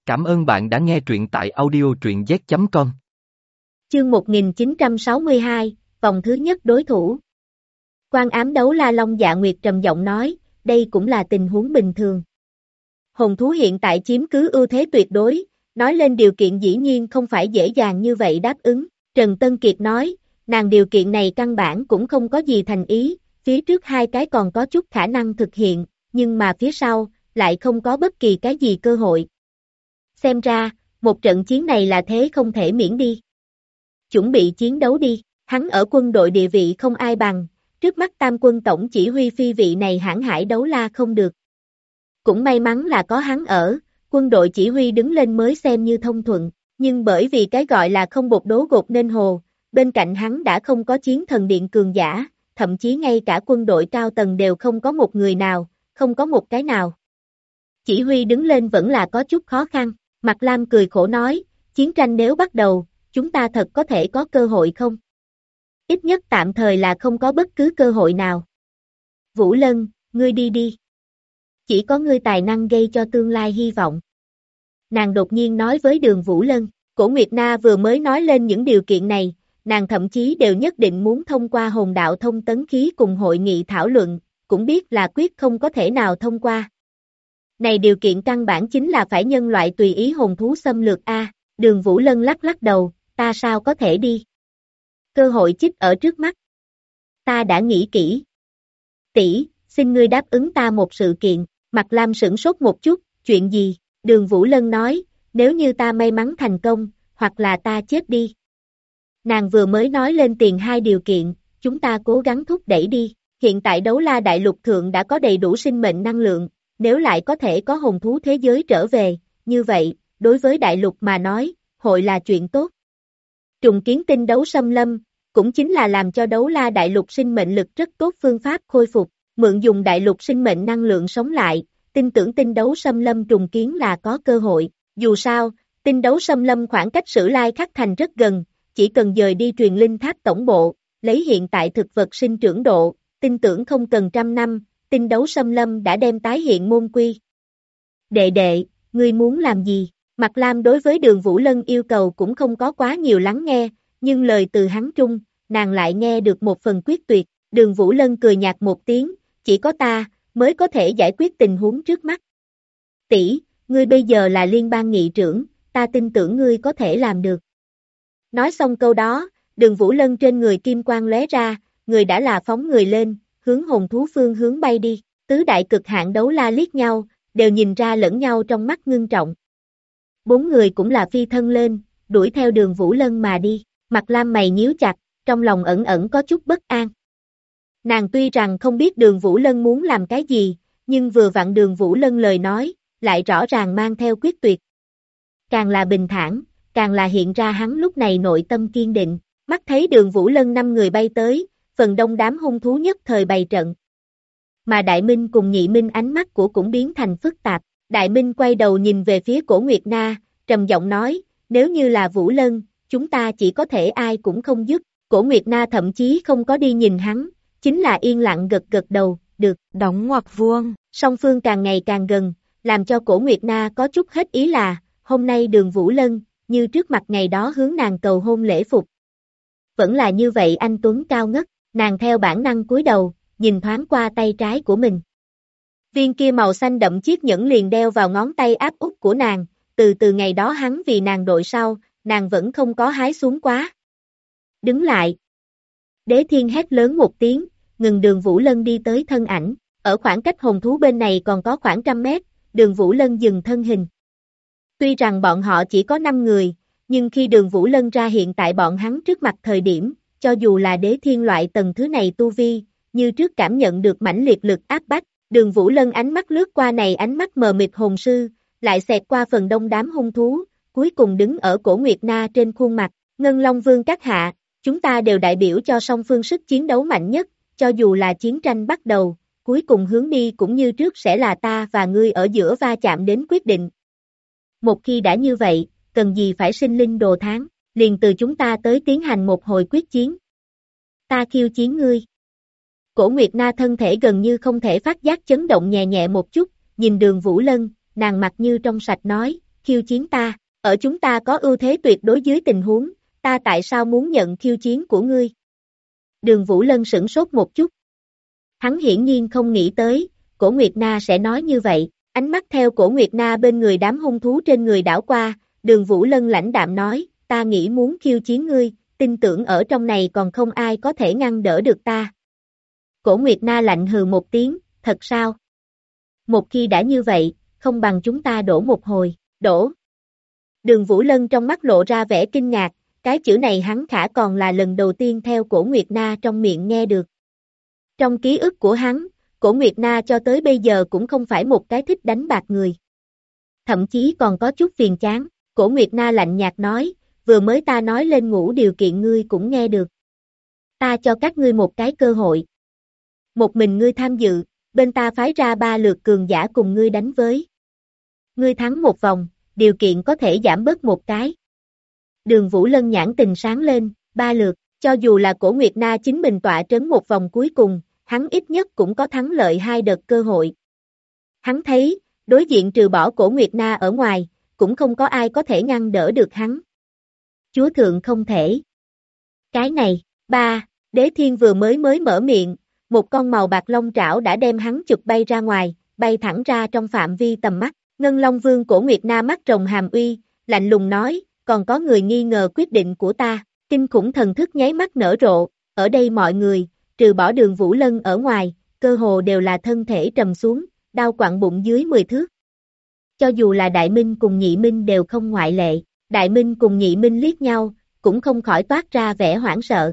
Cảm ơn bạn đã nghe truyện tại audio truyện z.com. Chương 1962, vòng thứ nhất đối thủ. Quan ám đấu la Long Dạ Nguyệt trầm giọng nói, đây cũng là tình huống bình thường. Hồn thú hiện tại chiếm cứ ưu thế tuyệt đối, nói lên điều kiện dĩ nhiên không phải dễ dàng như vậy đáp ứng. Trần Tân Kiệt nói, nàng điều kiện này căn bản cũng không có gì thành ý, phía trước hai cái còn có chút khả năng thực hiện, nhưng mà phía sau, lại không có bất kỳ cái gì cơ hội. Xem ra, một trận chiến này là thế không thể miễn đi. Chuẩn bị chiến đấu đi, hắn ở quân đội địa vị không ai bằng, trước mắt Tam quân tổng chỉ huy phi vị này hãn hải đấu la không được. Cũng may mắn là có hắn ở, quân đội chỉ huy đứng lên mới xem như thông thuận, nhưng bởi vì cái gọi là không bột đố gột nên hồ, bên cạnh hắn đã không có chiến thần điện cường giả, thậm chí ngay cả quân đội cao tầng đều không có một người nào, không có một cái nào. Chỉ huy đứng lên vẫn là có chút khó khăn, Mạc Lam cười khổ nói, chiến tranh nếu bắt đầu, chúng ta thật có thể có cơ hội không? Ít nhất tạm thời là không có bất cứ cơ hội nào. Vũ Lân, ngươi đi đi. Chỉ có ngươi tài năng gây cho tương lai hy vọng. Nàng đột nhiên nói với Đường Vũ Lân, Cổ Nguyệt Na vừa mới nói lên những điều kiện này, nàng thậm chí đều nhất định muốn thông qua hồn đạo thông tấn khí cùng hội nghị thảo luận, cũng biết là quyết không có thể nào thông qua. Này điều kiện căn bản chính là phải nhân loại tùy ý hồn thú xâm lược a. Đường Vũ Lân lắc lắc đầu, ta sao có thể đi? Cơ hội chích ở trước mắt. Ta đã nghĩ kỹ. Tỷ, xin ngươi đáp ứng ta một sự kiện. Mạc Lam sửng sốt một chút, chuyện gì? Đường Vũ Lân nói, nếu như ta may mắn thành công, hoặc là ta chết đi. Nàng vừa mới nói lên tiền hai điều kiện, chúng ta cố gắng thúc đẩy đi. Hiện tại đấu la đại lục thượng đã có đầy đủ sinh mệnh năng lượng, nếu lại có thể có hồn thú thế giới trở về, như vậy, đối với đại lục mà nói, hội là chuyện tốt. Trùng kiến tinh đấu xâm lâm, cũng chính là làm cho đấu la đại lục sinh mệnh lực rất tốt phương pháp khôi phục, mượn dùng đại lục sinh mệnh năng lượng sống lại, tin tưởng tinh đấu xâm lâm trùng kiến là có cơ hội. Dù sao, tinh đấu xâm lâm khoảng cách Sử Lai Khắc Thành rất gần, chỉ cần dời đi truyền linh tháp tổng bộ, lấy hiện tại thực vật sinh trưởng độ, tin tưởng không cần 100 năm, tinh đấu xâm lâm đã đem tái hiện môn quy. Đệ đệ, ngươi muốn làm gì? Mạc Lam đối với Đường Vũ Lân yêu cầu cũng không có quá nhiều lắng nghe, nhưng lời từ hắn trung, nàng lại nghe được một phần quyết tuyệt. Đường Vũ Lân cười nhạt một tiếng, chỉ có ta, mới có thể giải quyết tình huống trước mắt. Tỷ, ngươi bây giờ là liên bang nghị trưởng, ta tin tưởng ngươi có thể làm được. Nói xong câu đó, Đường Vũ Lân trên người kim quang lóe ra, người đã là phóng người lên, hướng hồn thú phương hướng bay đi. Tứ đại cực hạn đấu la liếc nhau, đều nhìn ra lẫn nhau trong mắt ngưng trọng. Bốn người cũng là phi thân lên, đuổi theo Đường Vũ Lân mà đi. Mạc Lam mày nhíu chặt, trong lòng ẩn ẩn có chút bất an. Nàng tuy rằng không biết Đường Vũ Lân muốn làm cái gì, nhưng vừa vặn Đường Vũ Lân lời nói, lại rõ ràng mang theo quyết tuyệt. Càng là bình thản, càng là hiện ra hắn lúc này nội tâm kiên định. Mắt thấy Đường Vũ Lân 5 người bay tới, phần đông đám hung thú nhất thời bày trận. Mà Đại Minh cùng Nhị Minh ánh mắt của cũng biến thành phức tạp. Đại Minh quay đầu nhìn về phía Cổ Nguyệt Na, trầm giọng nói, nếu như là Vũ Lân, chúng ta chỉ có thể ai cũng không giúp. Cổ Nguyệt Na thậm chí không có đi nhìn hắn, chính là yên lặng gật gật đầu, được, đóng ngoặc vuông. Song phương càng ngày càng gần, làm cho Cổ Nguyệt Na có chút hết ý là, hôm nay Đường Vũ Lân, như trước mặt ngày đó hướng nàng cầu hôn lễ phục. Vẫn là như vậy anh tuấn cao ngất, nàng theo bản năng cúi đầu, nhìn thoáng qua tay trái của mình. Viên kia màu xanh đậm chiếc nhẫn liền đeo vào ngón tay áp út của nàng, từ ngày đó hắn vì nàng đội sau, nàng vẫn không có hái xuống quá. Đứng lại. Đế Thiên hét lớn một tiếng, ngừng Đường Vũ Lân đi tới thân ảnh, ở khoảng cách hồn thú bên này còn có khoảng 100 mét, Đường Vũ Lân dừng thân hình. Tuy rằng bọn họ chỉ có 5 người, nhưng khi Đường Vũ Lân ra hiện tại bọn hắn trước mặt thời điểm, cho dù là Đế Thiên loại tầng thứ này tu vi, như trước cảm nhận được mãnh liệt lực áp bách. Đường Vũ Lân ánh mắt lướt qua này ánh mắt mờ mịt hồn sư, lại xẹt qua phần đông đám hung thú, cuối cùng đứng ở Cổ Nguyệt Na trên khuôn mặt, Ngân Long Vương các hạ, chúng ta đều đại biểu cho song phương sức chiến đấu mạnh nhất, cho dù là chiến tranh bắt đầu, cuối cùng hướng đi cũng như trước sẽ là ta và ngươi ở giữa va chạm đến quyết định. Một khi đã như vậy, cần gì phải sinh linh đồ tháng, liền từ chúng ta tới tiến hành một hồi quyết chiến. Ta khiêu chiến ngươi. Cổ Nguyệt Na thân thể gần như không thể phát giác chấn động nhẹ nhẹ một chút, nhìn Đường Vũ Lân, nàng mặt như trong sạch nói, khiêu chiến ta, ở chúng ta có ưu thế tuyệt đối dưới tình huống, ta tại sao muốn nhận khiêu chiến của ngươi? Đường Vũ Lân sửng sốt một chút. Hắn hiển nhiên không nghĩ tới, Cổ Nguyệt Na sẽ nói như vậy, ánh mắt theo Cổ Nguyệt Na bên người đám hung thú trên người đảo qua, Đường Vũ Lân lãnh đạm nói, ta nghĩ muốn khiêu chiến ngươi, tin tưởng ở trong này còn không ai có thể ngăn đỡ được ta. Cổ Nguyệt Na lạnh hừ một tiếng, thật sao? Một khi đã như vậy, không bằng chúng ta đổ một hồi, đổ. Đường Vũ Lân trong mắt lộ ra vẻ kinh ngạc, cái chữ này hắn khả còn là lần đầu tiên theo Cổ Nguyệt Na trong miệng nghe được. Trong ký ức của hắn, Cổ Nguyệt Na cho tới bây giờ cũng không phải một cái thích đánh bạc người. Thậm chí còn có chút phiền chán, Cổ Nguyệt Na lạnh nhạt nói, vừa mới ta nói lên ngũ điều kiện ngươi cũng nghe được. Ta cho các ngươi một cái cơ hội. Một mình ngươi tham dự, bên ta phái ra 3 lượt cường giả cùng ngươi đánh với. Ngươi thắng một vòng, điều kiện có thể giảm bớt một cái. Đường Vũ Lân nhãn tình sáng lên, 3 lượt, cho dù là Cổ Nguyệt Na chính mình tọa trấn một vòng cuối cùng, hắn ít nhất cũng có thắng lợi 2 đợt cơ hội. Hắn thấy, đối diện trừ bỏ Cổ Nguyệt Na ở ngoài, cũng không có ai có thể ngăn đỡ được hắn. Chúa thượng không thể. Cái này, Đế Thiên vừa mới mở miệng, một con màu bạc long trảo đã đem hắn chụp bay ra ngoài, bay thẳng ra trong phạm vi tầm mắt. Ngân Long Vương Cổ Nguyệt Na mắt rồng hàm uy, lạnh lùng nói, còn có người nghi ngờ quyết định của ta, kinh khủng thần thức nháy mắt nở rộ, ở đây mọi người, trừ bỏ Đường Vũ Lân ở ngoài, cơ hồ đều là thân thể trầm xuống, đau quặn bụng dưới 10 thước. Cho dù là Đại Minh cùng Nhị Minh đều không ngoại lệ, Đại Minh cùng Nhị Minh liếc nhau, cũng không khỏi toát ra vẻ hoảng sợ.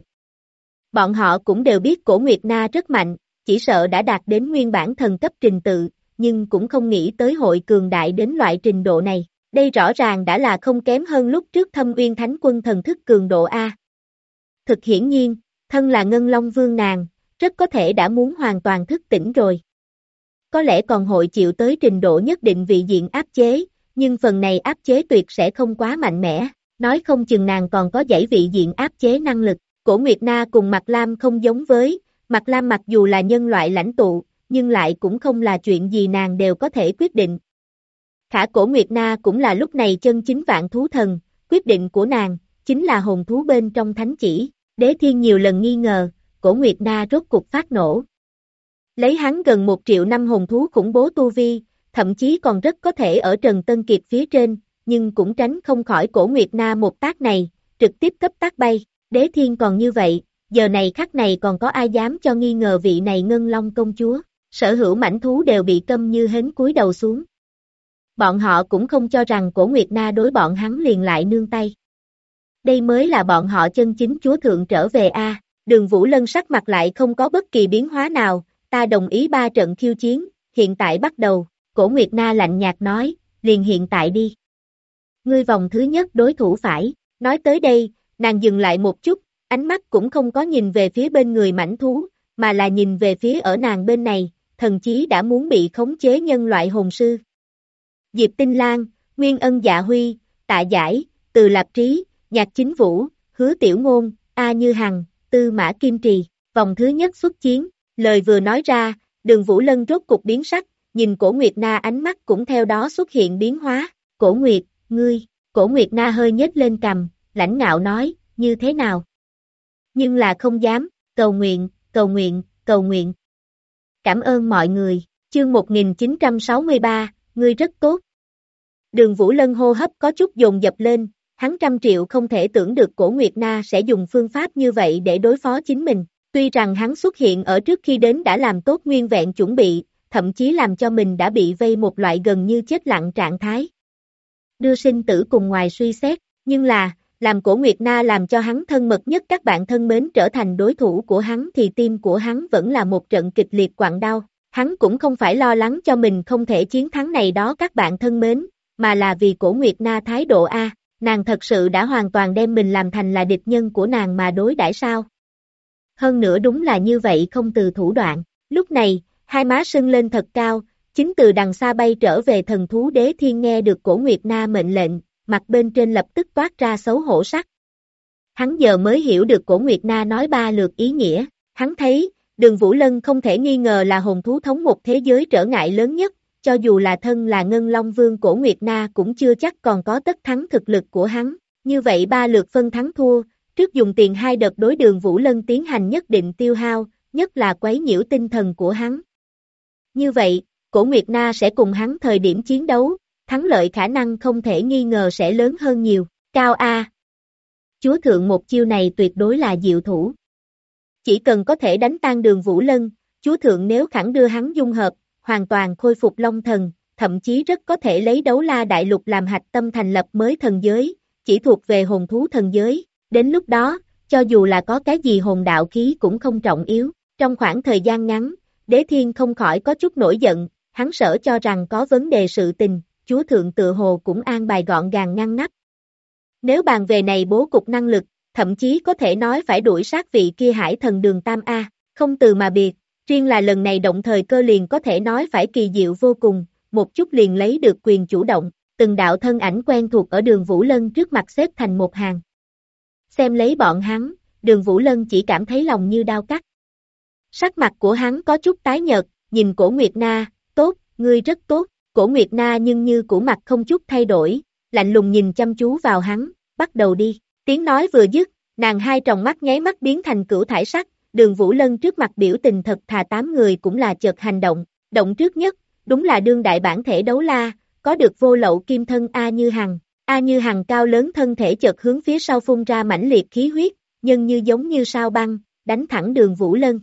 Bọn họ cũng đều biết Cổ Nguyệt Na rất mạnh, chỉ sợ đã đạt đến nguyên bản thần cấp trình tự, nhưng cũng không nghĩ tới hội cường đại đến loại trình độ này. Đây rõ ràng đã là không kém hơn lúc trước Thâm Uyên Thánh Quân thần thức cường độ A. Thực hiển nhiên, thân là Ngân Long Vương nàng, rất có thể đã muốn hoàn toàn thức tỉnh rồi. Có lẽ còn hội chịu tới trình độ nhất định vị diện áp chế, nhưng phần này áp chế tuyệt sẽ không quá mạnh mẽ, nói không chừng nàng còn có dãy vị diện áp chế năng lực. Cổ Nguyệt Na cùng Mạc Lam không giống với, Mạc Lam mặc dù là nhân loại lãnh tụ, nhưng lại cũng không là chuyện gì nàng đều có thể quyết định. Khả Cổ Nguyệt Na cũng là lúc này chân chính vạn thú thần, quyết định của nàng, chính là hồn thú bên trong thánh chỉ. Đế Thiên nhiều lần nghi ngờ, Cổ Nguyệt Na rốt cục phát nổ. Lấy hắn gần 1 triệu năm hồn thú khủng bố tu vi, thậm chí còn rất có thể ở Trần Tân Kiệt phía trên, nhưng cũng tránh không khỏi Cổ Nguyệt Na một tác này, trực tiếp cấp tác bay. Đế Thiên còn như vậy, giờ này khắc này còn có ai dám cho nghi ngờ vị này Ngân Long công chúa, sở hữu mãnh thú đều bị câm như hến cúi đầu xuống. Bọn họ cũng không cho rằng Cổ Nguyệt Na đối bọn hắn liền lại nương tay. Đây mới là bọn họ chân chính chúa thượng trở về a. Đường Vũ Lân sắc mặt lại không có bất kỳ biến hóa nào, ta đồng ý 3 trận khiêu chiến, hiện tại bắt đầu, Cổ Nguyệt Na lạnh nhạt nói, liền hiện tại đi. Ngươi vòng thứ nhất đối thủ phải, nói tới đây, nàng dừng lại một chút, ánh mắt cũng không có nhìn về phía bên người mãnh thú, mà là nhìn về phía ở nàng bên này, thần chí đã muốn bị khống chế nhân loại hồn sư. Diệp Tinh Lan, Nguyên Ân Dạ Huy, Tạ Giải, Từ Lạp Trí, Nhạc Chính Vũ, Hứa Tiểu Ngôn, A Như Hằng, Tư Mã Kim Trì, vòng thứ nhất xuất chiến, lời vừa nói ra, Đường Vũ Lân rốt cục biến sắc, nhìn Cổ Nguyệt Na ánh mắt cũng theo đó xuất hiện biến hóa, Cổ Nguyệt, ngươi, Cổ Nguyệt Na hơi nhếch lên cằm, lãnh ngạo nói, như thế nào? Nhưng là không dám, cầu nguyện, cầu nguyện, cầu nguyện. Cảm ơn mọi người, chương 1963, ngươi rất tốt. Đường Vũ Lân hô hấp có chút dồn dập lên, hắn 100 triệu không thể tưởng được Cổ Nguyệt Na sẽ dùng phương pháp như vậy để đối phó chính mình. Tuy rằng hắn xuất hiện ở trước khi đến đã làm tốt nguyên vẹn chuẩn bị, thậm chí làm cho mình đã bị vây một loại gần như chết lặng trạng thái. Đưa sinh tử cùng ngoài suy xét, nhưng là, làm Cổ Nguyệt Na làm cho hắn thân mật nhất các bạn thân mến trở thành đối thủ của hắn thì tim của hắn vẫn là một trận kịch liệt quặn đau. Hắn cũng không phải lo lắng cho mình không thể chiến thắng này đó các bạn thân mến, mà là vì Cổ Nguyệt Na thái độ A, nàng thật sự đã hoàn toàn đem mình làm thành là địch nhân của nàng mà đối đãi sao. Hơn nữa đúng là như vậy không từ thủ đoạn, lúc này, hai má sưng lên thật cao, chính từ đằng xa bay trở về thần thú Đế Thiên nghe được Cổ Nguyệt Na mệnh lệnh, mặt bên trên lập tức toát ra xấu hổ sắc. Hắn giờ mới hiểu được Cổ Nguyệt Na nói 3 lượt ý nghĩa, hắn thấy, Đường Vũ Lân không thể nghi ngờ là hồn thú thống một thế giới trở ngại lớn nhất, cho dù là thân là Ngân Long Vương Cổ Nguyệt Na cũng chưa chắc còn có tất thắng thực lực của hắn. Như vậy 3 lượt phân thắng thua, trước dùng tiền 2 đợt đối Đường Vũ Lân tiến hành nhất định tiêu hao, nhất là quấy nhiễu tinh thần của hắn. Như vậy, Cổ Nguyệt Na sẽ cùng hắn thời điểm chiến đấu, thắng lợi khả năng không thể nghi ngờ sẽ lớn hơn nhiều. Cao A. Chúa thượng một chiêu này tuyệt đối là diệu thủ. Chỉ cần có thể đánh tan Đường Vũ Lân, chúa thượng nếu khẳng đưa hắn dung hợp, hoàn toàn khôi phục Long Thần, thậm chí rất có thể lấy Đấu La Đại Lục làm hạch tâm thành lập mới thần giới, chỉ thuộc về hồn thú thần giới. Đến lúc đó, cho dù là có cái gì hồn đạo khí cũng không trọng yếu. Trong khoảng thời gian ngắn, Đế Thiên không khỏi có chút nổi giận, hắn sợ cho rằng có vấn đề sự tình, chúa thượng tự hồ cũng an bài gọn gàng ngăn nắp. Nếu bàn về này bố cục năng lực, thậm chí có thể nói phải đuổi sát vị kia Hải Thần Đường Tam A, không từ mà biệt, riêng là lần này động thời cơ liền có thể nói phải kỳ diệu vô cùng, một chút liền lấy được quyền chủ động, từng đạo thân ảnh quen thuộc ở Đường Vũ Lân trước mặt xếp thành một hàng. Xem lấy bọn hắn, Đường Vũ Lân chỉ cảm thấy lòng như đao cắt. Sắc mặt của hắn có chút tái nhợt, nhìn Cổ Nguyệt Na, tốt, ngươi rất tốt, Cổ Nguyệt Na nhưng như cũ mặt không chút thay đổi, lạnh lùng nhìn chăm chú vào hắn, bắt đầu đi. Tiếng nói vừa dứt, nàng hai tròng mắt nháy mắt biến thành cửu thải sắc, Đường Vũ Lân trước mặt biểu tình thật thà 8 người cũng là chợt hành động, động trước nhất, đúng là đương đại bản thể Đấu La, có được vô lậu kim thân A Như Hằng. A Như Hằng cao lớn thân thể chợt hướng phía sau phun ra mãnh liệt khí huyết, nhưng như giống như sao băng, đánh thẳng Đường Vũ Lân.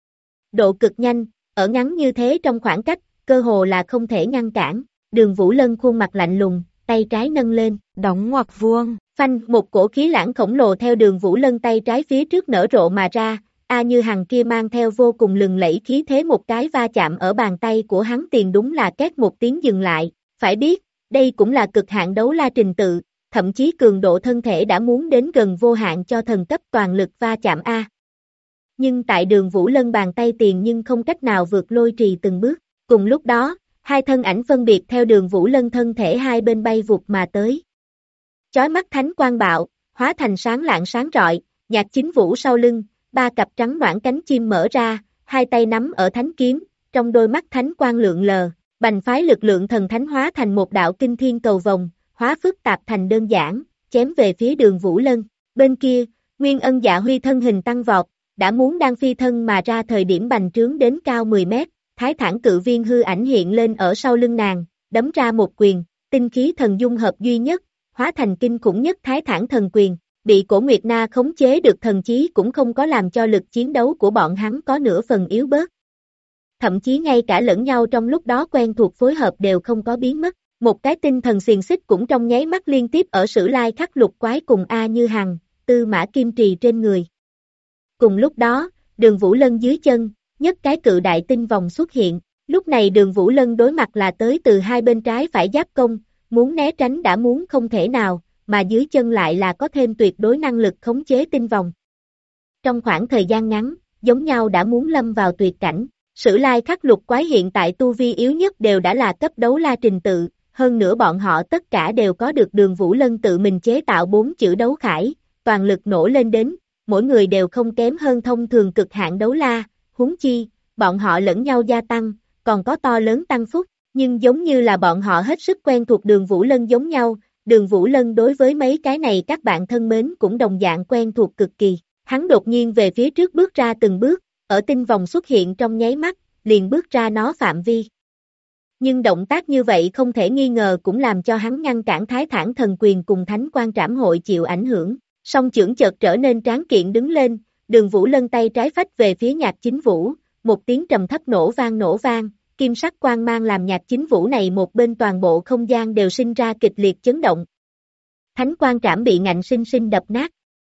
Độ cực nhanh, ở ngắn như thế trong khoảng cách, cơ hồ là không thể ngăn cản, Đường Vũ Lân khuôn mặt lạnh lùng, tay trái nâng lên, đóng ngoặc vuông. Phanh, một cổ khí lãng khổng lồ theo Đường Vũ Lân tay trái phía trước nở rộ mà ra, A Như Hằng kia mang theo vô cùng lừng lẫy khí thế một cái va chạm ở bàn tay của hắn tiền đúng là két một tiếng dừng lại, phải biết, đây cũng là cực hạn đấu la trình tự, thậm chí cường độ thân thể đã muốn đến gần vô hạn cho thần cấp toàn lực va chạm A. Nhưng tại Đường Vũ Lân bàn tay tiền nhưng không cách nào vượt lôi trì từng bước, cùng lúc đó, hai thân ảnh phân biệt theo Đường Vũ Lân thân thể hai bên bay vụt mà tới. Chói mắt thánh quang bạo, hóa thành sáng lạng sáng rọi, Nhạc Chính Vũ sau lưng, 3 cặp trắng noãn cánh chim mở ra, hai tay nắm ở thánh kiếm, trong đôi mắt thánh quang lượng lờ, bành phái lực lượng thần thánh hóa thành một đạo kinh thiên cầu vồng, hóa phức tạp thành đơn giản, chém về phía Đường Vũ Lân. Bên kia, Nguyên Ân Dạ Huy thân hình tăng vọt, đã muốn đang phi thân mà ra thời điểm bành trướng đến cao 10 mét, thái thản cự viên hư ảnh hiện lên ở sau lưng nàng, đấm ra một quyền, tinh khí thần dung hợp duy nhất, hóa thành kinh khủng nhất thái thản thần quyền, bị Cổ Nguyệt Na khống chế được thần chí cũng không có làm cho lực chiến đấu của bọn hắn có nửa phần yếu bớt. Thậm chí ngay cả lẫn nhau trong lúc đó quen thuộc phối hợp đều không có biến mất, một cái tinh thần xiềng xích cũng trong nháy mắt liên tiếp ở Sử Lai Khắc Lục Quái cùng A Như Hằng, Tư Mã Kim Trì trên người. Cùng lúc đó, Đường Vũ Lân dưới chân, nhất cái cự đại tinh vòng xuất hiện, lúc này Đường Vũ Lân đối mặt là tới từ hai bên trái phải giáp công, muốn né tránh đã muốn không thể nào, mà dưới chân lại là có thêm tuyệt đối năng lực khống chế tinh vòng. Trong khoảng thời gian ngắn, giống nhau đã muốn lâm vào tuyệt cảnh, Sử Lai Khắc Lục Quái hiện tại tu vi yếu nhất đều đã là cấp đấu la trình tự, hơn nữa bọn họ tất cả đều có được Đường Vũ Lân tự mình chế tạo 4 chữ đấu khải, toàn lực nổ lên đến, mỗi người đều không kém hơn thông thường cực hạn đấu la, huống chi, bọn họ lẫn nhau gia tăng, còn có to lớn tăng phúc, nhưng giống như là bọn họ hết sức quen thuộc Đường Vũ Lân giống nhau, Đường Vũ Lân đối với mấy cái này các bạn thân mến cũng đồng dạng quen thuộc cực kỳ, hắn đột nhiên về phía trước bước ra từng bước, ở tinh vòng xuất hiện trong nháy mắt, liền bước ra nó phạm vi. Nhưng động tác như vậy không thể nghi ngờ cũng làm cho hắn ngăn cản thái thản thần quyền cùng thánh quan trảm hội chịu ảnh hưởng, song chưởng chợt trở nên tráng kiện đứng lên, Đường Vũ Lân tay trái phách về phía Nhạc Chính Vũ, một tiếng trầm thấp nổ vang, kim sắc quang mang làm Nhạc Chính Vũ này một bên toàn bộ không gian đều sinh ra kịch liệt chấn động. Thánh quan trảm bị ngạnh sinh sinh đập nát.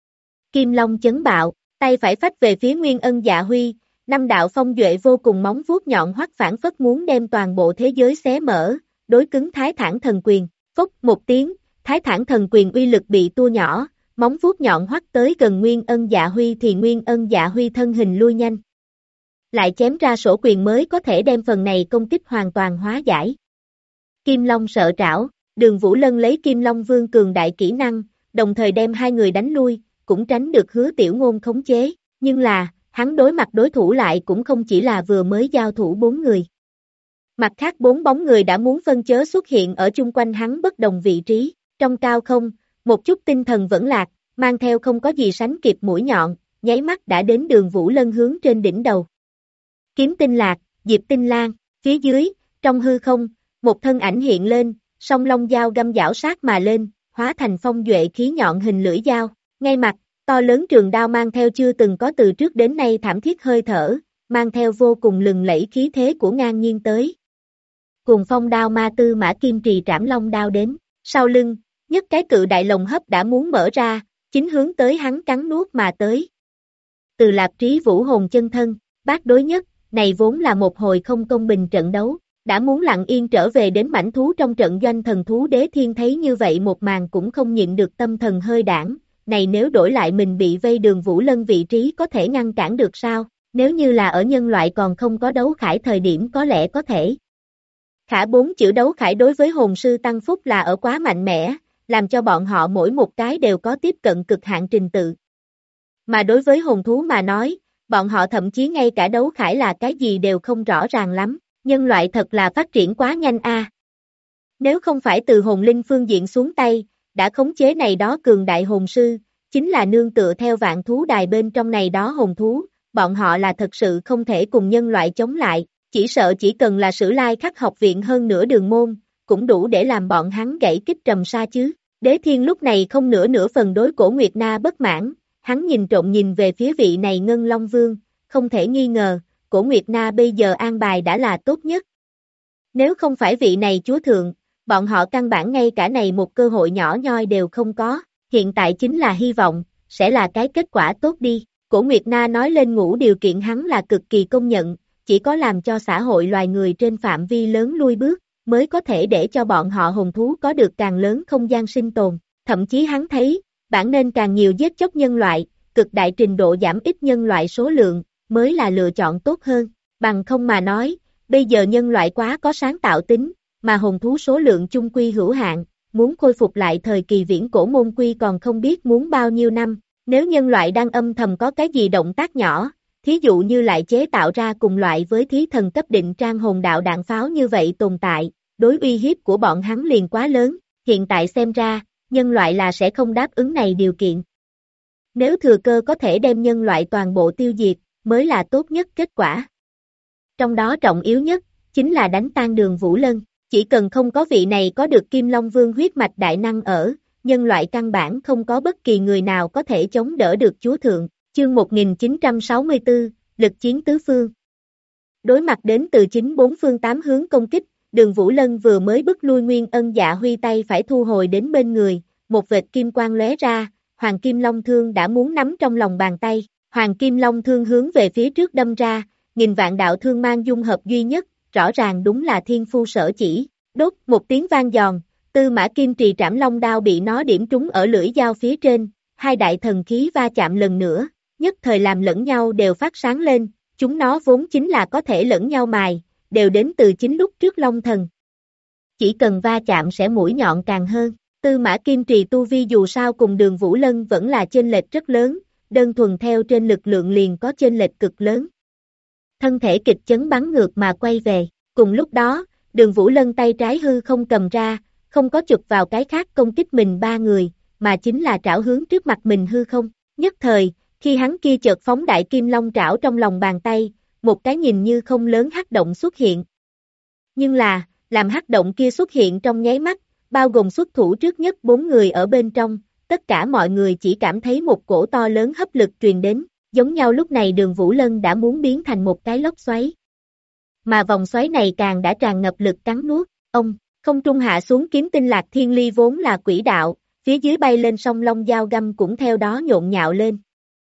Kim Long chấn bạo, tay phải phách về phía Nguyên Ân Dạ Huy, 5 đạo phong duệ vô cùng móng vuốt nhọn hoắt phản phất muốn đem toàn bộ thế giới xé mở, đối cứng thái thản thần quyền, phốc một tiếng, thái thản thần quyền uy lực bị tua nhỏ, móng vuốt nhọn hoắt tới gần Nguyên Ân Dạ Huy thì Nguyên Ân Dạ Huy thân hình lui nhanh. Lại chém ra sổ quyền mới có thể đem phần này công kích hoàn toàn hóa giải. Kim Long sợ trảo, Đường Vũ Lân lấy Kim Long Vương cường đại kỹ năng, đồng thời đem hai người đánh lui, cũng tránh được Hứa Tiểu Ngôn khống chế, nhưng là, hắn đối mặt đối thủ lại cũng không chỉ là vừa mới giao thủ 4 người, Mặt khác 4 bóng người đã muốn phân chớ xuất hiện ở chung quanh hắn bất đồng vị trí, trong cao không, một chút tinh thần vẫn lạc, mang theo không có gì sánh kịp mũi nhọn, nháy mắt đã đến Đường Vũ Lân hướng trên đỉnh đầu. Kiếm tinh lạc, Diệp Tinh Lan, phía dưới, trong hư không, một thân ảnh hiện lên, song long dao găm giảo sát mà lên, hóa thành phong duệ khí nhọn hình lưỡi dao, ngay mặt, to lớn trường đao mang theo chưa từng có từ trước đến nay thảm thiết hơi thở, mang theo vô cùng lừng lẫy khí thế của ngang nhiên tới. Cùng phong đao ma tư mã kim trì trảm long đao đến, sau lưng, nhất cái cự đại lồng hấp đã muốn mở ra, chính hướng tới hắn cắn nuốt mà tới. Từ Lạp Trí Vũ hồn chân thân, bát đối nhất, này vốn là một hồi không công bình trận đấu, đã muốn lặng yên trở về đến mãnh thú trong trận doanh thần thú đế thiên thấy như vậy một màn cũng không nhịn được tâm thần hơi đãng, này nếu đổi lại mình bị vây Đường Vũ Lân vị trí có thể ngăn cản được sao, nếu như là ở nhân loại còn không có đấu khải thời điểm có lẽ có thể. Khả 4 chữ đấu khải đối với hồn sư tăng phúc là ở quá mạnh mẽ, làm cho bọn họ mỗi một cái đều có tiếp cận cực hạn trình tự. Mà đối với hồn thú mà nói, bọn họ thậm chí ngay cả đấu khải là cái gì đều không rõ ràng lắm, nhân loại thật là phát triển quá nhanh a. Nếu không phải từ hồn linh phương diện xuống tay, đã khống chế này đó cường đại hồn sư, chính là nương tựa theo vạn thú đài bên trong này đó hồn thú, bọn họ là thật sự không thể cùng nhân loại chống lại, chỉ sợ chỉ cần là Sử Lai Khắc học viện hơn nửa đường môn, cũng đủ để làm bọn hắn gãy kích trầm sa chứ. Đế Thiên lúc này không nửa phần đối Cổ Nguyệt Na bất mãn, hắn nhìn trộm nhìn về phía vị này Ngân Long Vương, không thể nghi ngờ, Cổ Nguyệt Na bây giờ an bài đã là tốt nhất. Nếu không phải vị này chúa thượng, bọn họ căn bản ngay cả này một cơ hội nhỏ nhoi đều không có, hiện tại chính là hy vọng, sẽ là cái kết quả tốt đi. Cổ Nguyệt Na nói lên ngũ điều kiện hắn là cực kỳ công nhận, chỉ có làm cho xã hội loài người trên phạm vi lớn lui bước, mới có thể để cho bọn họ hồn thú có được càng lớn không gian sinh tồn. Thậm chí hắn thấy, bản nên càng nhiều giết chóc nhân loại, cực đại trình độ giảm ít nhân loại số lượng, mới là lựa chọn tốt hơn. Bằng không mà nói, bây giờ nhân loại quá có sáng tạo tính, mà hồn thú số lượng chung quy hữu hạn, muốn khôi phục lại thời kỳ viễn cổ môn quy còn không biết muốn bao nhiêu năm. Nếu nhân loại đang âm thầm có cái gì động tác nhỏ, thí dụ như lại chế tạo ra cùng loại với thí thần cấp định trang hồn đạo đạn pháo như vậy tồn tại, đối uy hiếp của bọn hắn liền quá lớn, hiện tại xem ra, nhân loại là sẽ không đáp ứng này điều kiện. Nếu thừa cơ có thể đem nhân loại toàn bộ tiêu diệt, mới là tốt nhất kết quả. Trong đó trọng yếu nhất, chính là đánh tan Đường Vũ Lân, chỉ cần không có vị này có được Kim Long Vương huyết mạch đại năng ở, nhân loại căn bản không có bất kỳ người nào có thể chống đỡ được chúa thượng. Chương 1964, lực chiến tứ phương. Đối mặt đến từ chính bốn phương tám hướng công kích, Đường Vũ Lân vừa mới bức lui Nguyên Ân Dạ Huy tay phải thu hồi đến bên người, một vệt kim quang lóe ra, Hoàng Kim Long Thương đã muốn nắm trong lòng bàn tay, Hoàng Kim Long Thương hướng về phía trước đâm ra, nghìn vạn đạo thương mang dung hợp duy nhất, rõ ràng đúng là thiên phu sở chỉ, đốt một tiếng vang giòn, Tư Mã Kim Trì trảm long đao bị nó điểm trúng ở lưỡi dao phía trên, hai đại thần khí va chạm lần nữa, nhất thời làm lẫn nhau đều phát sáng lên, chúng nó vốn chính là có thể lẫn nhau mài, đều đến từ chính lúc trước Long Thần. Chỉ cần va chạm sẽ mũi nhọn càng hơn, Tư Mã Kim Trì tu vi dù sao cùng Đường Vũ Lân vẫn là chênh lệch rất lớn, đơn thuần theo trên lực lượng liền có chênh lệch cực lớn. Thân thể kịch chấn bắn ngược mà quay về, cùng lúc đó, Đường Vũ Lân tay trái hư không cầm ra, không có chụp vào cái khác công kích mình ba người, mà chính là trảo hướng trước mặt mình hư không, nhất thời, khi hắn kia chợt phóng đại kim long trảo trong lòng bàn tay, một cái nhìn như không lớn hắc động xuất hiện. Nhưng là, làm hắc động kia xuất hiện trong nháy mắt, bao gồm xuất thủ trước nhất 4 người ở bên trong, tất cả mọi người chỉ cảm thấy một cổ to lớn hấp lực truyền đến, giống nhau lúc này Đường Vũ Lân đã muốn biến thành một cái lốc xoáy. Mà vòng xoáy này càng đã tràn ngập lực cắn nuốt, ông, không trung hạ xuống kiếm tinh lạc thiên ly vốn là quỹ đạo, phía dưới bay lên song long dao găm cũng theo đó nhộn nhạo lên.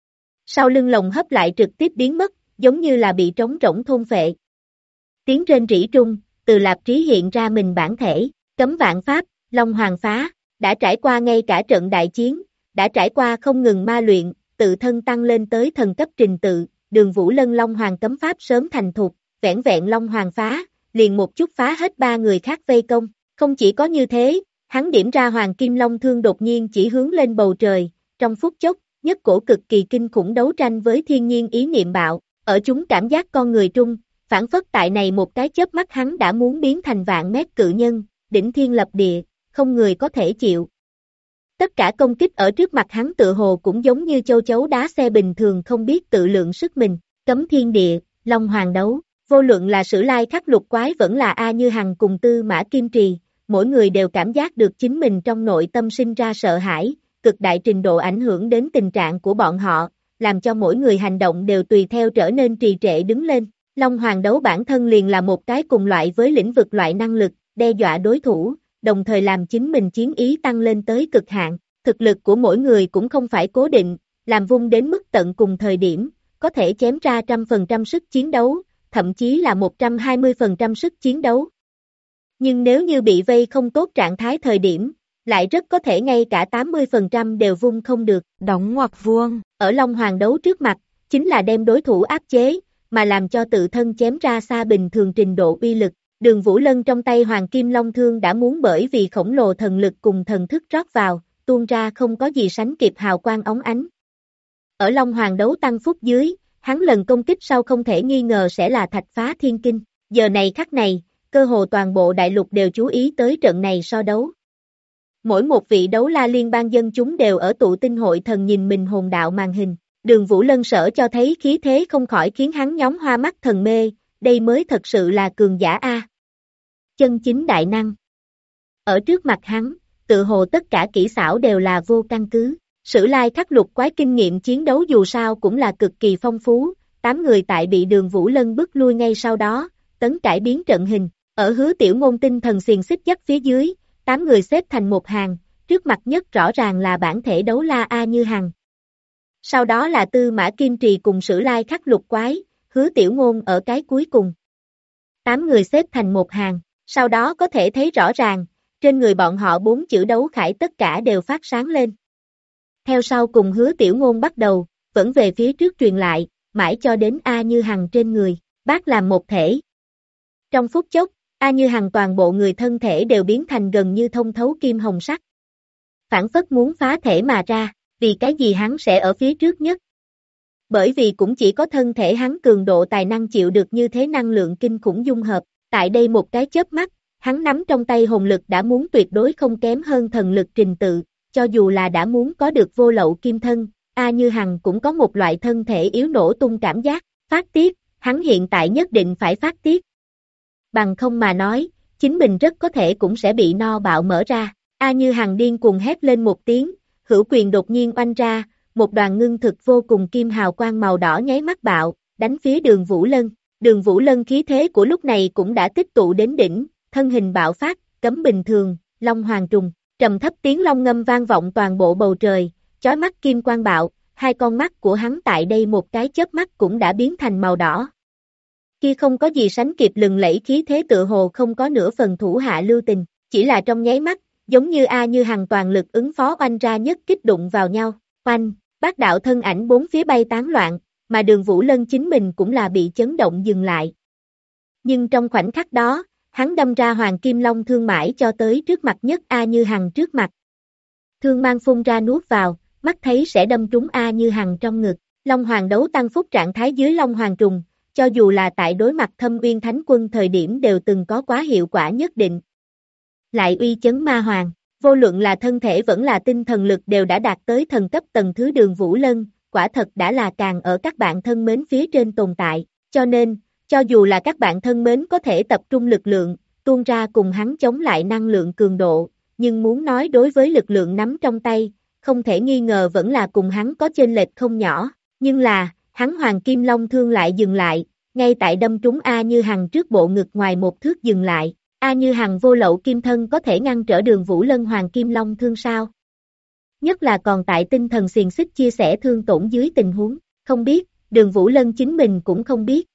Sau lưng lồng hấp lại trực tiếp biến mất, giống như là bị trống rỗng thôn phệ. Tiếng rên rỉ trung, Từ Lạp Trí hiện ra mình bản thể, cấm vạn pháp, Long Hoàng phá, đã trải qua ngay cả trận đại chiến, đã trải qua không ngừng ma luyện, tự thân tăng lên tới thần cấp trình tự, Đường Vũ Lân Long Hoàng cấm pháp sớm thành thục, vẻn vẹn Long Hoàng phá, liền một chút phá hết ba người khác vây công, không chỉ có như thế, hắn điểm ra Hoàng Kim Long Thương đột nhiên chỉ hướng lên bầu trời, trong phút chốc, nhất cổ cực kỳ kinh khủng đấu tranh với thiên nhiên ý niệm bạo, ở chúng cảm giác con người trung, phảng phất tại này một cái chớp mắt hắn đã muốn biến thành vạn mét cự nhân, đỉnh thiên lập địa, không người có thể chịu. Tất cả công kích ở trước mặt hắn tựa hồ cũng giống như châu chấu đá xe bình thường không biết tự lượng sức mình, cấm thiên địa, Long Hoàng đấu, vô luận là Sử Lai Khắc Lục Quái vẫn là A Như Hằng cùng Tư Mã Kim Trì, mỗi người đều cảm giác được chính mình trong nội tâm sinh ra sợ hãi, cực đại trình độ ảnh hưởng đến tình trạng của bọn họ, làm cho mỗi người hành động đều tùy theo trở nên trì trệ đứng lên. Long Hoàng đấu bản thân liền là một cái cùng loại với lĩnh vực loại năng lực, đe dọa đối thủ, đồng thời làm chính mình chiến ý tăng lên tới cực hạn. Thực lực của mỗi người cũng không phải cố định, làm vung đến mức tận cùng thời điểm, có thể chém ra 100% sức chiến đấu, thậm chí là 120% sức chiến đấu. Nhưng nếu như bị vây không tốt trạng thái thời điểm, lại rất có thể ngay cả 80% đều vung không được. Đóng ngoặc vuông, ở Long Hoàng đấu trước mặt, chính là đem đối thủ áp chế, mà làm cho tự thân chém ra xa bình thường trình độ uy lực. Đường Vũ Lân trong tay Hoàng Kim Long Thương đã muốn bởi vì khổng lồ thần lực cùng thần thức rót vào, tuôn ra không có gì sánh kịp hào quang óng ánh. Ở Long Hoàng đấu tăng phúc dưới, hắn lần công kích sau không thể nghi ngờ sẽ là thạch phá thiên kinh. Giờ này khắc này, cơ hồ toàn bộ đại lục đều chú ý tới trận này so đấu. Mỗi một vị đấu la liên bang dân chúng đều ở tụ tinh hội thần nhìn mình hồn đạo màn hình. Đường Vũ Lân sở cho thấy khí thế không khỏi khiến hắn nhóm hoa mắt thần mê, đây mới thật sự là cường giả A. Chân chính đại năng. Ở trước mặt hắn, tự hồ tất cả kỹ xảo đều là vô căn cứ. Sử Lai Khắc Lục Quái kinh nghiệm chiến đấu dù sao cũng là cực kỳ phong phú, 8 người tại bị Đường Vũ Lân bức lui ngay sau đó, tấn cải biến trận hình. Ở Hứa Tiểu Ngôn tinh thần xiềng xích dắt phía dưới, 8 người xếp thành một hàng, trước mặt nhất rõ ràng là bản thể đấu la A Như Hằng. Sau đó là Tư Mã Kim Trì cùng Sử Lai Khắc Lục Quái, Hứa Tiểu Ngôn ở cái cuối cùng. 8 người xếp thành một hàng, sau đó có thể thấy rõ ràng, trên người bọn họ 4 chữ đấu khải tất cả đều phát sáng lên. Theo sau cùng Hứa Tiểu Ngôn bắt đầu, vẫn về phía trước truyền lại, mãi cho đến A Như Hằng trên người, bác làm một thể. Trong phút chốc, A Như Hằng toàn bộ người thân thể đều biến thành gần như thông thấu kim hồng sắc. Phảng phất muốn phá thể mà ra, vì cái gì hắn sẽ ở phía trước nhất? Bởi vì cũng chỉ có thân thể hắn cường độ tài năng chịu được như thế năng lượng kinh khủng dung hợp, tại đây một cái chớp mắt, hắn nắm trong tay hồn lực đã muốn tuyệt đối không kém hơn thần lực trình tự, cho dù là đã muốn có được vô lậu kim thân, A Như Hằng cũng có một loại thân thể yếu nổ tung cảm giác, phát tiết, hắn hiện tại nhất định phải phát tiết. Bằng không mà nói, chính mình rất có thể cũng sẽ bị no bạo mở ra. A Như Hằng điên cuồng hét lên một tiếng, hữu quyền đột nhiên oanh ra, một đoàn ngưng thực vô cùng kim hào quang màu đỏ nháy mắt bạo, đánh phía Đường Vũ Lân. Đường Vũ Lân khí thế của lúc này cũng đã tích tụ đến đỉnh, thân hình bạo phát, cấm bình thường, Long Hoàng trùng, trầm thấp tiếng long ngâm vang vọng toàn bộ bầu trời, chói mắt kim quang bạo, hai con mắt của hắn tại đây một cái chớp mắt cũng đã biến thành màu đỏ. Kia không có gì sánh kịp lừng lẫy khí thế tựa hồ không có nửa phần thủ hạ lưu tình, chỉ là trong nháy mắt, giống như A Như Hằng toàn lực ứng phó oanh ra nhất kích đụng vào nhau, oanh, bát đạo thân ảnh bốn phía bay tán loạn, mà Đường Vũ Lân chính mình cũng là bị chấn động dừng lại. Nhưng trong khoảnh khắc đó, hắn đâm ra Hoàng Kim Long thương mãi cho tới trước mặt nhất A Như Hằng trước mặt. Thương mang phun ra nuốt vào, mắt thấy sẽ đâm trúng A Như Hằng trong ngực. Long Hoàng đấu tăng phúc trạng thái dưới Long Hoàng trùng, cho dù là tại đối mặt Thâm Uyên Thánh Quân thời điểm đều từng có quá hiệu quả nhất định. Lại uy chấn ma hoàng, vô luận là thân thể vẫn là tinh thần lực đều đã đạt tới thần cấp tầng thứ Đường Vũ Lân, quả thật đã là càng ở các bạn thân mến phía trên tồn tại, cho nên, cho dù là các bạn thân mến có thể tập trung lực lượng, tuôn ra cùng hắn chống lại năng lượng cường độ, nhưng muốn nói đối với lực lượng nắm trong tay, không thể nghi ngờ vẫn là cùng hắn có chênh lệch không nhỏ, nhưng là, hắn Hoàng Kim Long thương lại dừng lại, ngay tại đâm trúng A Như Hằng trước bộ ngực ngoài một thước dừng lại. A Như Hằng vô lậu kim thân có thể ngăn trở Đường Vũ Lân Hoàng Kim Long thương sao? Nhất là còn tại tinh thần xiềng xích chia sẻ thương tổn dưới tình huống, không biết, Đường Vũ Lân chính mình cũng không biết.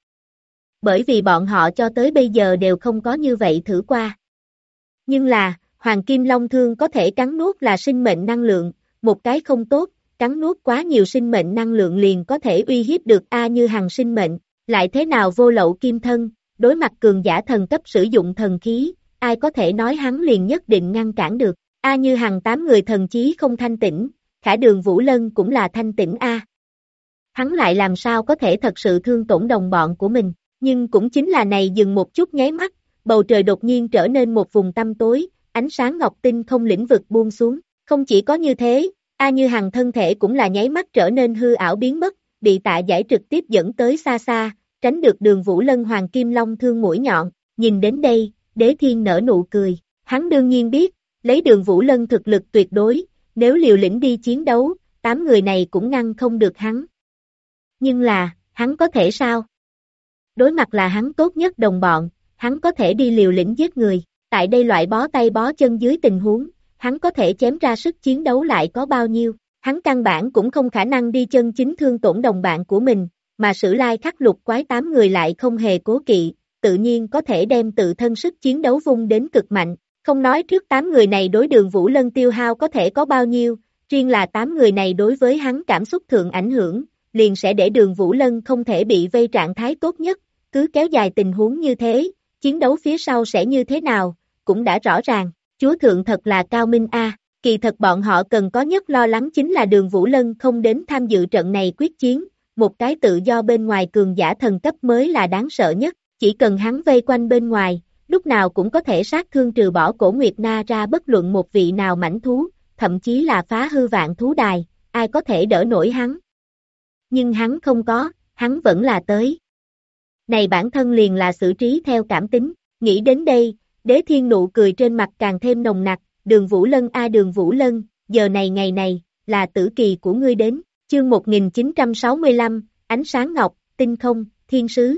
Bởi vì bọn họ cho tới bây giờ đều không có như vậy thử qua. Nhưng là, Hoàng Kim Long thương có thể cắn nuốt là sinh mệnh năng lượng, một cái không tốt, cắn nuốt quá nhiều sinh mệnh năng lượng liền có thể uy hiếp được A Như Hằng sinh mệnh, lại thế nào vô lậu kim thân, đối mặt cường giả thần cấp sử dụng thần khí, ai có thể nói hắn liền nhất định ngăn cản được. A Như Hằng 8 người thần chí không thanh tĩnh, khả Đường Vũ Lân cũng là thanh tĩnh A. Hắn lại làm sao có thể thật sự thương tổn đồng bọn của mình, Nhưng cũng chính là này dừng một chút nháy mắt, bầu trời đột nhiên trở nên một vùng tăm tối, ánh sáng ngọc tinh không lĩnh vực buông xuống. Không chỉ có như thế, A Như Hằng thân thể cũng là nháy mắt trở nên hư ảo biến mất, bị Tạ Giải trực tiếp dẫn tới xa xa, tránh được Đường Vũ Lân hoàng kim long thương mũi nhọn. Nhìn đến đây, Đế Thiên nở nụ cười, hắn đương nhiên biết, lấy Đường Vũ Lân thực lực tuyệt đối, nếu liều lĩnh đi chiến đấu, 8 người này cũng ngăn không được hắn. Nhưng là, hắn có thể sao? Đối mặt là hắn tốt nhất đồng bọn, hắn có thể đi liều lĩnh giết người, tại đây loại bó tay bó chân dưới tình huống, hắn có thể chém ra sức chiến đấu lại có bao nhiêu, hắn căn bản cũng không khả năng đi chân chính thương tổn đồng bạn của mình, mà Sử Lai Khắc Lục Quái 8 người lại không hề cố kỵ, tự nhiên có thể đem tự thân sức chiến đấu vung đến cực mạnh, không nói trước 8 người này đối Đường Vũ Lân tiêu hao có thể có bao nhiêu, riêng là 8 người này đối với hắn cảm xúc thượng ảnh hưởng, liền sẽ để Đường Vũ Lân không thể bị vây trạng thái tốt nhất, cứ kéo dài tình huống như thế, chiến đấu phía sau sẽ như thế nào, cũng đã rõ ràng, Chúa Thượng thật là cao minh a. Kỳ thật bọn họ cần có nhất lo lắng chính là Đường Vũ Lân không đến tham dự trận này quyết chiến, một cái tự do bên ngoài cường giả thần cấp mới là đáng sợ nhất, chỉ cần hắn vây quanh bên ngoài, lúc nào cũng có thể sát thương trừ bỏ Cổ Nguyệt Na ra bất luận một vị nào mãnh thú, thậm chí là phá hư vạn thú đài, ai có thể đỡ nổi hắn. Nhưng hắn không có, hắn vẫn là tới. Này bản thân liền là xử trí theo cảm tính, nghĩ đến đây, Đế Thiên nụ cười trên mặt càng thêm nồng nặc, Đường Vũ Lân a Đường Vũ Lân, giờ này ngày này, là tử kỳ của ngươi đến, chương 1965, ánh sáng ngọc, tinh không, thiên sứ.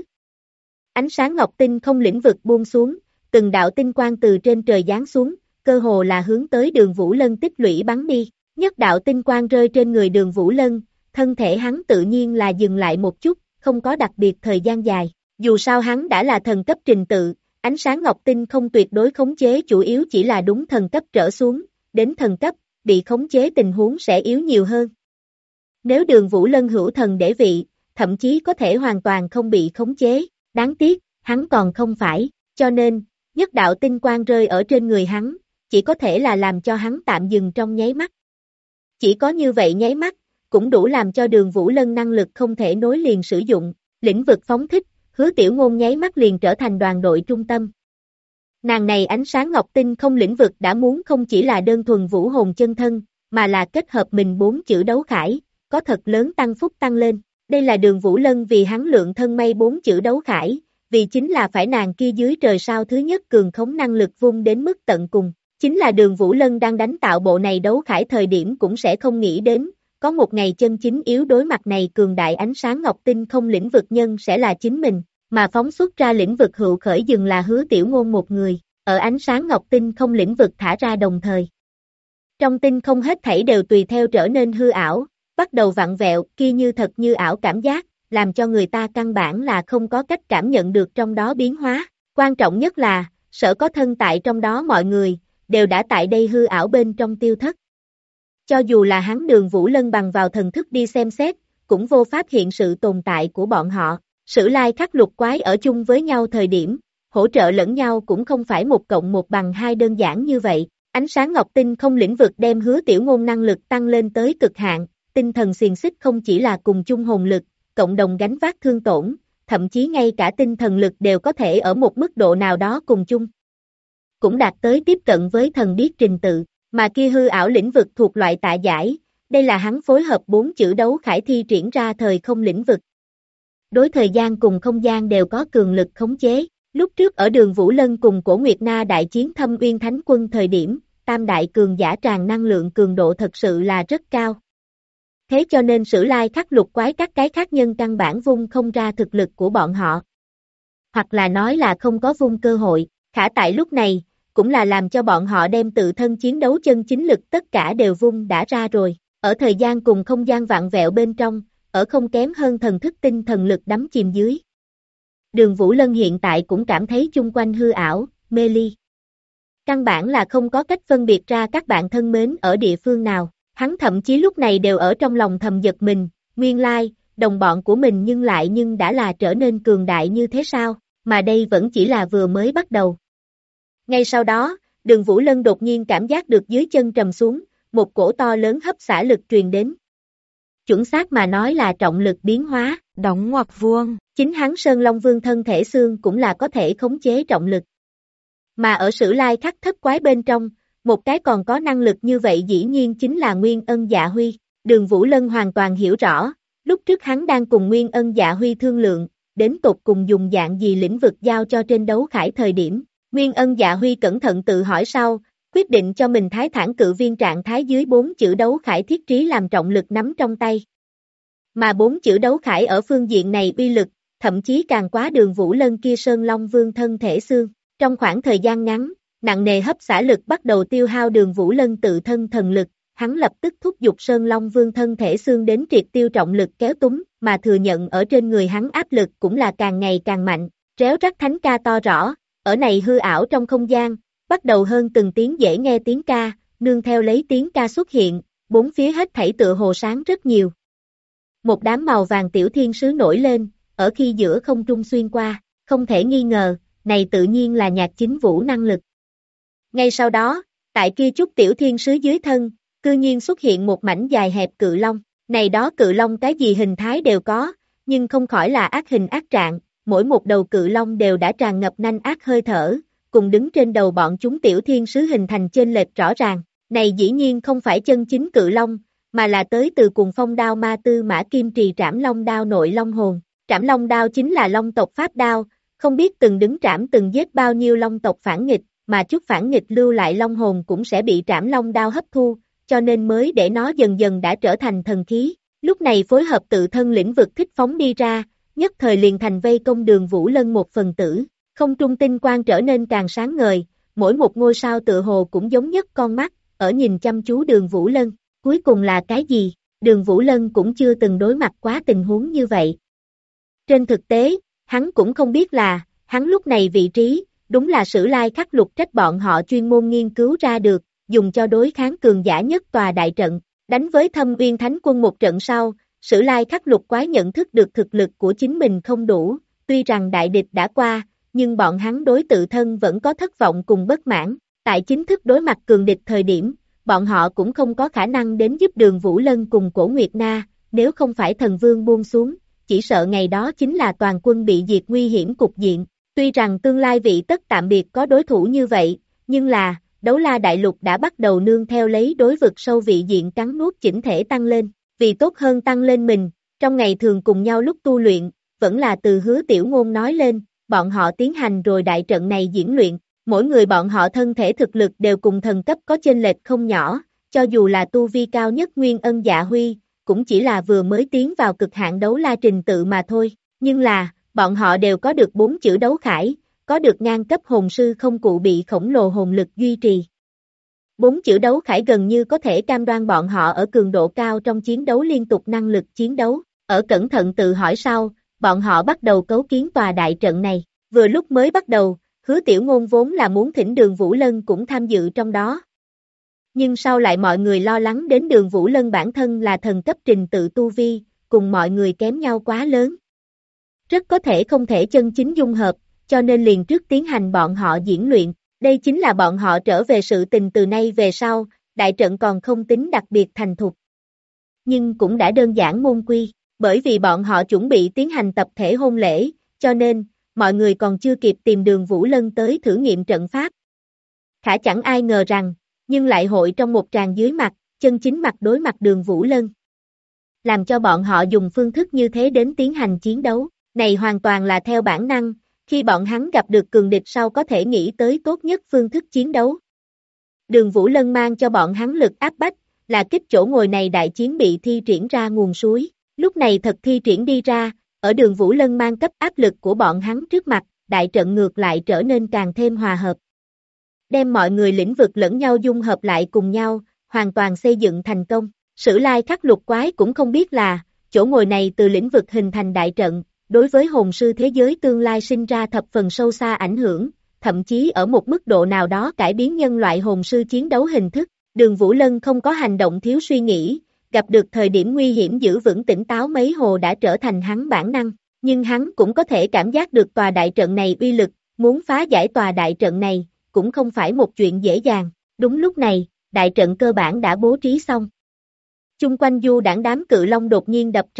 Ánh sáng ngọc tinh không lĩnh vực buông xuống, từng đạo tinh quang từ trên trời giáng xuống, cơ hồ là hướng tới Đường Vũ Lân tích lũy bắn đi, nhất đạo tinh quang rơi trên người Đường Vũ Lân, thân thể hắn tự nhiên là dừng lại một chút, không có đặc biệt thời gian dài, dù sao hắn đã là thần cấp trình tự, ánh sáng ngọc tinh không tuyệt đối khống chế chủ yếu chỉ là đúng thần cấp trở xuống, đến thần cấp, bị khống chế tình huống sẽ yếu nhiều hơn. Nếu Đường Vũ Lân hữu thần để vị, thậm chí có thể hoàn toàn không bị khống chế, đáng tiếc, hắn còn không phải, cho nên, nhất đạo tinh quang rơi ở trên người hắn, chỉ có thể là làm cho hắn tạm dừng trong nháy mắt. Chỉ có như vậy nháy mắt, cũng đủ làm cho Đường Vũ Lân năng lực không thể nối liền sử dụng, lĩnh vực phóng thích, Hứa Tiểu Ngôn nháy mắt liền trở thành đoàn đội trung tâm. Nàng này ánh sáng ngọc tinh không lĩnh vực đã muốn không chỉ là đơn thuần vũ hồn chân thân, mà là kết hợp mình 4 chữ đấu khải, có thật lớn tăng phúc tăng lên. Đây là Đường Vũ Lân vì hắn lượng thân may 4 chữ đấu khải, vì chính là phải nàng kia dưới trời sao thứ nhất cường khống năng lực vung đến mức tận cùng. Chính là Đường Vũ Lân đang đánh tạo bộ này đấu khải thời điểm cũng sẽ không nghĩ đến, có một ngày chân chính yếu đối mặt này cường đại ánh sáng ngọc tinh không lĩnh vực nhân sẽ là chính mình, mà phóng xuất ra lĩnh vực hữu khởi dừng là Hứa Tiểu Ngôn một người, ở ánh sáng ngọc tinh không lĩnh vực thả ra đồng thời. Trong tinh không hết thảy đều tùy theo trở nên hư ảo, bắt đầu vặn vẹo, kia như thật như ảo cảm giác, làm cho người ta căn bản là không có cách cảm nhận được trong đó biến hóa. Quan trọng nhất là, sở có thân tại trong đó mọi người, đều đã tại đây hư ảo bên trong tiêu thất. Cho dù là hắn Đường Vũ Lân bằng vào thần thức đi xem xét, cũng vô pháp hiện sự tồn tại của bọn họ. Sử Lai Khắc Lục Quái ở chung với nhau thời điểm, hỗ trợ lẫn nhau cũng không phải 1 cộng 1 bằng 2 đơn giản như vậy. Ánh sáng ngọc tinh không lĩnh vực đem Hứa Tiểu Ngôn năng lực tăng lên tới cực hạn, tinh thần xiềng xích không chỉ là cùng chung hồn lực, cộng đồng gánh vác thương tổn, thậm chí ngay cả tinh thần lực đều có thể ở một mức độ nào đó cùng chung. Cũng đạt tới tiếp cận với thần biết trình tự, mà kia hư ảo lĩnh vực thuộc loại tạ giải, đây là hắn phối hợp 4 chữ đấu khải thi triển ra thời không lĩnh vực. Đối thời gian cùng không gian đều có cường lực khống chế, lúc trước ở Đường Vũ Lân cùng Cổ Nguyệt Na đại chiến Thâm Uyên Thánh Quân thời điểm, tam đại cường giả tràn năng lượng cường độ thật sự là rất cao. Thế cho nên Sử Lai Khắc Lục Quái các cái khác nhân căn bản vung không ra thực lực của bọn họ. Hoặc là nói là không có vung cơ hội, khả tại lúc này, cũng là làm cho bọn họ đem tự thân chiến đấu chân chính lực tất cả đều vung đã ra rồi. Ở thời gian cùng không gian vặn vẹo bên trong, ở không kém hơn thần thức tinh thần lực đắm chìm dưới. Đường Vũ Lân hiện tại cũng cảm thấy chung quanh hư ảo, mê ly. Căn bản là không có cách phân biệt ra các bạn thân mến ở địa phương nào. Hắn thậm chí lúc này đều ở trong lòng thầm giật mình, nguyên lai, đồng bọn của mình nhưng đã là trở nên cường đại như thế sao, mà đây vẫn chỉ là vừa mới bắt đầu. Ngay sau đó, Đường Vũ Lân đột nhiên cảm giác được dưới chân trầm xuống, một cổ to lớn hấp xả lực truyền đến. Chuẩn xác mà nói là trọng lực biến hóa, Đóng ngoặc vuông. Chính hắn Sơn Long Vương thân thể xương cũng là có thể khống chế trọng lực. Mà ở Sử Lai Khắc thất quái bên trong, một cái còn có năng lực như vậy dĩ nhiên chính là Nguyên Ân Dạ Huy. Đường Vũ Lân hoàn toàn hiểu rõ, lúc trước hắn đang cùng Nguyên Ân Dạ Huy thương lượng, đến tột cùng dùng dạng gì lĩnh vực giao cho trên đấu khải thời điểm. Nguyên Ân Dạ Huy cẩn thận tự hỏi sau, quyết định cho mình Thái Thản Cự Viên trạng thái dưới 4 chữ đấu khải thiết trí làm trọng lực nắm trong tay. Mà 4 chữ đấu khải ở phương diện này uy lực, thậm chí càng quá Đường Vũ Lân kia Sơn Long Vương thân thể xương. Trong khoảng thời gian ngắn, nặng nề hấp xả lực bắt đầu tiêu hao Đường Vũ Lân tự thân thần lực, hắn lập tức thúc giục Sơn Long Vương thân thể xương đến triệt tiêu trọng lực kéo túng, mà thừa nhận ở trên người hắn áp lực cũng là càng ngày càng mạnh. Réo rắt thánh ca to rõ, ở này hư ảo trong không gian, bắt đầu hơn từng tiếng dễ nghe tiếng ca, nương theo lấy tiếng ca xuất hiện, bốn phía hết thảy tựa hồ sáng rất nhiều. Một đám màu vàng tiểu thiên sứ nổi lên, ở khi giữa không trung xuyên qua, không thể nghi ngờ, này tự nhiên là nhạc chính vũ năng lực. Ngay sau đó, tại kia chút tiểu thiên sứ dưới thân, cư nhiên xuất hiện một mảnh dài hẹp cự long, này đó cự long cái gì hình thái đều có, nhưng không khỏi là ác hình ác trạng, mỗi một đầu cự long đều đã tràn ngập nanh ác hơi thở, cùng đứng trên đầu bọn chúng tiểu thiên sứ hình thành chênh lệch rõ ràng, này dĩ nhiên không phải chân chính cự long, mà là tới từ cùng phong đao ma tư mã kim trì trảm long đao nội long hồn, trảm long đao chính là long tộc pháp đao, không biết từng đứng trảm từng giết bao nhiêu long tộc phản nghịch, mà chút phản nghịch lưu lại long hồn cũng sẽ bị trảm long đao hấp thu, cho nên mới để nó dần dần đã trở thành thần khí, lúc này phối hợp tự thân lĩnh vực thích phóng đi ra, nhất thời liền thành vây công Đường Vũ Lân một phần tử, không trung tinh quang trở nên càng sáng ngời, mỗi một ngôi sao tựa hồ cũng giống nhất con mắt, ở nhìn chăm chú Đường Vũ Lân, cuối cùng là cái gì, Đường Vũ Lân cũng chưa từng đối mặt quá tình huống như vậy. Trên thực tế, hắn cũng không biết là, hắn lúc này vị trí, đúng là Sử Lai Khắc lục trách bọn họ chuyên môn nghiên cứu ra được, dùng cho đối kháng cường giả nhất tòa đại trận, đánh với Thâm Uyên Thánh Quân một trận sau, Sử Lai Khắc lục quái nhận thức được thực lực của chính mình không đủ, tuy rằng đại địch đã qua, nhưng bọn hắn đối tự thân vẫn có thất vọng cùng bất mãn, tại chính thức đối mặt cường địch thời điểm, bọn họ cũng không có khả năng đến giúp Đường Vũ Lân cùng Cổ Nguyệt Na, nếu không phải thần vương buông xuống, chỉ sợ ngày đó chính là toàn quân bị diệt nguy hiểm cục diện, tuy rằng tương lai vị tất tạm biệt có đối thủ như vậy, nhưng là, Đấu La Đại Lục đã bắt đầu nương theo lấy đối vực sâu vị diện cắn nuốt chỉnh thể tăng lên, vì tốt hơn tăng lên mình, trong ngày thường cùng nhau lúc tu luyện, vẫn là từ Hứa Tiểu Ngôn nói lên, bọn họ tiến hành rồi đại trận này diễn luyện, mỗi người bọn họ thân thể thực lực đều cùng thần cấp có chênh lệch không nhỏ, cho dù là tu vi cao nhất Nguyên Ân Dạ Huy, cũng chỉ là vừa mới tiến vào cực hạn đấu la trình tự mà thôi, nhưng là, bọn họ đều có được 4 chữ đấu khải, có được ngang cấp hồn sư không cụ bị khổng lồ hồn lực duy trì. 4 chữ đấu khải gần như có thể cam đoan bọn họ ở cường độ cao trong chiến đấu liên tục năng lực chiến đấu, ở cẩn thận tự hỏi sau, bọn họ bắt đầu cấu kiến tòa đại trận này, vừa lúc mới bắt đầu, Hứa Tiểu Ngôn vốn là muốn thỉnh Đường Vũ Lân cũng tham dự trong đó. Nhưng sau lại mọi người lo lắng đến Đường Vũ Lân bản thân là thần cấp trình tự tu vi, cùng mọi người kém nhau quá lớn. Rất có thể không thể chân chính dung hợp, cho nên liền trước tiến hành bọn họ diễn luyện, đây chính là bọn họ trở về sự tình từ nay về sau, đại trận còn không tính đặc biệt thành thục. Nhưng cũng đã đơn giản môn quy, bởi vì bọn họ chuẩn bị tiến hành tập thể hôn lễ, cho nên, mọi người còn chưa kịp tìm Đường Vũ Lân tới thử nghiệm trận pháp. Khả chẳng ai ngờ rằng, nhưng lại hội trong một tràng dưới mặt, chân chính mặt đối mặt Đường Vũ Lân. Làm cho bọn họ dùng phương thức như thế đến tiến hành chiến đấu, này hoàn toàn là theo bản năng, khi bọn hắn gặp được cường địch sau có thể nghĩ tới tốt nhất phương thức chiến đấu. Đường Vũ Lân mang cho bọn hắn lực áp bách, là kích chỗ ngồi này đại chiến bị thi triển ra nguồn suối, lúc này thật thi triển đi ra, ở Đường Vũ Lân mang cấp áp lực của bọn hắn trước mặt, đại trận ngược lại trở nên càng thêm hòa hợp. Đem mọi người lĩnh vực lẫn nhau dung hợp lại cùng nhau, hoàn toàn xây dựng thành công. Sử Lai Khắc lục quái cũng không biết là, chỗ ngồi này từ lĩnh vực hình thành đại trận, đối với hồn sư thế giới tương lai sinh ra thập phần sâu xa ảnh hưởng, thậm chí ở một mức độ nào đó cải biến nhân loại hồn sư chiến đấu hình thức. Đường Vũ Lân không có hành động thiếu suy nghĩ, gặp được thời điểm nguy hiểm giữ vững tỉnh táo mấy hồ đã trở thành hắn bản năng, nhưng hắn cũng có thể cảm giác được tòa đại trận này uy lực, muốn phá giải tòa đại trận này, cũng không phải một chuyện dễ dàng. Đúng lúc này, đại trận cơ bản đã bố trí xong. Chung quanh du đảng đám cự long đột nhiên đập ra,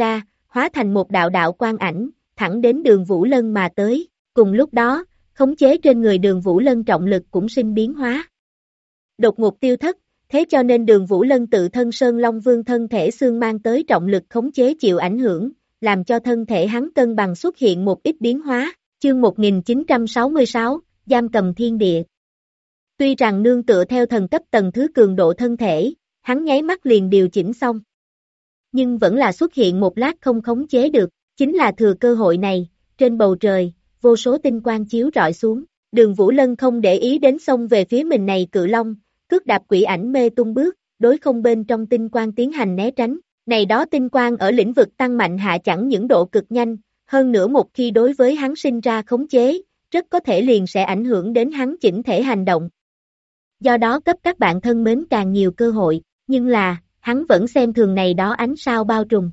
hóa thành một đạo đạo quang ảnh, thẳng đến Đường Vũ Lân mà tới. Cùng lúc đó, khống chế trên người Đường Vũ Lân trọng lực cũng sinh biến hóa. Đột ngột tiêu thất, thế cho nên Đường Vũ Lân tự thân Sơn Long Vương thân thể xương mang tới trọng lực khống chế chịu ảnh hưởng, làm cho thân thể hắn cân bằng xuất hiện một ít biến hóa. Chương 1966, Giam cầm thiên địa. Tuy rằng nương tựa theo thần cấp tầng thứ cường độ thân thể, hắn nháy mắt liền điều chỉnh xong. Nhưng vẫn là xuất hiện một lát không khống chế được, chính là thừa cơ hội này, trên bầu trời, vô số tinh quang chiếu rọi xuống, Đường Vũ Lân không để ý đến xông về phía mình này cự long, cước đạp quỷ ảnh mê tung bước, đối không bên trong tinh quang tiến hành né tránh. Này đó tinh quang ở lĩnh vực tăng mạnh hạ chẳng những độ cực nhanh, hơn nữa một khi đối với hắn sinh ra khống chế, rất có thể liền sẽ ảnh hưởng đến hắn chỉnh thể hành động. Do đó cấp các bạn thân mến càng nhiều cơ hội, nhưng là, hắn vẫn xem thường này đó ánh sao bao trùm.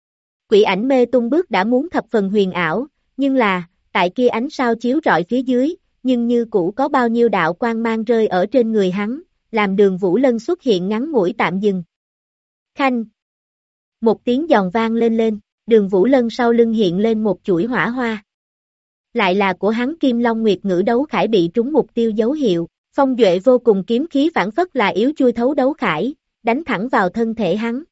Quỷ ảnh mê tung bước đã muốn thập phần huyền ảo, nhưng là, tại kia ánh sao chiếu rọi phía dưới, nhưng như cũ có bao nhiêu đạo quang mang rơi ở trên người hắn, làm Đường Vũ Lân xuất hiện ngắn ngủi tạm dừng. Khanh! Một tiếng giòn vang lên, Đường Vũ Lân sau lưng hiện lên một chuỗi hỏa hoa. Lại là của hắn Kim Long Nguyệt Ngữ đấu khải bị trúng mục tiêu dấu hiệu, phong duệ vô cùng kiếm khí phản phất là yếu chui thấu đấu khải, đánh thẳng vào thân thể hắn.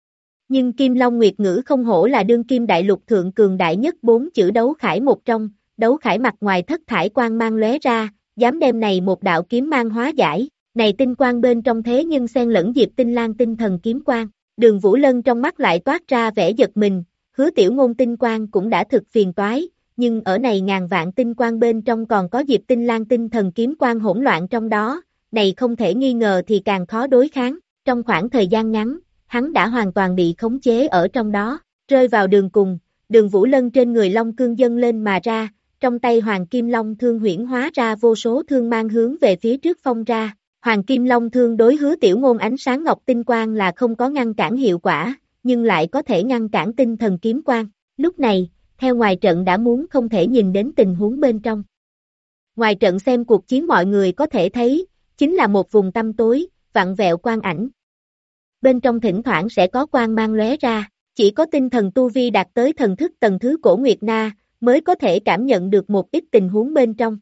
Nhưng Kim Long Nguyệt Ngữ không hổ là đương kim đại lục thượng cường đại nhất 4 chữ đấu khải một trong, đấu khải mặt ngoài thất thải quang mang lóe ra, dám đem này một đạo kiếm mang hóa giải, này tinh quang bên trong thế nhưng xen lẫn Diệp Tinh Lang tinh thần kiếm quang. Đường Vũ Lân trong mắt lại toát ra vẻ giật mình, Hứa Tiểu Ngôn tinh quang cũng đã thực phiền toái, nhưng ở này ngàn vạn tinh quang bên trong còn có Diệp Tinh Lang tinh thần kiếm quang hỗn loạn trong đó, này không thể nghi ngờ thì càng khó đối kháng. Trong khoảng thời gian ngắn, hắn đã hoàn toàn bị khống chế ở trong đó, rơi vào đường cùng, Đường Vũ Lân trên người long cương dâng lên mà ra, trong tay Hoàng Kim Long thương huyễn hóa ra vô số thương mang hướng về phía trước phong ra. Hoàng Kim Long thương đối Hứa Tiểu Ngôn ánh sáng ngọc tinh quang là không có ngăn cản hiệu quả, nhưng lại có thể ngăn cản tinh thần kiếm quang. Lúc này, theo ngoài trận đã muốn không thể nhìn đến tình huống bên trong. Ngoài trận xem cuộc chiến mọi người có thể thấy, chính là một vùng tăm tối, vặn vẹo quang ảnh. Bên trong thỉnh thoảng sẽ có quang mang lóe ra, chỉ có tinh thần tu vi đạt tới thần thức tầng thứ Cổ Nguyệt Na, mới có thể cảm nhận được một ít tình huống bên trong.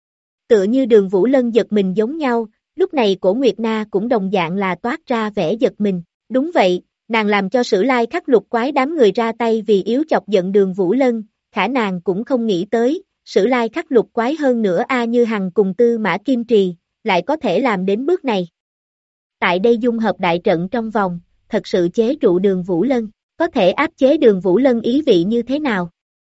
Tựa như Đường Vũ Lân giật mình giống nhau, lúc này Cổ Nguyệt Na cũng đồng dạng là toát ra vẻ giật mình. Đúng vậy, nàng làm cho Sử Lai Khắc Lục quái đám người ra tay vì yếu chọc giận Đường Vũ Lân, khả nàng cũng không nghĩ tới, Sử Lai Khắc Lục quái hơn nữa Như Hằng cùng Tư Mã Kim Trì, lại có thể làm đến bước này. Tại đây dung hợp đại trận trong vòng, thật sự chế trụ Đường Vũ Lân, có thể áp chế Đường Vũ Lân ý vị như thế nào?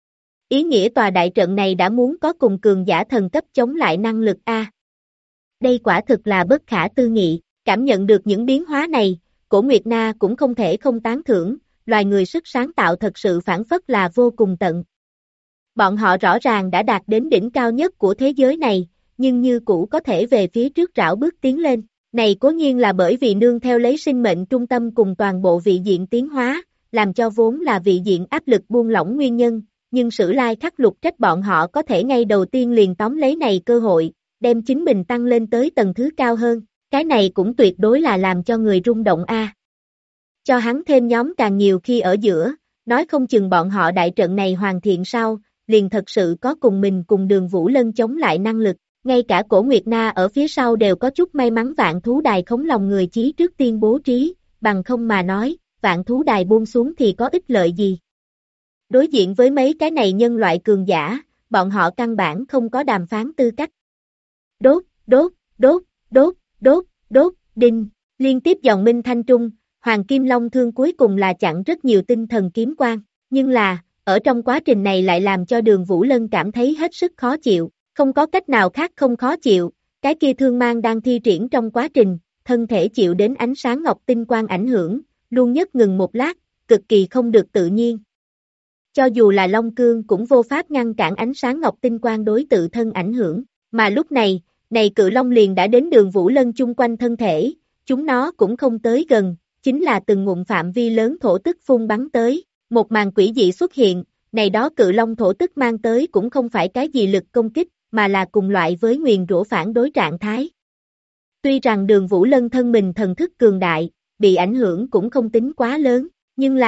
Ý nghĩa tòa đại trận này đã muốn có cùng cường giả thần cấp chống lại năng lực A. Đây quả thực là bất khả tư nghị, cảm nhận được những biến hóa này, Cổ Nguyệt Na cũng không thể không tán thưởng, loài người sức sáng tạo thật sự phản phất là vô cùng tận. Bọn họ rõ ràng đã đạt đến đỉnh cao nhất của thế giới này, nhưng như cũ có thể về phía trước rảo bước tiến lên. Này cố nhiên là bởi vì nương theo lấy sinh mệnh trung tâm cùng toàn bộ vị diện tiến hóa, làm cho vốn là vị diện áp lực buông lỏng nguyên nhân, nhưng Sử Lai Khắc Lục trách bọn họ có thể ngay đầu tiên liền tóm lấy này cơ hội, đem chính mình tăng lên tới tầng thứ cao hơn, cái này cũng tuyệt đối là làm cho người rung động a. Cho hắn thêm nhóm càng nhiều khi ở giữa, nói không chừng bọn họ đại trận này hoàn thiện sau, liền thật sự có cùng mình cùng Đường Vũ Lân chống lại năng lực, ngay cả Cổ Nguyệt Na ở phía sau đều có chút may mắn vạn thú đài khống lòng người chí trước tiên bố trí, bằng không mà nói, vạn thú đài buông xuống thì có ích lợi gì. Đối diện với mấy cái này nhân loại cường giả, bọn họ căn bản không có đàm phán tư cách. Đốt, đốt, đốt, đốt, đốt, đốt, đinh, liên tiếp dòng minh thanh trung, Hoàng Kim Long thương cuối cùng là chặn rất nhiều tinh thần kiếm quang, nhưng là, ở trong quá trình này lại làm cho Đường Vũ Lân cảm thấy hết sức khó chịu, không có cách nào khác không khó chịu, cái kia thương mang đang thi triển trong quá trình, thân thể chịu đến ánh sáng ngọc tinh quang ảnh hưởng, luôn nhất ngừng một lát, cực kỳ không được tự nhiên. Cho dù là Long Cương cũng vô pháp ngăn cản ánh sáng ngọc tinh quang đối tự thân ảnh hưởng, mà lúc này, cự long liền đã đến Đường Vũ Lân chung quanh thân thể, chúng nó cũng không tới gần, chính là từng ngụm phạm vi lớn thổ tức phun bắn tới, một màn quỷ dị xuất hiện, này đó cự long thổ tức mang tới cũng không phải cái gì lực công kích, mà là cùng loại với nguyền rủa phản đối trạng thái. Tuy rằng Đường Vũ Lân thân mình thần thức cường đại, bị ảnh hưởng cũng không tính quá lớn, nhưng là,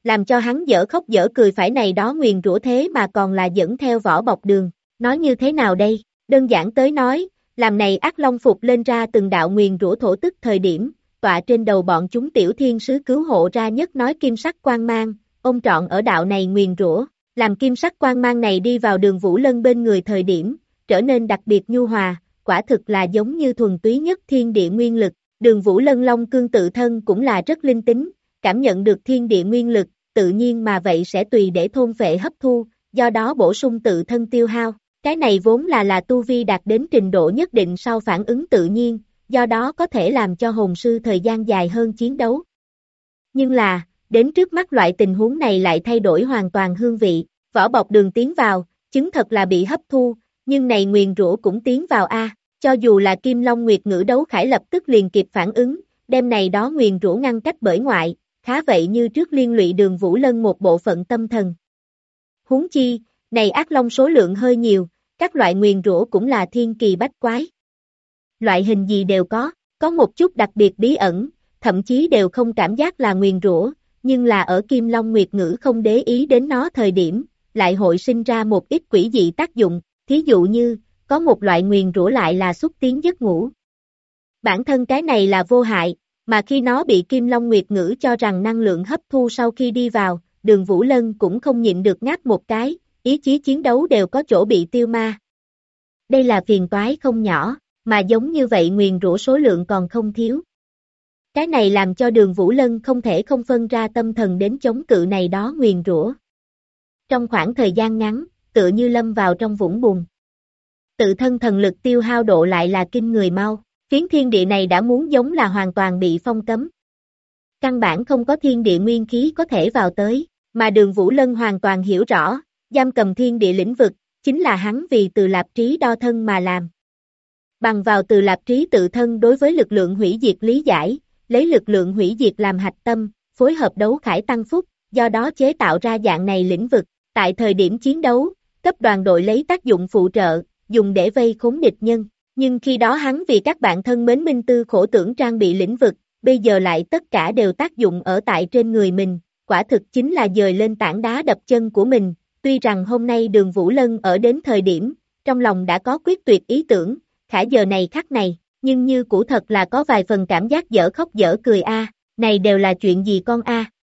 làm cho hắn dở khóc dở cười phải này đó nguyền rủa thế mà còn là dẫn theo Võ Bọc Đường, nói như thế nào đây, đơn giản tới nói, làm này ác long phục lên ra từng đạo nguyền rủa thổ tức thời điểm, tọa trên đầu bọn chúng tiểu thiên sứ cứu hộ ra nhất nói kim sắc quang mang, ôm trọn ở đạo này nguyền rủa, làm kim sắc quang mang này đi vào Đường Vũ Lân bên người thời điểm, trở nên đặc biệt nhu hòa, quả thực là giống như thuần túy nhất thiên địa nguyên lực, Đường Vũ Lân Long cương tự thân cũng là rất linh tính, cảm nhận được thiên địa nguyên lực, tự nhiên mà vậy sẽ tùy để thôn phệ hấp thu, do đó bổ sung tự thân tiêu hao. Cái này vốn là tu vi đạt đến trình độ nhất định sau phản ứng tự nhiên, do đó có thể làm cho hồn sư thời gian dài hơn chiến đấu. Nhưng là, đến trước mắt loại tình huống này lại thay đổi hoàn toàn hương vị, Võ Bọc Đường tiến vào, chứng thật là bị hấp thu, nhưng này nguyền rủa cũng tiến vào a, cho dù là Kim Long Nguyệt Ngữ Đấu Khải lập tức liền kịp phản ứng, đem này đó nguyền rủa ngăn cách bởi ngoại, khá vậy như trước liên lụy Đường Vũ Lân một bộ phận tâm thần. Huống chi, này ác long số lượng hơi nhiều, các loại nguyền rủa cũng là thiên kỳ bách quái. Loại hình gì đều có một chút đặc biệt bí ẩn, thậm chí đều không cảm giác là nguyền rủa, nhưng là ở Kim Long Nguyệt Ngữ không để ý đến nó thời điểm, lại hội sinh ra một ít quỷ dị tác dụng, thí dụ như, có một loại nguyền rủa lại là xúc tiến giấc ngủ. Bản thân cái này là vô hại, mà khi nó bị Kim Long Nguyệt Ngữ cho rằng năng lượng hấp thu sau khi đi vào, Đường Vũ Lân cũng không nhịn được ngáp một cái, ý chí chiến đấu đều có chỗ bị tiêu ma. Đây là phiền toái không nhỏ, mà giống như vậy nguyền rủa số lượng còn không thiếu. Cái này làm cho Đường Vũ Lân không thể không phân ra tâm thần đến chống cự này đó nguyền rủa. Trong khoảng thời gian ngắn, tựa như lâm vào trong vũng bùn. Tự thân thần lực tiêu hao độ lại là kinh người mau, phiến thiên địa này đã muốn giống là hoàn toàn bị phong cấm. Căn bản không có thiên địa nguyên khí có thể vào tới, mà Đường Vũ Lân hoàn toàn hiểu rõ, giam cầm thiên địa lĩnh vực, chính là hắn vì Từ Lạp Trí đo thân mà làm. Bằng vào Từ Lạp Trí tự thân đối với lực lượng hủy diệt lý giải, lấy lực lượng hủy diệt làm hạch tâm, phối hợp đấu khải tăng phúc, do đó chế tạo ra dạng này lĩnh vực. Tại thời điểm chiến đấu, cấp đoàn đội lấy tác dụng phụ trợ, dùng để vây khốn địch nhân. Nhưng khi đó hắn vì các bạn thân mến minh tư khổ tưởng trang bị lĩnh vực, bây giờ lại tất cả đều tác dụng ở tại trên người mình, quả thực chính là dời lên tảng đá đập chân của mình. Tuy rằng hôm nay Đường Vũ Lân ở đến thời điểm, trong lòng đã có quyết tuyệt ý tưởng, khả giờ này khắc này, nhưng như cũ thật là có vài phần cảm giác dở khóc dở cười này đều là chuyện gì con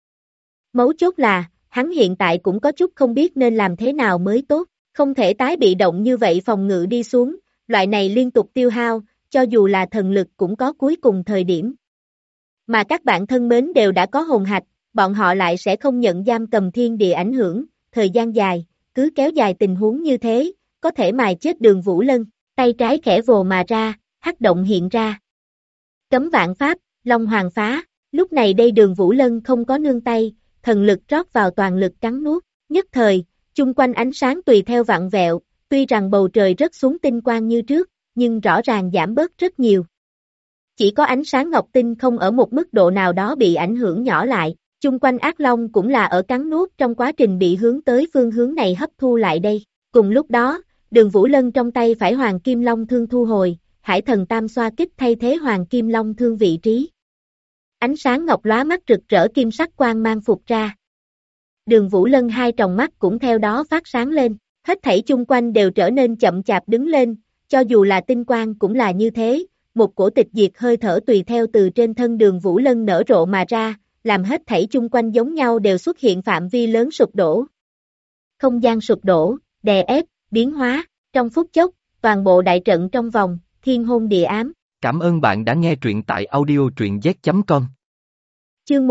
Mấu chốt là, hắn hiện tại cũng có chút không biết nên làm thế nào mới tốt, không thể tái bị động như vậy phòng ngự đi xuống, loại này liên tục tiêu hao, cho dù là thần lực cũng có cuối cùng thời điểm. Mà các bạn thân mến đều đã có hồn hạch, bọn họ lại sẽ không nhận giam cầm thiên địa ảnh hưởng, thời gian dài, cứ kéo dài tình huống như thế, có thể mài chết Đường Vũ Lân, tay trái khẽ vồ mà ra, hắc động hiện ra. Cấm vạn pháp, Long Hoàng phá, lúc này đây Đường Vũ Lân không có nương tay, thần lực rót vào toàn lực cắn nuốt, nhất thời, chung quanh ánh sáng tùy theo vặn vẹo, tuy rằng bầu trời rớt xuống tinh quang như trước, nhưng rõ ràng giảm bớt rất nhiều. Chỉ có ánh sáng ngọc tinh không ở một mức độ nào đó bị ảnh hưởng nhỏ lại, chung quanh ác long cũng là ở cắn nuốt trong quá trình bị hướng tới phương hướng này hấp thu lại đây. Cùng lúc đó, Đường Vũ Lân trong tay phải Hoàng Kim Long thương thu hồi, Hải Thần Tam xoa kích thay thế Hoàng Kim Long thương vị trí. Ánh sáng ngọc lóa mắt rực rỡ kim sắc quang mang phục ra. Đường Vũ Lân hai tròng mắt cũng theo đó phát sáng lên, hết thảy chung quanh đều trở nên chậm chạp đứng lên, cho dù là tinh quang cũng là như thế, một cổ tịch diệt hơi thở tùy theo từ trên thân Đường Vũ Lân nở rộ mà ra, làm hết thảy chung quanh giống nhau đều xuất hiện phạm vi lớn sụp đổ. Không gian sụp đổ, đè ép, biến hóa, trong phút chốc, toàn bộ đại trận trong vòng, thiên hôn địa ám. Cảm ơn bạn đã nghe truyện tại audio truyện z.com. Chương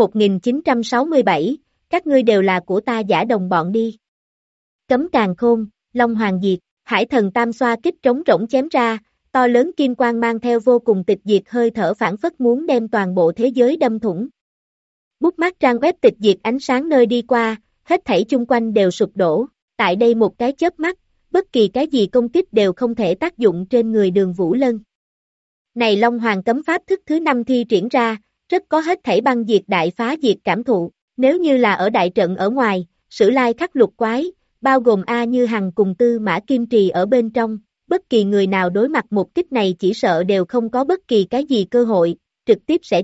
1967, các ngươi đều là của ta giả đồng bọn đi. Cấm càn khôn, Long Hoàng diệt, Hải Thần Tam xoa kích trống rỗng chém ra, to lớn kim quang mang theo vô cùng tịch diệt hơi thở phản phất muốn đem toàn bộ thế giới đâm thủng. Bút mát trang web tịch diệt ánh sáng nơi đi qua, hết thảy chung quanh đều sụp đổ, tại đây một cái chớp mắt, bất kỳ cái gì công kích đều không thể tác dụng trên người Đường Vũ Lân. Này Long Hoàng cấm pháp thức thứ 5 thi triển ra, rất có hết thảy băng diệt đại phá diệt cảm thụ, nếu như là ở đại trận ở ngoài, Sử Lai Khắc Lục Quái, bao gồm A Như Hằng cùng Tư Mã Kim Trì ở bên trong, bất kỳ người nào đối mặt một kích này chỉ sợ đều không có bất kỳ cái gì cơ hội, trực tiếp sẽ chết,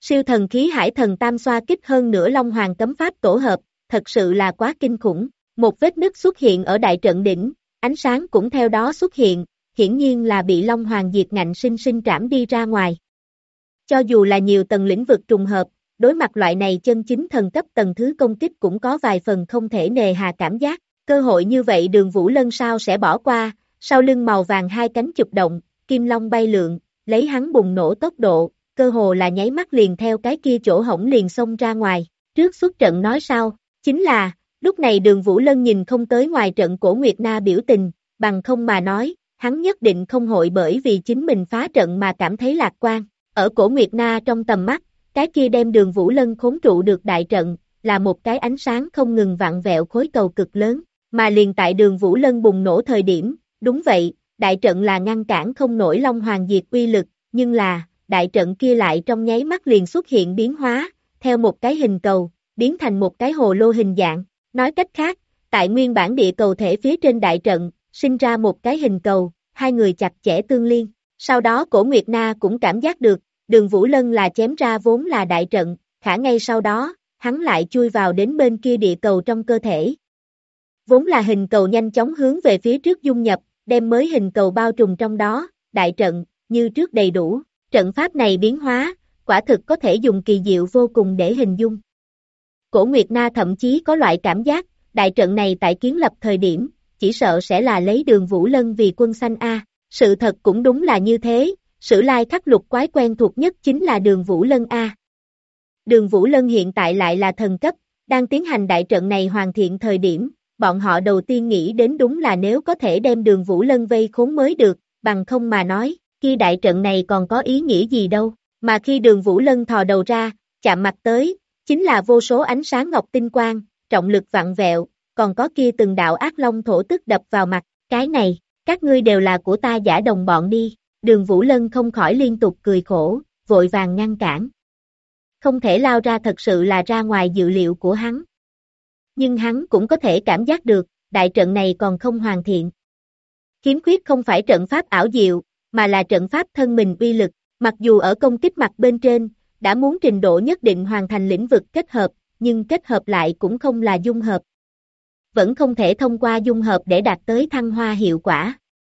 Siêu thần khí hải thần tam xoa kích hơn nữa Long Hoàng cấm pháp tổ hợp, thật sự là quá kinh khủng. Một vết nứt xuất hiện ở đại trận đỉnh, ánh sáng cũng theo đó xuất hiện, hiển nhiên là bị Long Hoàng diệt ngạnh sinh sinh trảm đi ra ngoài. Cho dù là nhiều tầng lĩnh vực trùng hợp, đối mặt loại này chân chính thần cấp tầng thứ công kích cũng có vài phần không thể nề hà cảm giác. Cơ hội như vậy Đường Vũ Lân sao sẽ bỏ qua, sau lưng màu vàng hai cánh chụp động, kim long bay lượn, lấy hắn bùng nổ tốc độ, cơ hồ là nháy mắt liền theo cái kia chỗ hổng liền xông ra ngoài. Trước xuất trận nói sau, chính là, lúc này Đường Vũ Lân nhìn không tới ngoài trận Cổ Nguyệt Na biểu tình, bằng không mà nói, hắn nhất định không hội bởi vì chính mình phá trận mà cảm thấy lạc quan. Ở Cổ Nguyệt Na trong tầm mắt, cái kia đem Đường Vũ Lân khốn trụ được đại trận, là một cái ánh sáng không ngừng vặn vẹo khối cầu cực lớn, mà liền tại Đường Vũ Lân bùng nổ thời điểm, đúng vậy, đại trận là ngăn cản không nổi Long Hoàng diệt uy lực, nhưng là, đại trận kia lại trong nháy mắt liền xuất hiện biến hóa, theo một cái hình cầu, biến thành một cái hồ lô hình dạng. Nói cách khác, tại nguyên bản địa cầu thể phía trên đại trận, sinh ra một cái hình cầu, hai người chặt chẽ tương liên. Sau đó Cổ Nguyệt Na cũng cảm giác được, Đường Vũ Lân là chém ra vốn là đại trận, khả ngay sau đó, hắn lại chui vào đến bên kia địa cầu trong cơ thể. Vốn là hình cầu nhanh chóng hướng về phía trước dung nhập, đem mới hình cầu bao trùm trong đó, đại trận, như trước đầy đủ. Trận pháp này biến hóa, quả thực có thể dùng kỳ diệu vô cùng để hình dung. Cổ Nguyệt Na thậm chí có loại cảm giác, đại trận này tại kiến lập thời điểm, chỉ sợ sẽ là lấy Đường Vũ Lân vì quân xanh A. Sự thật cũng đúng là như thế, sử lai khắc lục quái quen thuộc nhất chính là Đường Vũ Lân A. Đường Vũ Lân hiện tại lại là thần cấp, đang tiến hành đại trận này hoàn thiện thời điểm, bọn họ đầu tiên nghĩ đến đúng là nếu có thể đem Đường Vũ Lân vây khốn mới được, bằng không mà nói, kia đại trận này còn có ý nghĩa gì đâu, mà khi Đường Vũ Lân thò đầu ra, chạm mặt tới, chính là vô số ánh sáng ngọc tinh quang, trọng lực vặn vẹo, còn có kia từng đạo ác long thổ tức đập vào mặt, cái này, các ngươi đều là của ta giả đồng bọn đi, Đường Vũ Lân không khỏi liên tục cười khổ, vội vàng ngăn cản. Không thể lao ra thật sự là ra ngoài dự liệu của hắn. Nhưng hắn cũng có thể cảm giác được, đại trận này còn không hoàn thiện. Khiếm khuyết không phải trận pháp ảo diệu, mà là trận pháp thân mình uy lực, mặc dù ở công kích mặt bên trên, đã muốn trình độ nhất định hoàn thành lĩnh vực kết hợp, nhưng kết hợp lại cũng không là dung hợp. Vẫn không thể thông qua dung hợp để đạt tới thăng hoa hiệu quả.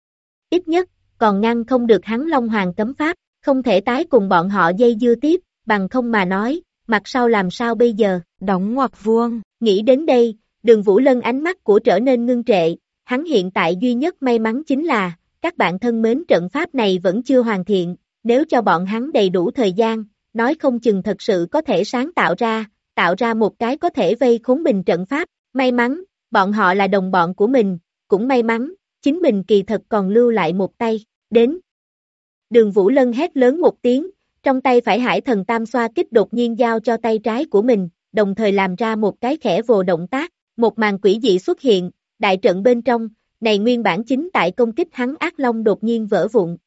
Ít nhất, còn ngăn không được hắn Long Hoàng cấm pháp, không thể tái cùng bọn họ dây dưa tiếp, bằng không mà nói, mặt sau làm sao bây giờ, đóng ngoặc vuông. Nghĩ đến đây, Đường Vũ Lân ánh mắt của trở nên ngưng trệ, hắn hiện tại duy nhất may mắn chính là, các bạn thân mến trận pháp này vẫn chưa hoàn thiện, nếu cho bọn hắn đầy đủ thời gian, nói không chừng thật sự có thể sáng tạo ra một cái có thể vây khốn mình trận pháp, may mắn, bọn họ là đồng bọn của mình, cũng may mắn, chính mình kỳ thật còn lưu lại một tay, đến. Đường Vũ Lân hét lớn một tiếng, trong tay phải hải thần tam xoa kích đột nhiên giao cho tay trái của mình, đồng thời làm ra một cái khẽ vồ động tác, một màn quỷ dị xuất hiện, đại trận bên trong, này nguyên bản chính tại công kích hắn ác long đột nhiên vỡ vụn.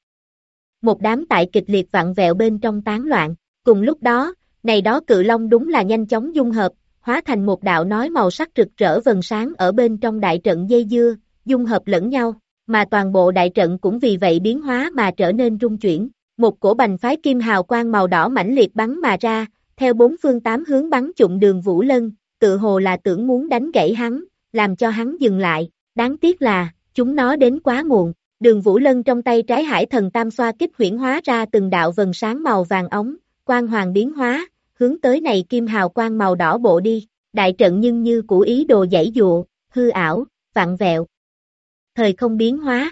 Một đám tại kịch liệt vặn vẹo bên trong tán loạn, cùng lúc đó, này đó cự long đúng là nhanh chóng dung hợp, hóa thành một đạo nói màu sắc rực rỡ vầng sáng ở bên trong đại trận dây dưa, dung hợp lẫn nhau, mà toàn bộ đại trận cũng vì vậy biến hóa mà trở nên rung chuyển. Một cổ bành phái kim hào quang màu đỏ mãnh liệt bắn mà ra, theo bốn phương tám hướng bắn trụng Đường Vũ Lân, tự hồ là tưởng muốn đánh gãy hắn, làm cho hắn dừng lại, đáng tiếc là, chúng nó đến quá muộn. Đường Vũ Lân trong tay trái hải thần tam xoa kích huyễn hóa ra từng đạo vầng sáng màu vàng ống, quang hoàng biến hóa, hướng tới này kim hào quang màu đỏ bộ đi, đại trận nhưng như của ý đồ giãy dụa, hư ảo, vặn vẹo. Thời không biến hóa.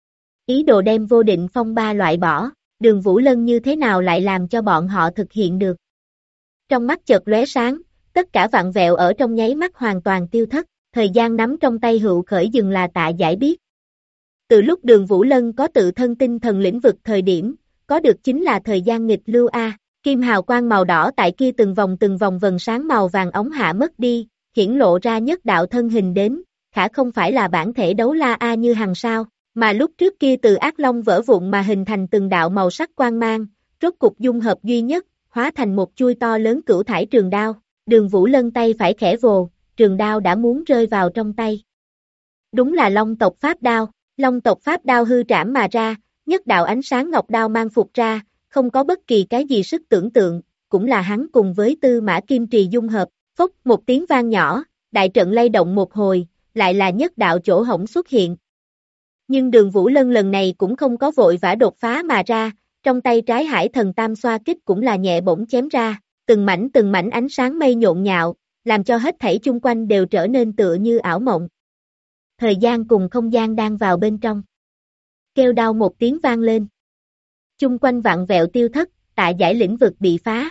Ý đồ đem vô định phong ba loại bỏ, Đường Vũ Lân như thế nào lại làm cho bọn họ thực hiện được. Trong mắt chợt lóe sáng, tất cả vặn vẹo ở trong nháy mắt hoàn toàn tiêu thất, thời gian nắm trong tay hữu khởi dừng là Tạ Giải biết. Từ lúc Đường Vũ Lân có tự thân tinh thần lĩnh vực thời điểm, có được chính là thời gian nghịch lưu A, kim hào quang màu đỏ tại kia từng vòng vầng sáng màu vàng ống hạ mất đi, hiển lộ ra nhất đạo thân hình đến, khả không phải là bản thể đấu la A như hằng sao, mà lúc trước kia từ ác long vỡ vụn mà hình thành từng đạo màu sắc quang mang, rốt cục dung hợp duy nhất, hóa thành một chuôi to lớn cửu thải trường đao, Đường Vũ Lân tay phải khẽ vồ, trường đao đã muốn rơi vào trong tay. Đúng là Long tộc pháp đao, Long tộc pháp đao hư trảm mà ra, nhất đạo ánh sáng ngọc đao mang phục ra, không có bất kỳ cái gì sức tưởng tượng, cũng là hắn cùng với Tư Mã Kim Trì dung hợp, phốc một tiếng vang nhỏ, đại trận lay động một hồi, lại là nhất đạo chỗ hổng xuất hiện. Nhưng Đường Vũ Lân lần này cũng không có vội vã đột phá mà ra, trong tay trái Hải Thần Tam Xoa Kích cũng là nhẹ bổng chém ra, từng mảnh ánh sáng mây nhộn nhạo, làm cho hết thảy chung quanh đều trở nên tựa như ảo mộng. Thời gian cùng không gian đang vào bên trong. Kêu đau một tiếng vang lên. Chung quanh vặn vẹo tiêu thất, tại giải lĩnh vực bị phá.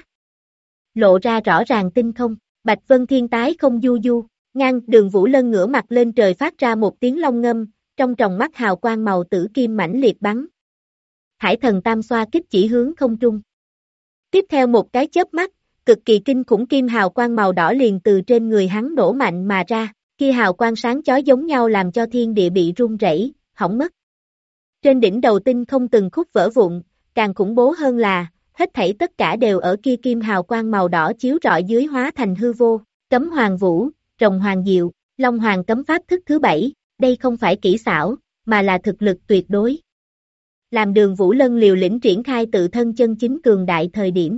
Lộ ra rõ ràng tinh không, Bạch Vân Thiên tái không du du, ngang Đường Vũ Lân ngửa mặt lên trời phát ra một tiếng long ngâm, trong tròng mắt hào quang màu tử kim mãnh liệt bắn. Hải Thần Tam Xoa Kích chỉ hướng không trung. Tiếp theo một cái chớp mắt, cực kỳ kinh khủng kim hào quang màu đỏ liền từ trên người hắn nổ mạnh mà ra, kia hào quang sáng chói giống nhau làm cho thiên địa bị rung rẩy, hỏng mất. Trên đỉnh đầu tinh không từng khúc vỡ vụn, càng khủng bố hơn là, hết thảy tất cả đều ở kia kim hào quang màu đỏ chiếu rọi dưới hóa thành hư vô, Cấm Hoàng Vũ, Rồng Hoàng Diệu, Long Hoàng Cấm Pháp thức thứ 7, đây không phải kỹ xảo, mà là thực lực tuyệt đối. Làm Đường Vũ Lân liều lĩnh triển khai tự thân chân chính cường đại thời điểm.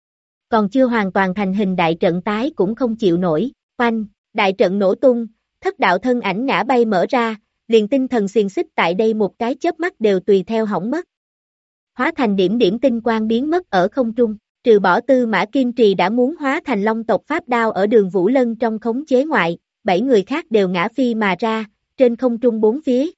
Còn chưa hoàn toàn thành hình đại trận tái cũng không chịu nổi, oanh, đại trận nổ tung, thất đạo thân ảnh ngã bay mở ra, liền tinh thần xiềng xích tại đây một cái chớp mắt đều tùy theo hỏng mất. Hóa thành điểm điểm tinh quang biến mất ở không trung, trừ bỏ Tư Mã Kim Trì đã muốn hóa thành Long tộc pháp đao ở Đường Vũ Lân trong khống chế ngoại, 7 người khác đều ngã phi mà ra, trên không trung bốn phía.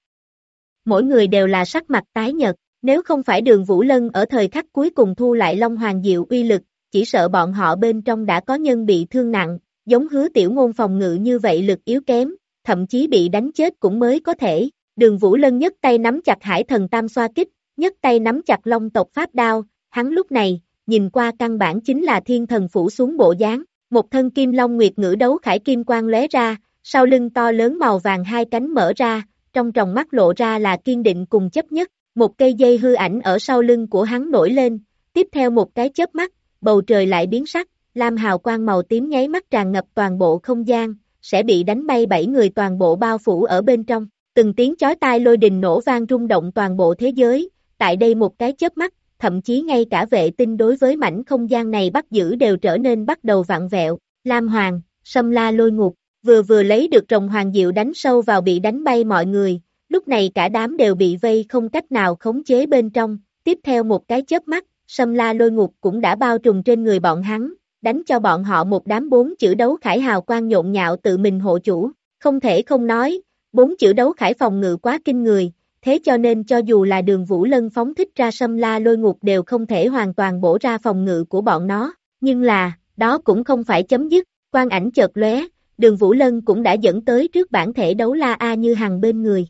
Mỗi người đều là sắc mặt tái nhợt, nếu không phải Đường Vũ Lân ở thời khắc cuối cùng thu lại Long Hoàng Diệu uy lực, chỉ sợ bọn họ bên trong đã có nhân bị thương nặng, giống Hứa Tiểu Ngôn phòng ngự như vậy lực yếu kém, thậm chí bị đánh chết cũng mới có thể. Đường Vũ Lân nhất tay nắm chặt Hải Thần Tam Xoa Kích, nhất tay nắm chặt Long tộc pháp đao, hắn lúc này, nhìn qua căn bản chính là thiên thần phủ xuống bộ dáng, một thân kim long nguyệt ngữ đấu khải kim quang lóe ra, sau lưng to lớn màu vàng hai cánh mở ra, trong tròng mắt lộ ra là kiên định cùng chấp nhất, một cây dây hư ảnh ở sau lưng của hắn nổi lên, tiếp theo một cái chớp mắt, bầu trời lại biến sắc, lam hào quang màu tím nháy mắt tràn ngập toàn bộ không gian, sẽ bị đánh bay 7 người toàn bộ bao phủ ở bên trong, từng tiếng chói tai lôi đình nổ vang rung động toàn bộ thế giới, tại đây một cái chớp mắt, thậm chí ngay cả vệ tinh đối với mảnh không gian này bắt giữ đều trở nên bắt đầu vặn vẹo, Lam Hoàng, Sâm La Lôi Ngục, vừa lấy được Rồng Hoàng Diệu đánh sâu vào bị đánh bay mọi người, lúc này cả đám đều bị vây không cách nào khống chế bên trong, tiếp theo một cái chớp mắt, Sâm La Lôi Ngục cũng đã bao trùm trên người bọn hắn, đánh cho bọn họ một đám 4 chữ đấu khải hào quang nhộn nhạo tự mình hộ chủ, không thể không nói, 4 chữ đấu khải phòng ngự quá kinh người, thế cho nên cho dù là Đường Vũ Lân phóng thích ra Sâm La Lôi Ngục đều không thể hoàn toàn bổ ra phòng ngự của bọn nó, nhưng là, đó cũng không phải chấm dứt, quang ảnh chợt lóe, Đường Vũ Lân cũng đã dẫn tới trước bản thể đấu la A Như Hằng bên người.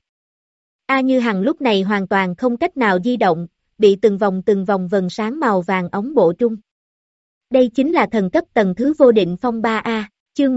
A Như Hằng lúc này hoàn toàn không cách nào di động, bị từng vòng vần sáng màu vàng ống bộ trung. Đây chính là thần cấp tầng thứ vô định phong 3A, chương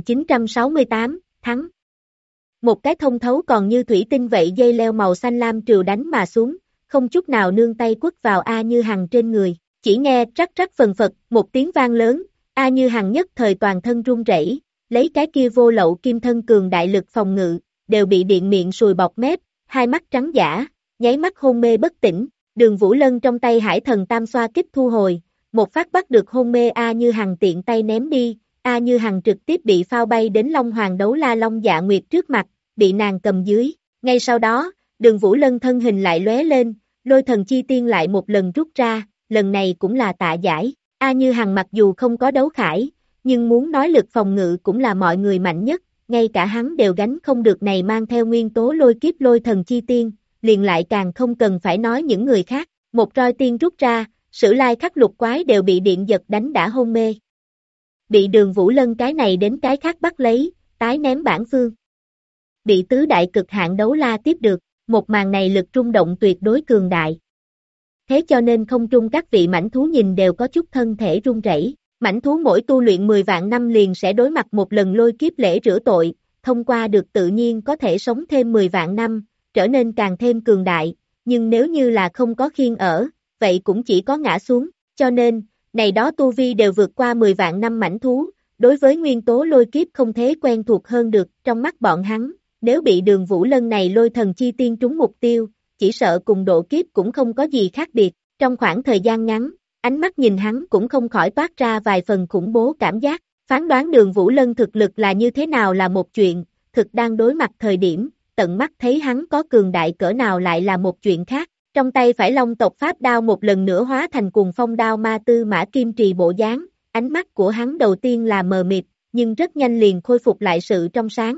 1968, thắng. Một cái thông thấu còn như thủy tinh vậy dây leo màu xanh lam trừu đánh mà xuống, không chút nào nương tay quất vào A Như Hằng trên người, chỉ nghe rắc phần phật, một tiếng vang lớn, A Như Hằng nhất thời toàn thân run rẩy, lấy cái kia vô lậu kim thân cường đại lực phòng ngự, đều bị điện miệng sùi bọt mép, hai mắt trắng dã, nháy mắt hôn mê bất tỉnh, Đường Vũ Lân trong tay Hải Thần Tam Xoa Kích thu hồi, một phát bắt được hôn mê A Như Hằng tiện tay ném đi, A Như Hằng trực tiếp bị phao bay đến Long Hoàng đấu la Long Dạ Nguyệt trước mặt, bị nàng cầm dưới, ngay sau đó, Đường Vũ Lân thân hình lại lóe lên, lôi thần chi tiên lại một lần rút ra, lần này cũng là tạ giải, A Như Hằng mặc dù không có đấu khải, nhưng muốn nói lực phòng ngự cũng là mọi người mạnh nhất, ngay cả hắn đều gánh không được này mang theo nguyên tố lôi kiếp lôi thần chi tiên, liền lại càng không cần phải nói những người khác, một roi tiên rút ra, Sử Lai Khắc Lục Quái đều bị điện giật đánh đã hôn mê. Bị Đường Vũ Lân cái này đến cái khác bắt lấy, tái ném bản phương. Bị tứ đại cực hạn đấu la tiếp được, một màn này lực rung động tuyệt đối cường đại. Thế cho nên không trung các vị mãnh thú nhìn đều có chút thân thể run rẩy. Mãnh thú mỗi tu luyện 10 vạn năm liền sẽ đối mặt một lần lôi kiếp lễ rửa tội, thông qua được tự nhiên có thể sống thêm 10 vạn năm, trở nên càng thêm cường đại, nhưng nếu như là không có khiên ở, vậy cũng chỉ có ngã xuống, cho nên, này đó tu vi đều vượt qua 10 vạn năm mãnh thú, đối với nguyên tố lôi kiếp không thế quen thuộc hơn được, trong mắt bọn hắn, nếu bị Đường Vũ Lân này lôi thần chi tiên trúng mục tiêu, chỉ sợ cùng độ kiếp cũng không có gì khác biệt, trong khoảng thời gian ngắn, ánh mắt nhìn hắn cũng không khỏi toát ra vài phần khủng bố cảm giác. Phán đoán Đường Vũ Lân thực lực là như thế nào là một chuyện, thực đang đối mặt thời điểm, tận mắt thấy hắn có cường đại cỡ nào lại là một chuyện khác. Trong tay phải Long tộc pháp đao một lần nữa hóa thành cuồng phong đao ma Tư Mã Kim Trì bộ dáng, ánh mắt của hắn đầu tiên là mờ mịt, nhưng rất nhanh liền khôi phục lại sự trong sáng.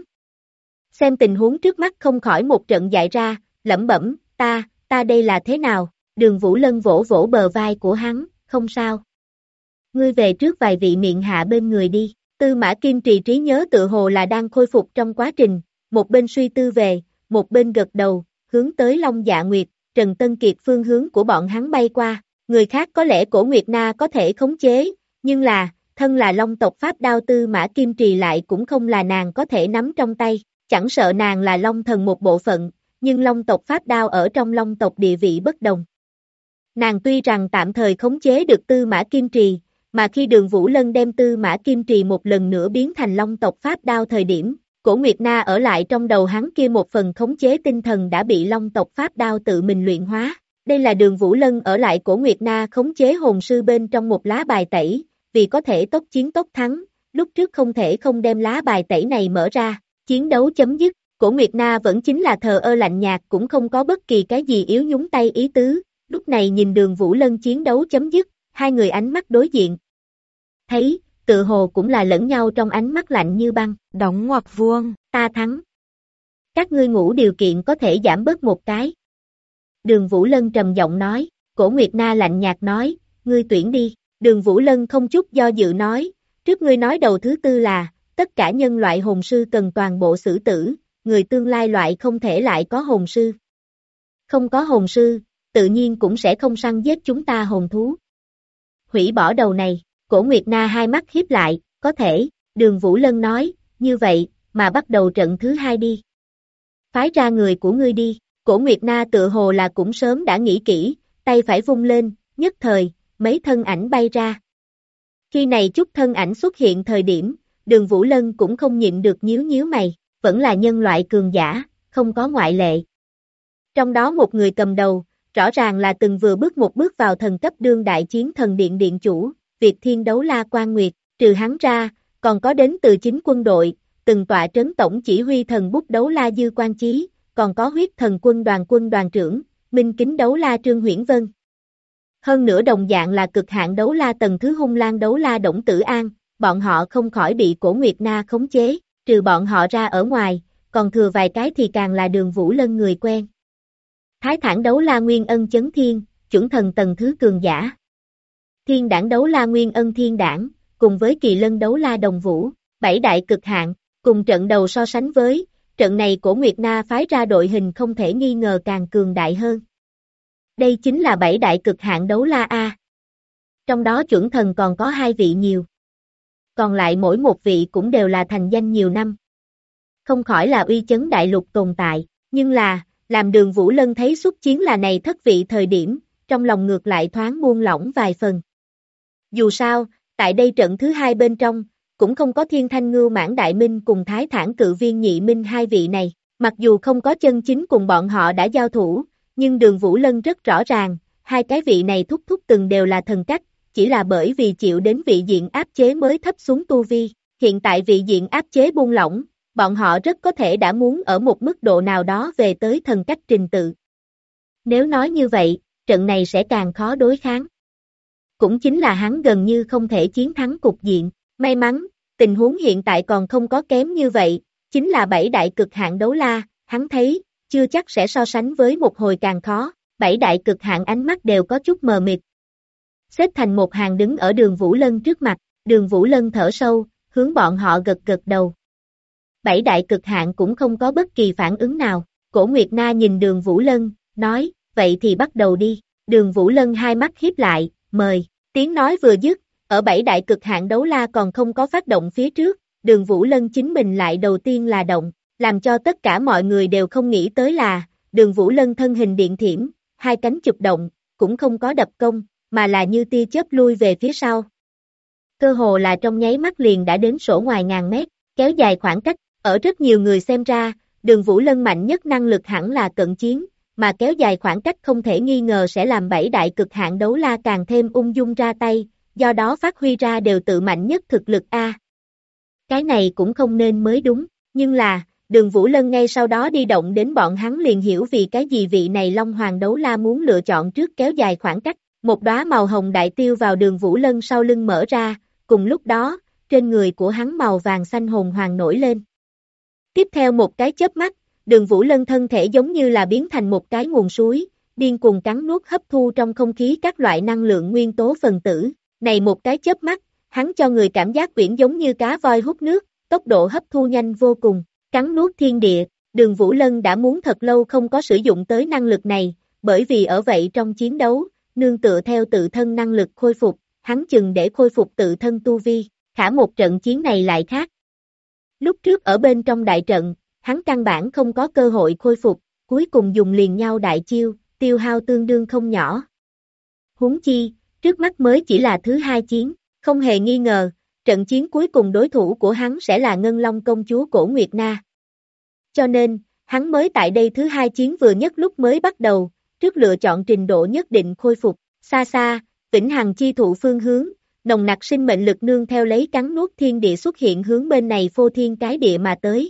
Xem tình huống trước mắt không khỏi một trận dại ra, lẩm bẩm, ta đây là thế nào? Đường Vũ Lân vỗ vỗ bờ vai của hắn, không sao. Ngươi về trước vài vị miệng hạ bên người đi. Tư Mã Kim Trì trí nhớ tự hồ là đang khôi phục trong quá trình, một bên suy tư về, một bên gật đầu, hướng tới Long Dạ Nguyệt, Trần Tân Kiệt phương hướng của bọn hắn bay qua. Người khác có lẽ Cổ Nguyệt Na có thể khống chế, nhưng thân là Long tộc pháp đao Tư Mã Kim Trì lại cũng không là nàng có thể nắm trong tay. Chẳng sợ nàng là Long thần một bộ phận, nhưng Long tộc pháp đao ở trong Long tộc địa vị bất đồng. Nàng tuy rằng tạm thời khống chế được Tư Mã Kim Trì, mà khi Đường Vũ Lân đem Tư Mã Kim Trì một lần nữa biến thành Long tộc pháp đao thời điểm, Cổ Nguyệt Na ở lại trong đầu hắn kia một phần khống chế tinh thần đã bị Long tộc pháp đao tự mình luyện hóa. Đây là Đường Vũ Lân ở lại Cổ Nguyệt Na khống chế hồn sư bên trong một lá bài tẩy, vì có thể tốc chiến tốc thắng, lúc trước không thể không đem lá bài tẩy này mở ra. Chiến đấu chấm dứt, Cổ Nguyệt Na vẫn chính là thờ ơ lạnh nhạt cũng không có bất kỳ cái gì yếu nhúng tay ý tứ, lúc này nhìn Đường Vũ Lân chiến đấu chấm dứt, hai người ánh mắt đối diện. Thấy, tự hồ cũng là lẫn nhau trong ánh mắt lạnh như băng, đóng ngoặc vuông, ta thắng. Các ngươi ngủ điều kiện có thể giảm bớt một cái. Đường Vũ Lân trầm giọng nói, Cổ Nguyệt Na lạnh nhạt nói, ngươi tuyển đi. Đường Vũ Lân không chút do dự nói, trước ngươi nói đầu thứ tư là, tất cả nhân loại hồn sư cần toàn bộ xử tử, người tương lai loại không thể lại có hồn sư. Không có hồn sư, tự nhiên cũng sẽ không săn giết chúng ta hồn thú. Hủy bỏ đầu này, Cổ Nguyệt Na hai mắt híp lại, có thể, Đường Vũ Lân nói, như vậy, mà bắt đầu trận thứ hai đi. Phái ra người của ngươi đi, Cổ Nguyệt Na tự hồ là cũng sớm đã nghĩ kỹ, tay phải vung lên, nhất thời, mấy thân ảnh bay ra. Khi này chút thân ảnh xuất hiện thời điểm, Đường Vũ Lân cũng không nhịn được nhíu nhíu mày, vẫn là nhân loại cường giả, không có ngoại lệ. Trong đó một người cầm đầu, rõ ràng là từng vừa bước một bước vào thần cấp đương đại chiến thần điện điện chủ, Việt Thiên Đấu La Quan Nguyệt, trừ hắn ra, còn có đến từ chính quân đội, từng tọa trấn tổng chỉ huy thần bút Đấu La Dư Quan Chí, còn có huyết thần quân đoàn trưởng, Minh Kính Đấu La Trương Huyễn Vân. Hơn nữa đồng dạng là cực hạn đấu la tầng thứ hung lang đấu la Đổng Tử An, bọn họ không khỏi bị Cổ Nguyệt Na khống chế, trừ bọn họ ra ở ngoài, còn thừa vài cái thì càng là Đường Vũ Lân người quen. Thái Thản đấu la Nguyên Ân Chấn Thiên, chuẩn thần tầng thứ cường giả. Thiên Đảng đấu la Nguyên Ân Thiên Đảng, cùng với Kỳ Lân đấu la Đồng Vũ, bảy đại cực hạn, cùng trận đầu so sánh với, trận này Cổ Nguyệt Na phái ra đội hình không thể nghi ngờ càng cường đại hơn. Đây chính là bảy đại cực hạn đấu la A. Trong đó chuẩn thần còn có 2 vị nhiều. Còn lại mỗi một vị cũng đều là thành danh nhiều năm. Không khỏi là uy chấn đại lục tồn tại, nhưng làm Đường Vũ Lân thấy xuất chiến là này thất vị thời điểm, trong lòng ngược lại thoáng buông lỏng vài phần. Dù sao, tại đây trận thứ hai bên trong, cũng không có Thiên Thanh Ngưu Mãn Đại Minh cùng Thái Thản Cự Viên Nhị Minh hai vị này, mặc dù không có chân chính cùng bọn họ đã giao thủ, nhưng Đường Vũ Lân rất rõ ràng, hai cái vị này thúc từng đều là thần cách, chỉ là bởi vì chịu đến vị diện áp chế mới thấp xuống tu vi, hiện tại vị diện áp chế buông lỏng, bọn họ rất có thể đã muốn ở một mức độ nào đó về tới thần cách trình tự. Nếu nói như vậy, trận này sẽ càng khó đối kháng. Cũng chính là hắn gần như không thể chiến thắng cục diện, may mắn, tình huống hiện tại còn không có kém như vậy, chính là 7 đại cực hạn đấu la, hắn thấy, chưa chắc sẽ so sánh với một hồi càng khó, 7 đại cực hạn ánh mắt đều có chút mờ mịt. Xếp thành một hàng đứng ở Đường Vũ Lân trước mặt, Đường Vũ Lân thở sâu, hướng bọn họ gật đầu. 7 đại cực hạn cũng không có bất kỳ phản ứng nào, Cổ Nguyệt Na nhìn Đường Vũ Lân, nói, vậy thì bắt đầu đi, Đường Vũ Lân hai mắt híp lại, mời, tiếng nói vừa dứt, ở 7 đại cực hạn đấu la còn không có phát động phía trước, Đường Vũ Lân chính mình lại đầu tiên là động, làm cho tất cả mọi người đều không nghĩ tới là, Đường Vũ Lân thân hình điện thiểm, hai cánh chụp động, cũng không có đập công, mà là như tia chớp lui về phía sau. Cơ hồ là trong nháy mắt liền đã đến sổ ngoài ngàn mét, kéo dài khoảng cách, ở rất nhiều người xem ra, Đường Vũ Lân mạnh nhất năng lực hẳn là cận chiến, mà kéo dài khoảng cách không thể nghi ngờ sẽ làm 7 đại cực hạn đấu la càng thêm ung dung ra tay, do đó phát huy ra đều tự mạnh nhất thực lực A. Cái này cũng không nên mới đúng, nhưng là, Đường Vũ Lân ngay sau đó đi động đến bọn hắn liền hiểu vì cái gì vị này Long Hoàng đấu la muốn lựa chọn trước kéo dài khoảng cách, một đóa màu hồng đại tiêu vào Đường Vũ Lân sau lưng mở ra, cùng lúc đó, trên người của hắn màu vàng xanh hồn hoàng nổi lên. Tiếp theo một cái chớp mắt, Đường Vũ Lân thân thể giống như là biến thành một cái nguồn suối, điên cuồng cắn nuốt hấp thu trong không khí các loại năng lượng nguyên tố phần tử. Này một cái chớp mắt, hắn cho người cảm giác quyển giống như cá voi hút nước, tốc độ hấp thu nhanh vô cùng, cắn nuốt thiên địa. Đường Vũ Lân đã muốn thật lâu không có sử dụng tới năng lực này, bởi vì ở vậy trong chiến đấu, nương tựa theo tự thân năng lực khôi phục, hắn chừng để khôi phục tự thân tu vi, khả một trận chiến này lại khác. Lúc trước ở bên trong đại trận, hắn căn bản không có cơ hội khôi phục, cuối cùng dùng liền nhau đại chiêu, tiêu hao tương đương không nhỏ. Huống chi, trước mắt mới chỉ là thứ hai chiến, không hề nghi ngờ, trận chiến cuối cùng đối thủ của hắn sẽ là Ngân Long công chúa Cổ Nguyệt Na. Cho nên, hắn mới tại đây thứ hai chiến vừa nhất lúc mới bắt đầu, trước lựa chọn trình độ nhất định khôi phục, xa xa, vĩnh hằng chi thụ phương hướng, nồng nặc sinh mệnh lực nương theo lấy cắn nuốt thiên địa xuất hiện hướng bên này phô thiên cái địa mà tới.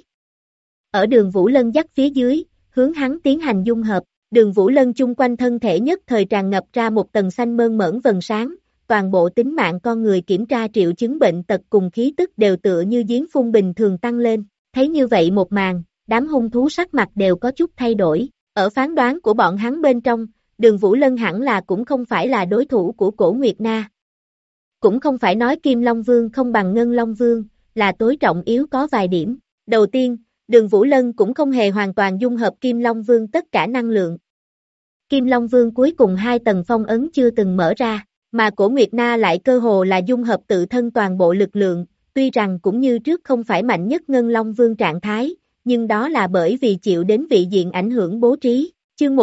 Ở Đường Vũ Lân dắt phía dưới, hướng hắn tiến hành dung hợp, Đường Vũ Lân chung quanh thân thể nhất thời tràn ngập ra một tầng xanh mơn mởn vầng sáng, toàn bộ tính mạng con người kiểm tra triệu chứng bệnh tật cùng khí tức đều tựa như giếng phun bình thường tăng lên, thấy như vậy một màn, đám hung thú sắc mặt đều có chút thay đổi, ở phán đoán của bọn hắn bên trong, Đường Vũ Lân hẳn là cũng không phải là đối thủ của Cổ Nguyệt Na. Cũng không phải nói Kim Long Vương không bằng Ngân Long Vương, là tối trọng yếu có vài điểm. Đầu tiên, Đường Vũ Lân cũng không hề hoàn toàn dung hợp Kim Long Vương tất cả năng lượng. Kim Long Vương cuối cùng 2 tầng phong ấn chưa từng mở ra, mà Cổ Nguyệt Na lại cơ hồ là dung hợp tự thân toàn bộ lực lượng, tuy rằng cũng như trước không phải mạnh nhất Ngân Long Vương trạng thái, nhưng đó là bởi vì chịu đến vị diện ảnh hưởng bố trí. Chương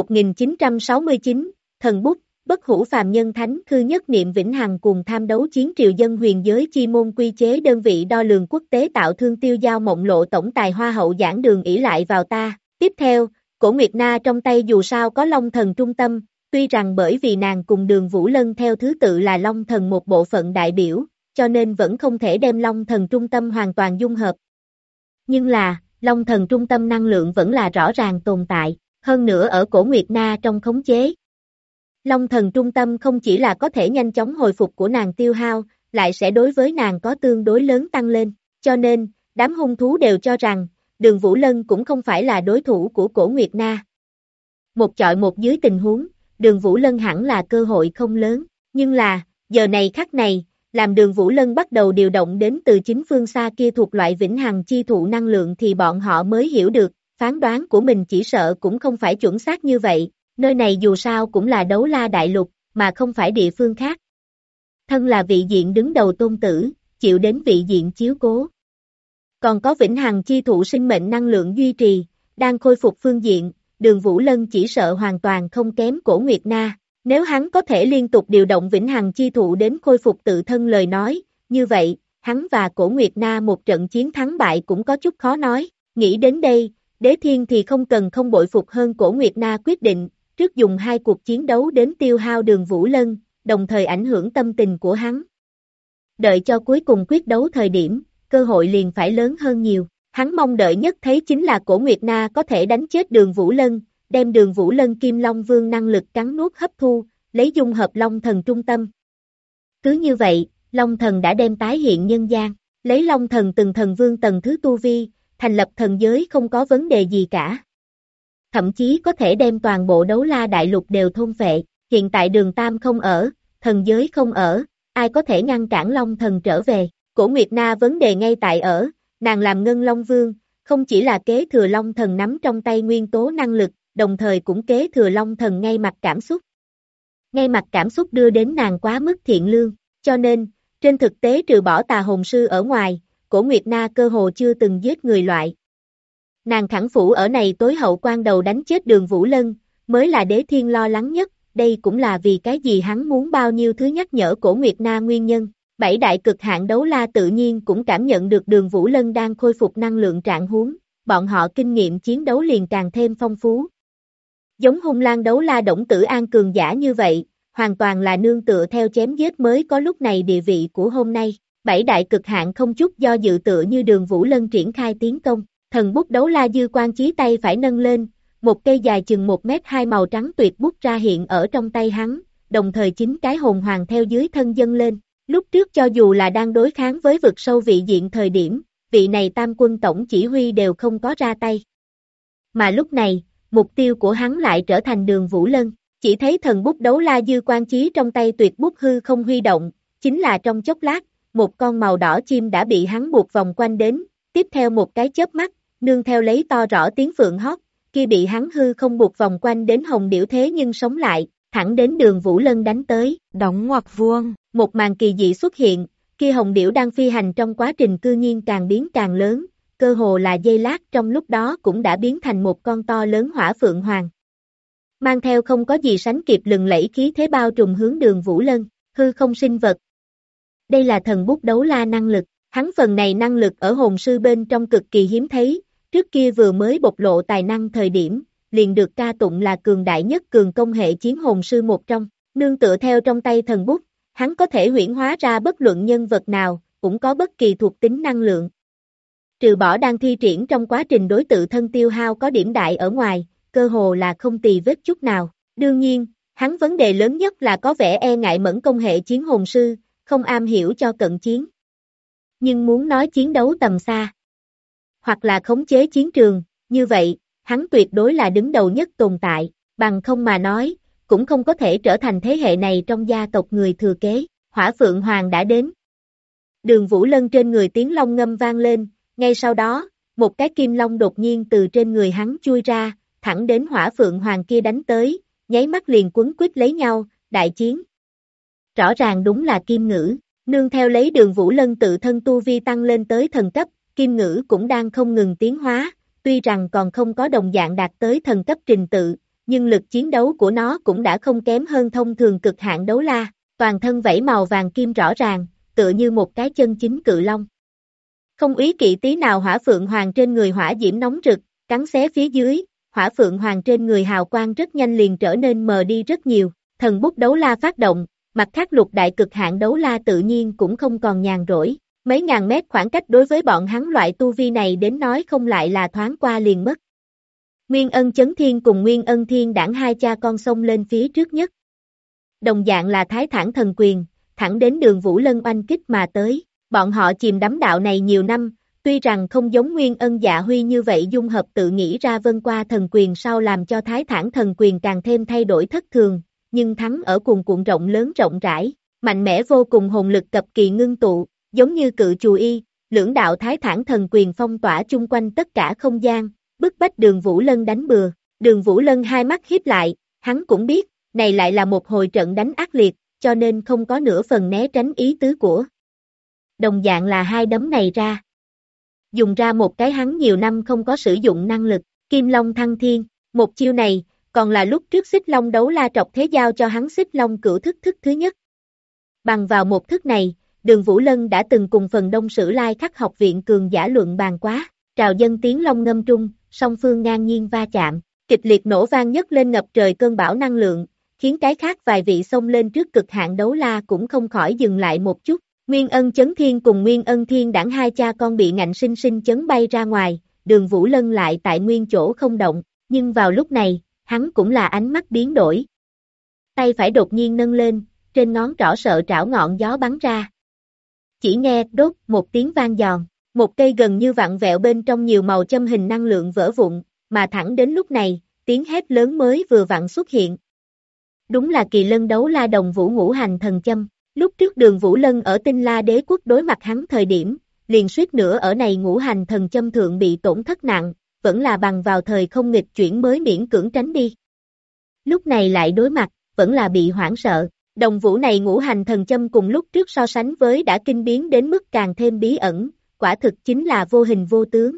1969, Thần Bút, Bất Hủ Phàm Nhân Thánh Khư Nhất Niệm Vĩnh Hằng cùng tham đấu chiến triều dân huyền giới chi môn quy chế đơn vị đo lường quốc tế tạo thương tiêu giao mộng lộ tổng tài hoa hậu giảng đường ỷ lại vào ta. Tiếp theo, Cổ Nguyệt Na trong tay dù sao có Long Thần trung tâm, tuy rằng bởi vì nàng cùng Đường Vũ Lân theo thứ tự là Long Thần một bộ phận đại biểu, cho nên vẫn không thể đem Long Thần trung tâm hoàn toàn dung hợp. Nhưng là, Long Thần trung tâm năng lượng vẫn là rõ ràng tồn tại, hơn nữa ở Cổ Nguyệt Na trong khống chế. Long Thần trung tâm không chỉ là có thể nhanh chóng hồi phục của nàng tiêu hao, lại sẽ đối với nàng có tương đối lớn tăng lên, cho nên, đám hung thú đều cho rằng, Đường Vũ Lân cũng không phải là đối thủ của Cổ Nguyệt Na. Một chọi một dưới tình huống, Đường Vũ Lân hẳn là cơ hội không lớn, nhưng là, giờ này khắc này, làm Đường Vũ Lân bắt đầu điều động đến từ chính phương xa kia thuộc loại vĩnh hằng chi thụ năng lượng thì bọn họ mới hiểu được, phán đoán của mình chỉ sợ cũng không phải chuẩn xác như vậy, nơi này dù sao cũng là Đấu La Đại Lục, mà không phải địa phương khác. Thân là vị diện đứng đầu tôn tử, chịu đến vị diện chiếu cố. Còn có vĩnh hằng chi thụ sinh mệnh năng lượng duy trì, đang khôi phục phương diện, Đường Vũ Lân chỉ sợ hoàn toàn không kém Cổ Nguyệt Na. Nếu hắn có thể liên tục điều động vĩnh hằng chi thụ đến khôi phục tự thân lời nói, như vậy, hắn và Cổ Nguyệt Na một trận chiến thắng bại cũng có chút khó nói. Nghĩ đến đây, Đế Thiên thì không cần không bội phục hơn Cổ Nguyệt Na quyết định, trước dùng 2 cuộc chiến đấu đến tiêu hao Đường Vũ Lân, đồng thời ảnh hưởng tâm tình của hắn. Đợi cho cuối cùng quyết đấu thời điểm, cơ hội liền phải lớn hơn nhiều. Hắn mong đợi nhất thấy chính là Cổ Nguyệt Na có thể đánh chết Đường Vũ Lân, đem Đường Vũ Lân Kim Long Vương năng lực cắn nuốt hấp thu, lấy dung hợp Long Thần trung tâm. Cứ như vậy, Long Thần đã đem tái hiện nhân gian, lấy Long Thần từng thần vương tầng thứ tu vi, thành lập thần giới không có vấn đề gì cả. Thậm chí có thể đem toàn bộ Đấu La Đại Lục đều thôn phệ, hiện tại Đường Tam không ở, thần giới không ở, ai có thể ngăn cản Long Thần trở về. Cổ Nguyệt Na vấn đề ngay tại ở, nàng làm Ngân Long Vương, không chỉ là kế thừa Long Thần nắm trong tay nguyên tố năng lực, đồng thời cũng kế thừa Long Thần ngay mặt cảm xúc. Ngay mặt cảm xúc đưa đến nàng quá mức thiện lương, cho nên, trên thực tế trừ bỏ Tà Hồn Sư ở ngoài, Cổ Nguyệt Na cơ hồ chưa từng giết người loại. Nàng khẳng phủ ở này tối hậu quan đầu đánh chết Đường Vũ Lân, mới là Đế Thiên lo lắng nhất, đây cũng là vì cái gì hắn muốn bao nhiêu thứ nhắc nhở Cổ Nguyệt Na nguyên nhân. 7 đại cực hạn đấu la tự nhiên cũng cảm nhận được Đường Vũ Lân đang khôi phục năng lượng trạng huống, bọn họ kinh nghiệm chiến đấu liền càng thêm phong phú. Giống hung lang đấu la Đổng Tử An cường giả như vậy, hoàn toàn là nương tựa theo chém giết mới có lúc này địa vị của hôm nay. Bảy đại cực hạn không chút do dự tựa như Đường Vũ Lân triển khai tiến công, thần bút đấu la dư quan chí tay phải nâng lên, một cây dài chừng 1m2 màu trắng tuyệt bút ra hiện ở trong tay hắn, đồng thời 9 cái hồn hoàng theo dưới thân dâng lên. Lúc trước cho dù là đang đối kháng với vực sâu vị diện thời điểm, vị này tam quân tổng chỉ huy đều không có ra tay. Mà lúc này, mục tiêu của hắn lại trở thành Đường Vũ Lân, chỉ thấy thần bút đấu la dư quan chí trong tay tuyệt bút hư không huy động, chính là trong chốc lát, một con màu đỏ chim đã bị hắn buộc vòng quanh đến, tiếp theo một cái chớp mắt, nương theo lấy to rõ tiếng phượng hót, kia bị hắn hư không buộc vòng quanh đến hồng điểu thế nhưng sống lại, thẳng đến Đường Vũ Lân đánh tới, đóng ngoặc vuông, một màn kỳ dị xuất hiện, kia hồng điểu đang phi hành trong quá trình cư nhiên càng biến càng lớn, cơ hồ là giây lát trong lúc đó cũng đã biến thành một con to lớn hỏa phượng hoàng. Mang theo không có gì sánh kịp lừng lẫy khí thế bao trùm hướng Đường Vũ Lân, hư không sinh vật. Đây là thần bút đấu la năng lực, hắn phần này năng lực ở hồn sư bên trong cực kỳ hiếm thấy, trước kia vừa mới bộc lộ tài năng thời điểm, liền được ca tụng là cường đại nhất cường công hệ chiến hồn sư một trong, nương tựa theo trong tay thần bút, hắn có thể huyễn hóa ra bất luận nhân vật nào, cũng có bất kỳ thuộc tính năng lượng. Trừ bỏ đang thi triển trong quá trình đối tự thân tiêu hao có điểm đại ở ngoài, cơ hồ là không tì vết chút nào. Đương nhiên, hắn vấn đề lớn nhất là có vẻ e ngại mẫn công hệ chiến hồn sư, không am hiểu cho cận chiến. Nhưng muốn nói chiến đấu tầm xa, hoặc là khống chế chiến trường, như vậy, hắn tuyệt đối là đứng đầu nhất tồn tại, bằng không mà nói, cũng không có thể trở thành thế hệ này trong gia tộc người thừa kế. Hỏa Phượng Hoàng đã đến. Đường Vũ Lân trên người tiếng long ngâm vang lên, ngay sau đó, một cái kim long đột nhiên từ trên người hắn chui ra, thẳng đến Hỏa Phượng Hoàng kia đánh tới, nháy mắt liền quấn quýt lấy nhau, đại chiến. Rõ ràng đúng là Kim Ngữ, nương theo lấy Đường Vũ Lân tự thân tu vi tăng lên tới thần cấp, Kim Ngữ cũng đang không ngừng tiến hóa, tuy rằng còn không có đồng dạng đạt tới thần cấp trình tự, nhưng lực chiến đấu của nó cũng đã không kém hơn thông thường cực hạn đấu la, toàn thân vảy màu vàng kim rõ ràng, tựa như một cái chân chính cự long. Không úy kỵ tí nào Hỏa Phượng Hoàng trên người hỏa diễm nóng rực, cắn xé phía dưới, Hỏa Phượng Hoàng trên người hào quang rất nhanh liền trở nên mờ đi rất nhiều, thần bút đấu la phát động, mặt khác lục đại cực hạn đấu la tự nhiên cũng không còn nhàn rỗi, mấy ngàn mét khoảng cách đối với bọn hắn loại tu vi này đến nói không lại là thoáng qua liền mất. Nguyên Ân Chấn Thiên cùng Nguyên Ân Thiên Đảng hai cha con xông lên phía trước nhất. Đồng dạng là Thái Thản Thần Quyền, thẳng đến Đường Vũ Lân oanh kích mà tới, bọn họ chìm đắm đạo này nhiều năm, tuy rằng không giống Nguyên Ân Dạ Huy như vậy dung hợp tự nghĩ ra vân qua thần quyền sau làm cho Thái Thản Thần Quyền càng thêm thay đổi thất thường, nhưng thắng ở cuồn cuộn rộng lớn rộng rãi, mạnh mẽ vô cùng hồn lực cập kỳ ngưng tụ, giống như cự chù y, lưỡng đạo Thái Thản Thần Quyền phong tỏa chung quanh tất cả không gian, bức bách Đường Vũ Lân đánh bừa. Đường Vũ Lân hai mắt híp lại, hắn cũng biết, này lại là một hồi trận đánh ác liệt, cho nên không có nửa phần né tránh ý tứ của. Đồng dạng là hai đấm này ra. Dùng ra một cái hắn nhiều năm không có sử dụng năng lực, Kim Long Thăng Thiên, một chiêu này, còn là lúc trước Xích Long đấu la trọc thế giao cho hắn Xích Long cửu thức thức thứ nhất. Bằng vào một thức này, Đường Vũ Lân đã từng cùng phần Đông Sử Lai Khắc học viện cường giả luận bàn quá, trào dân tiếng long ngâm trung, song phương ngang nhiên va chạm, kịch liệt nổ vang nhất lên ngập trời cơn bão năng lượng, khiến cái khác vài vị xông lên trước cực hạn đấu la cũng không khỏi dừng lại một chút. Nguyên Ân Chấn Thiên cùng Nguyên Ân Thiên Đảng hai cha con bị ngạnh sinh sinh chấn bay ra ngoài, Đường Vũ Lân lại tại nguyên chỗ không động, nhưng vào lúc này, hắn cũng là ánh mắt biến đổi. Tay phải đột nhiên nâng lên, trên ngón trỏ sợ trảo ngọn gió bắn ra. Chỉ nghe đốt một tiếng vang giòn, một cây gần như vặn vẹo bên trong nhiều màu châm hình năng lượng vỡ vụn, mà thẳng đến lúc này, tiếng hét lớn mới vừa vặn xuất hiện. Đúng là Kỳ Lân đấu la Đồng Vũ ngũ hành thần châm. Lúc trước Đường Vũ Lân ở Tinh La Đế quốc đối mặt hắn thời điểm, liền suýt nữa ở này ngũ hành thần châm thượng bị tổn thất nặng, vẫn là bằng vào thời không nghịch chuyển mới miễn cưỡng tránh đi. Lúc này lại đối mặt, vẫn là bị hoảng sợ. Đồng Vũ này ngũ hành thần châm cùng lúc trước so sánh với đã kinh biến đến mức càng thêm bí ẩn, quả thực chính là vô hình vô tướng.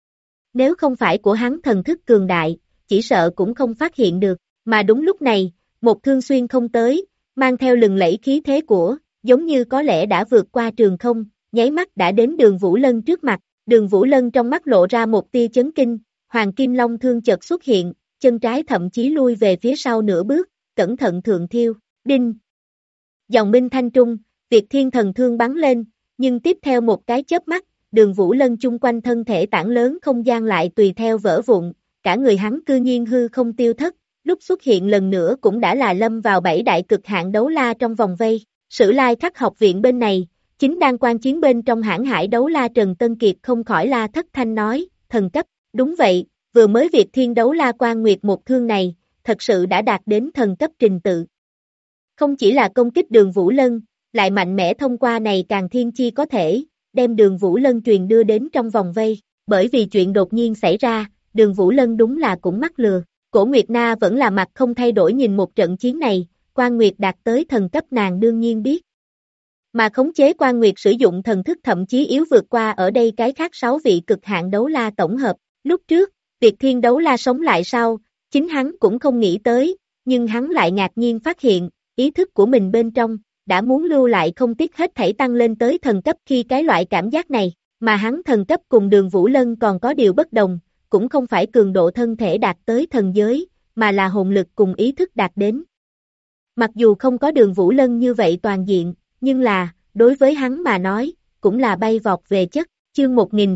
Nếu không phải của hắn thần thức cường đại, chỉ sợ cũng không phát hiện được, mà đúng lúc này, một thương xuyên không tới, mang theo lừng lẫy khí thế của, giống như có lẽ đã vượt qua trường không, nháy mắt đã đến Đường Vũ Lân trước mặt, Đường Vũ Lân trong mắt lộ ra một tia chấn kinh, Hoàng Kim Long thương chợt xuất hiện, chân trái thậm chí lui về phía sau nửa bước, cẩn thận thượng thiêu, đinh. Dòng minh thanh trung, Việt Thiên Thần Thương bắn lên, nhưng tiếp theo một cái chớp mắt, Đường Vũ Lân chung quanh thân thể tảng lớn không gian lại tùy theo vỡ vụn, cả người hắn cư nhiên hư không tiêu thất, lúc xuất hiện lần nữa cũng đã là lâm vào 7 đại cực hạn đấu la trong vòng vây. Sử Lai Khắc học viện bên này, chính đang quan chiến bên trong hãn hải đấu la Trần Tân Kiệt không khỏi la thất thanh nói, thần cấp, đúng vậy, vừa mới Việt Thiên đấu la Quan Nguyệt một thương này, thật sự đã đạt đến thần cấp trình tự. Không chỉ là công kích Đường Vũ Lân, lại mạnh mẽ thông qua này càng thiên chi có thể, đem Đường Vũ Lân truyền đưa đến trong vòng vây, bởi vì chuyện đột nhiên xảy ra, Đường Vũ Lân đúng là cũng mắc lừa, Cổ Nguyệt Na vẫn là mặt không thay đổi nhìn một trận chiến này, Quan Nguyệt đạt tới thần cấp nàng đương nhiên biết. Mà khống chế Quan Nguyệt sử dụng thần thức thậm chí yếu vượt qua ở đây cái khác 6 vị cực hạn đấu la tổng hợp, lúc trước, Việt Thiên đấu la sống lại sau, chính hắn cũng không nghĩ tới, nhưng hắn lại ngạc nhiên phát hiện, ý thức của mình bên trong, đã muốn lưu lại không tiếc hết thảy tăng lên tới thần cấp khi cái loại cảm giác này, mà hắn thần cấp cùng Đường Vũ Lân còn có điều bất đồng, cũng không phải cường độ thân thể đạt tới thần giới, mà là hồn lực cùng ý thức đạt đến. Mặc dù không có Đường Vũ Lân như vậy toàn diện, nhưng là, đối với hắn mà nói, cũng là bay vọt về chất, chương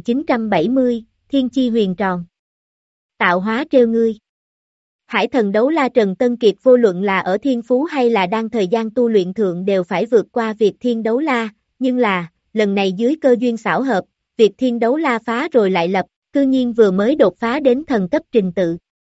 1970, Thiên Chi Huyền Tròn. Tạo hóa trêu ngươi. Hải thần đấu la Trần Tân Kiệt vô luận là ở thiên phú hay là đang thời gian tu luyện thượng đều phải vượt qua Việt Thiên đấu la, nhưng là, lần này dưới cơ duyên xảo hợp, Việt Thiên đấu la phá rồi lại lập, cư nhiên vừa mới đột phá đến thần cấp trình tự.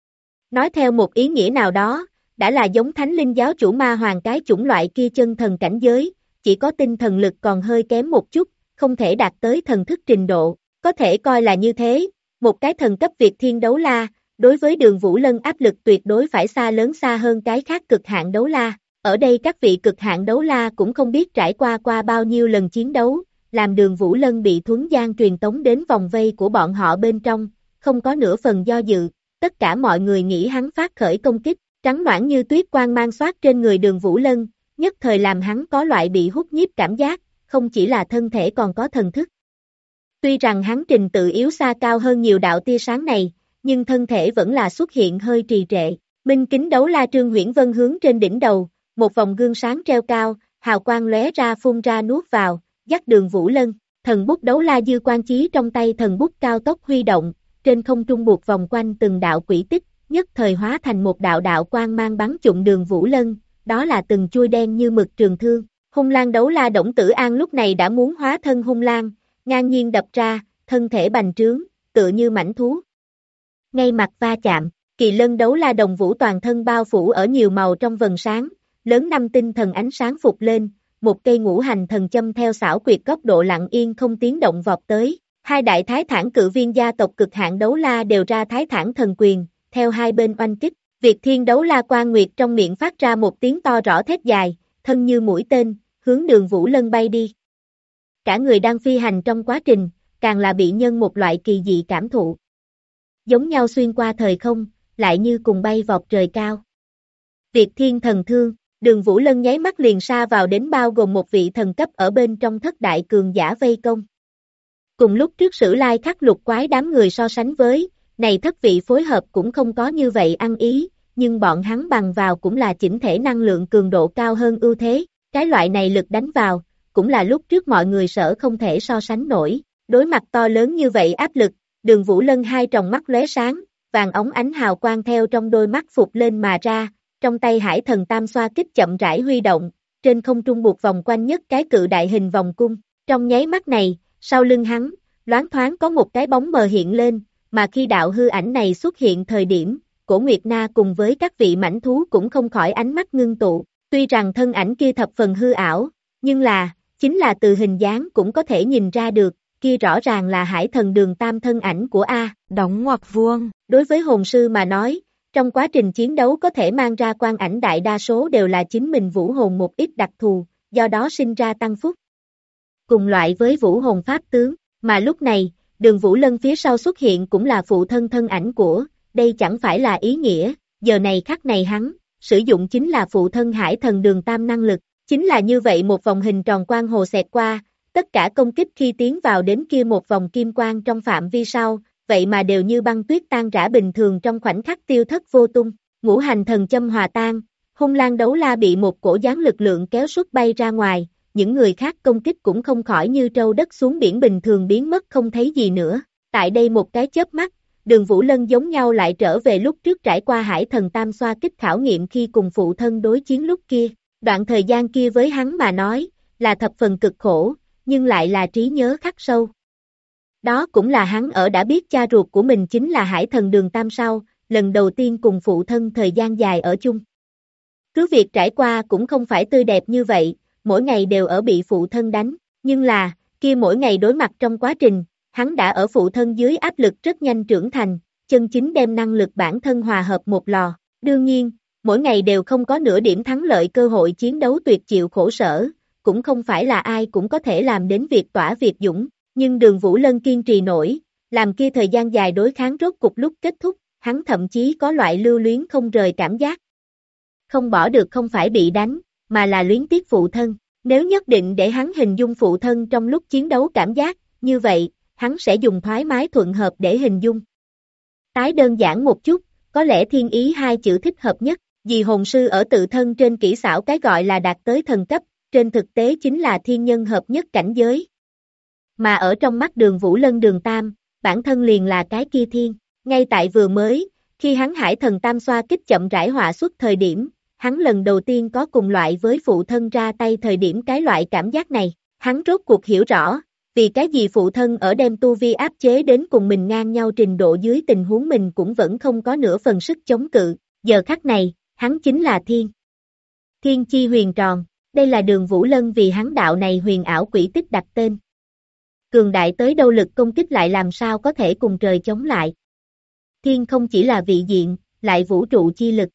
Nói theo một ý nghĩa nào đó, đã là giống Thánh Linh giáo chủ Ma Hoàng cái chủng loại kia chân thần cảnh giới, chỉ có tinh thần lực còn hơi kém một chút, không thể đạt tới thần thức trình độ, có thể coi là như thế, một cái thần cấp Việt Thiên đấu la, đối với Đường Vũ Lân áp lực tuyệt đối phải xa lớn xa hơn cái khác cực hạn đấu la, ở đây các vị cực hạn đấu la cũng không biết trải qua bao nhiêu lần chiến đấu, làm Đường Vũ Lân bị thuấn gian truyền tống đến vòng vây của bọn họ bên trong, không có nửa phần do dự, tất cả mọi người nghĩ hắn phát khởi công kích, trắng noãn như tuyết quang mang xoát trên người Đường Vũ Lân, nhất thời làm hắn có loại bị hút nhiếp cảm giác, không chỉ là thân thể còn có thần thức. Tuy rằng hắn trình tự yếu xa cao hơn nhiều đạo tia sáng này, nhưng thân thể vẫn là xuất hiện hơi trì trệ. Minh kính đấu la Trương Huyễn Vân hướng trên đỉnh đầu, một vòng gương sáng treo cao, hào quang lóe ra phun ra nuốt vào, dắt Đường Vũ Lân, thần bút đấu la dư quan chí trong tay thần bút cao tốc huy động, trên không trung buộc vòng quanh từng đạo quỷ tích, nhất thời hóa thành một đạo đạo quang mang bắn trúng Đường Vũ Lân, đó là từng chuôi đen như mực trường thương. Hung Lang đấu la Đổng Tử An lúc này đã muốn hóa thân hung lang, ngang nhiên đập ra, thân thể bành trướng, tựa như mãnh thú. Ngay mặt va chạm, Kỳ Lân đấu la Đồng Vũ toàn thân bao phủ ở nhiều màu trong vầng sáng, lớn 5 tinh thần ánh sáng phục lên, một cây ngũ hành thần châm theo xảo quyệt góc độ lặng yên không tiếng động vọt tới. Hai đại thái thản cự viên gia tộc cực hạn đấu la đều ra thái thản thần quyền, theo hai bên oanh kích. Việt Thiên đấu la Quan Nguyệt trong miệng phát ra một tiếng to rõ thét dài, thân như mũi tên, hướng Đường Vũ Lân bay đi. Cả người đang phi hành trong quá trình, càng là bị nhân một loại kỳ dị cảm thụ. Giống nhau xuyên qua thời không, lại như cùng bay vọt trời cao. Việt Thiên thần thương, Đường Vũ Lân nháy mắt liền sa vào đến bao gồm một vị thần cấp ở bên trong thất đại cường giả vây công. Cùng lúc trước Sử Lai Khắc lục quái đám người so sánh với, này thất vị phối hợp cũng không có như vậy ăn ý, nhưng bọn hắn bằng vào cũng là chỉnh thể năng lượng cường độ cao hơn ưu thế, cái loại này lực đánh vào, cũng là lúc trước mọi người sợ không thể so sánh nổi, đối mặt to lớn như vậy áp lực, Đường Vũ Lân hai tròng mắt lóe sáng, vàng óng ánh hào quang theo trong đôi mắt phục lên mà ra, trong tay Hải Thần Tam xoa kích chậm rãi huy động, trên không trung buộc vòng quanh nhất cái cự đại hình vòng cung, trong nháy mắt này, sau lưng hắn, loáng thoáng có một cái bóng mờ hiện lên, mà khi đạo hư ảnh này xuất hiện thời điểm, Cổ Nguyệt Na cùng với các vị mãnh thú cũng không khỏi ánh mắt ngưng tụ, tuy rằng thân ảnh kia thập phần hư ảo, nhưng là, chính là từ hình dáng cũng có thể nhìn ra được, kia rõ ràng là Hải Thần Đường Tam thân ảnh của A. Đóng ngoặc vuông. Đối với hồn sư mà nói, trong quá trình chiến đấu có thể mang ra quang ảnh đại đa số đều là chính mình vũ hồn một ít đặc thù, do đó sinh ra tăng phúc. Cùng loại với vũ hồn pháp tướng, mà lúc này, Đường Vũ Lân phía sau xuất hiện cũng là phụ thân thân ảnh của, đây chẳng phải là ý nghĩa, giờ này khắc này hắn, sử dụng chính là phụ thân Hải Thần Đường Tam năng lực, chính là như vậy một vòng hình tròn quang hồ xẹt qua, tất cả công kích khi tiến vào đến kia một vòng kim quang trong phạm vi sau, vậy mà đều như băng tuyết tan rã bình thường trong khoảnh khắc tiêu thất vô tung. Ngũ hành thần châm hòa tan, hung lang đấu la bị một cổ giáng lực lượng kéo sút bay ra ngoài, những người khác công kích cũng không khỏi như trâu đất xuống biển bình thường biến mất không thấy gì nữa. Tại đây một cái chớp mắt, Đường Vũ Lân giống nhau lại trở về lúc trước trải qua hải thần tam xoa kích khảo nghiệm khi cùng phụ thân đối chiến lúc kia. Đoạn thời gian kia với hắn mà nói, là thập phần cực khổ, nhưng lại là trí nhớ khắc sâu. Đó cũng là hắn ở đã biết cha ruột của mình chính là hải thần Đường Tam sau, lần đầu tiên cùng phụ thân thời gian dài ở chung. Cứ việc trải qua cũng không phải tươi đẹp như vậy, mỗi ngày đều ở bị phụ thân đánh, nhưng là, kia mỗi ngày đối mặt trong quá trình, hắn đã ở phụ thân dưới áp lực rất nhanh trưởng thành, chân chính đem năng lực bản thân hòa hợp một lò. Đương nhiên, mỗi ngày đều không có nửa điểm thắng lợi cơ hội chiến đấu tuyệt chịu khổ sở, cũng không phải là ai cũng có thể làm đến việc tỏa việc dũng, nhưng Đường Vũ Lân kiên trì nổi, làm kia thời gian dài đối kháng rốt cục lúc kết thúc, hắn thậm chí có loại lưu luyến không rời cảm giác. Không bỏ được không phải bị đánh, mà là luyến tiếc phụ thân. Nếu nhất định để hắn hình dung phụ thân trong lúc chiến đấu cảm giác, như vậy, hắn sẽ dùng thoải mái thuận hợp để hình dung. Tái đơn giản một chút, có lẽ thiên ý hai chữ thích hợp nhất, vì hồn sư ở tự thân trên kỹ xảo cái gọi là đạt tới thần cấp, trên thực tế chính là thiên nhân hợp nhất cảnh giới. Mà ở trong mắt Đường Vũ Lân Đường Tam, bản thân liền là cái kia thiên, ngay tại vừa mới, khi hắn hải thần tam xoa kích chậm rãi họa xuất thời điểm, hắn lần đầu tiên có cùng loại với phụ thân ra tay thời điểm cái loại cảm giác này, hắn rốt cuộc hiểu rõ, vì cái gì phụ thân ở đem tu vi áp chế đến cùng mình ngang nhau trình độ dưới tình huống mình cũng vẫn không có nửa phần sức chống cự, giờ khắc này, hắn chính là thiên. Thiên chi huyền tròn, đây là Đường Vũ Lân vì hắn đạo này huyền ảo quỷ tích đặt tên. Cường đại tới đâu lực công kích lại làm sao có thể cùng trời chống lại. Thiên không chỉ là vị diện, lại vũ trụ chi lực.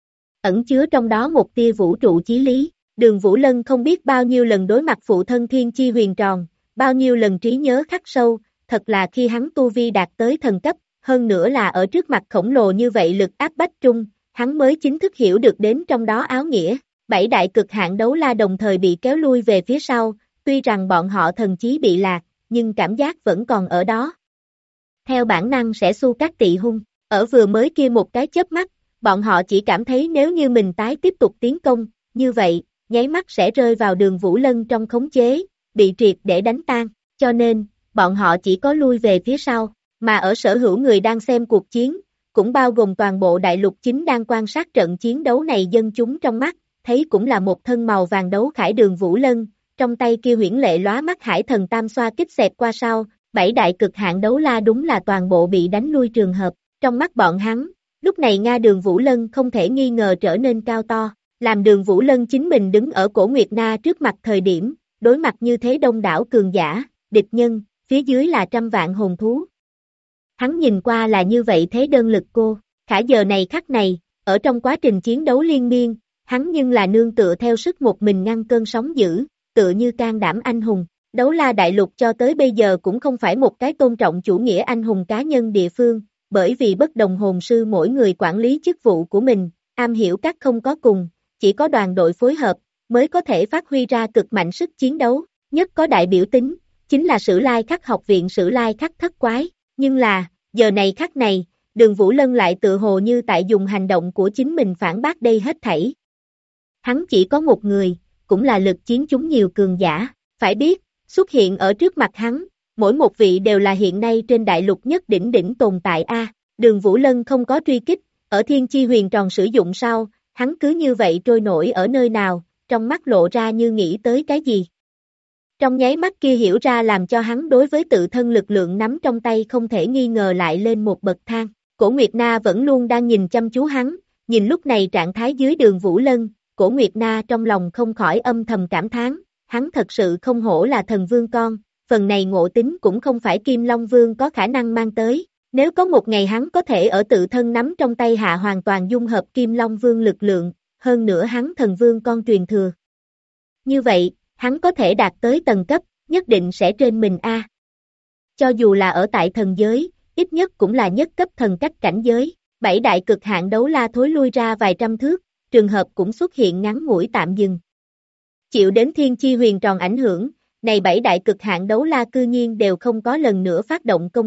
Ẩn chứa trong đó một tia vũ trụ chí lý, Đường Vũ Lân không biết bao nhiêu lần đối mặt phụ thân thiên chi huyền tròn, bao nhiêu lần trí nhớ khắc sâu, thật là khi hắn tu vi đạt tới thần cấp, hơn nữa là ở trước mặt khổng lồ như vậy lực áp bách trung, hắn mới chính thức hiểu được đến trong đó áo nghĩa. Bảy đại cực hạn đấu la đồng thời bị kéo lui về phía sau, tuy rằng bọn họ thần chí bị lạc, nhưng cảm giác vẫn còn ở đó. Theo bản năng sẽ xu các tị hung, ở vừa mới kia một cái chớp mắt, bọn họ chỉ cảm thấy nếu như mình tái tiếp tục tiến công, như vậy, nháy mắt sẽ rơi vào Đường Vũ Lân trong khống chế, bị triệt để đánh tan, cho nên, bọn họ chỉ có lui về phía sau, mà ở sở hữu người đang xem cuộc chiến, cũng bao gồm toàn bộ đại lục chính đang quan sát trận chiến đấu này dân chúng trong mắt, thấy cũng là một thân màu vàng đấu khải Đường Vũ Lân, trong tay kia huyễn lệ lóa mắt hải thần tam xoa kích xẹt qua sau, bảy đại cực hạn đấu la đúng là toàn bộ bị đánh lui trường hợp, trong mắt bọn hắn, lúc này Nga Đường Vũ Lân không thể nghi ngờ trở nên cao to, làm Đường Vũ Lân chính mình đứng ở cổ Nguyệt Na trước mặt thời điểm, đối mặt như thế đông đảo cường giả, địch nhân, phía dưới là trăm vạn hồn thú. Hắn nhìn qua là như vậy thế đơn lực cô, khả giờ này khắc này, ở trong quá trình chiến đấu liên miên, hắn nhưng là nương tựa theo sức một mình ngăn cơn sóng dữ, tựa như can đảm anh hùng. Đấu la đại lục cho tới bây giờ cũng không phải một cái tôn trọng chủ nghĩa anh hùng cá nhân địa phương, bởi vì bất đồng hồn sư mỗi người quản lý chức vụ của mình, am hiểu các không có cùng, chỉ có đoàn đội phối hợp, mới có thể phát huy ra cực mạnh sức chiến đấu, nhất có đại biểu tính, chính là Sử Lai Khắc học viện Sử Lai Khắc thất quái, nhưng là, giờ này khắc này, Đường Vũ Lân lại tự hồ như tại dùng hành động của chính mình phản bác đây hết thảy. Hắn chỉ có một người, cũng là lực chiến chúng nhiều cường giả, phải biết, xuất hiện ở trước mặt hắn, mỗi một vị đều là hiện nay trên đại lục nhất đỉnh tồn tại a. Đường Vũ Lân không có truy kích, ở thiên chi huyền tròn sử dụng sau, hắn cứ như vậy trôi nổi ở nơi nào, trong mắt lộ ra như nghĩ tới cái gì. Trong nháy mắt kia hiểu ra làm cho hắn đối với tự thân lực lượng nắm trong tay không thể nghi ngờ lại lên một bậc thang. Cổ Nguyệt Na vẫn luôn đang nhìn chăm chú hắn, nhìn lúc này trạng thái dưới Đường Vũ Lân, Cổ Nguyệt Na trong lòng không khỏi âm thầm cảm thán, hắn thật sự không hổ là thần vương con, phần này ngộ tính cũng không phải Kim Long Vương có khả năng mang tới, nếu có một ngày hắn có thể ở tự thân nắm trong tay hạ hoàn toàn dung hợp Kim Long Vương lực lượng, hơn nữa hắn thần vương con truyền thừa. Như vậy, hắn có thể đạt tới tầng cấp, nhất định sẽ trên mình a. Cho dù là ở tại thần giới, ít nhất cũng là nhất cấp thần cách cảnh giới, bảy đại cực hạn đấu la thối lui ra vài trăm thước, trường hợp cũng xuất hiện ngắn ngủi tạm dừng. Chịu đến thiên chi huyền tròn ảnh hưởng, này bảy đại cực hạn đấu la cư nhiên đều không có lần nữa phát động công kích,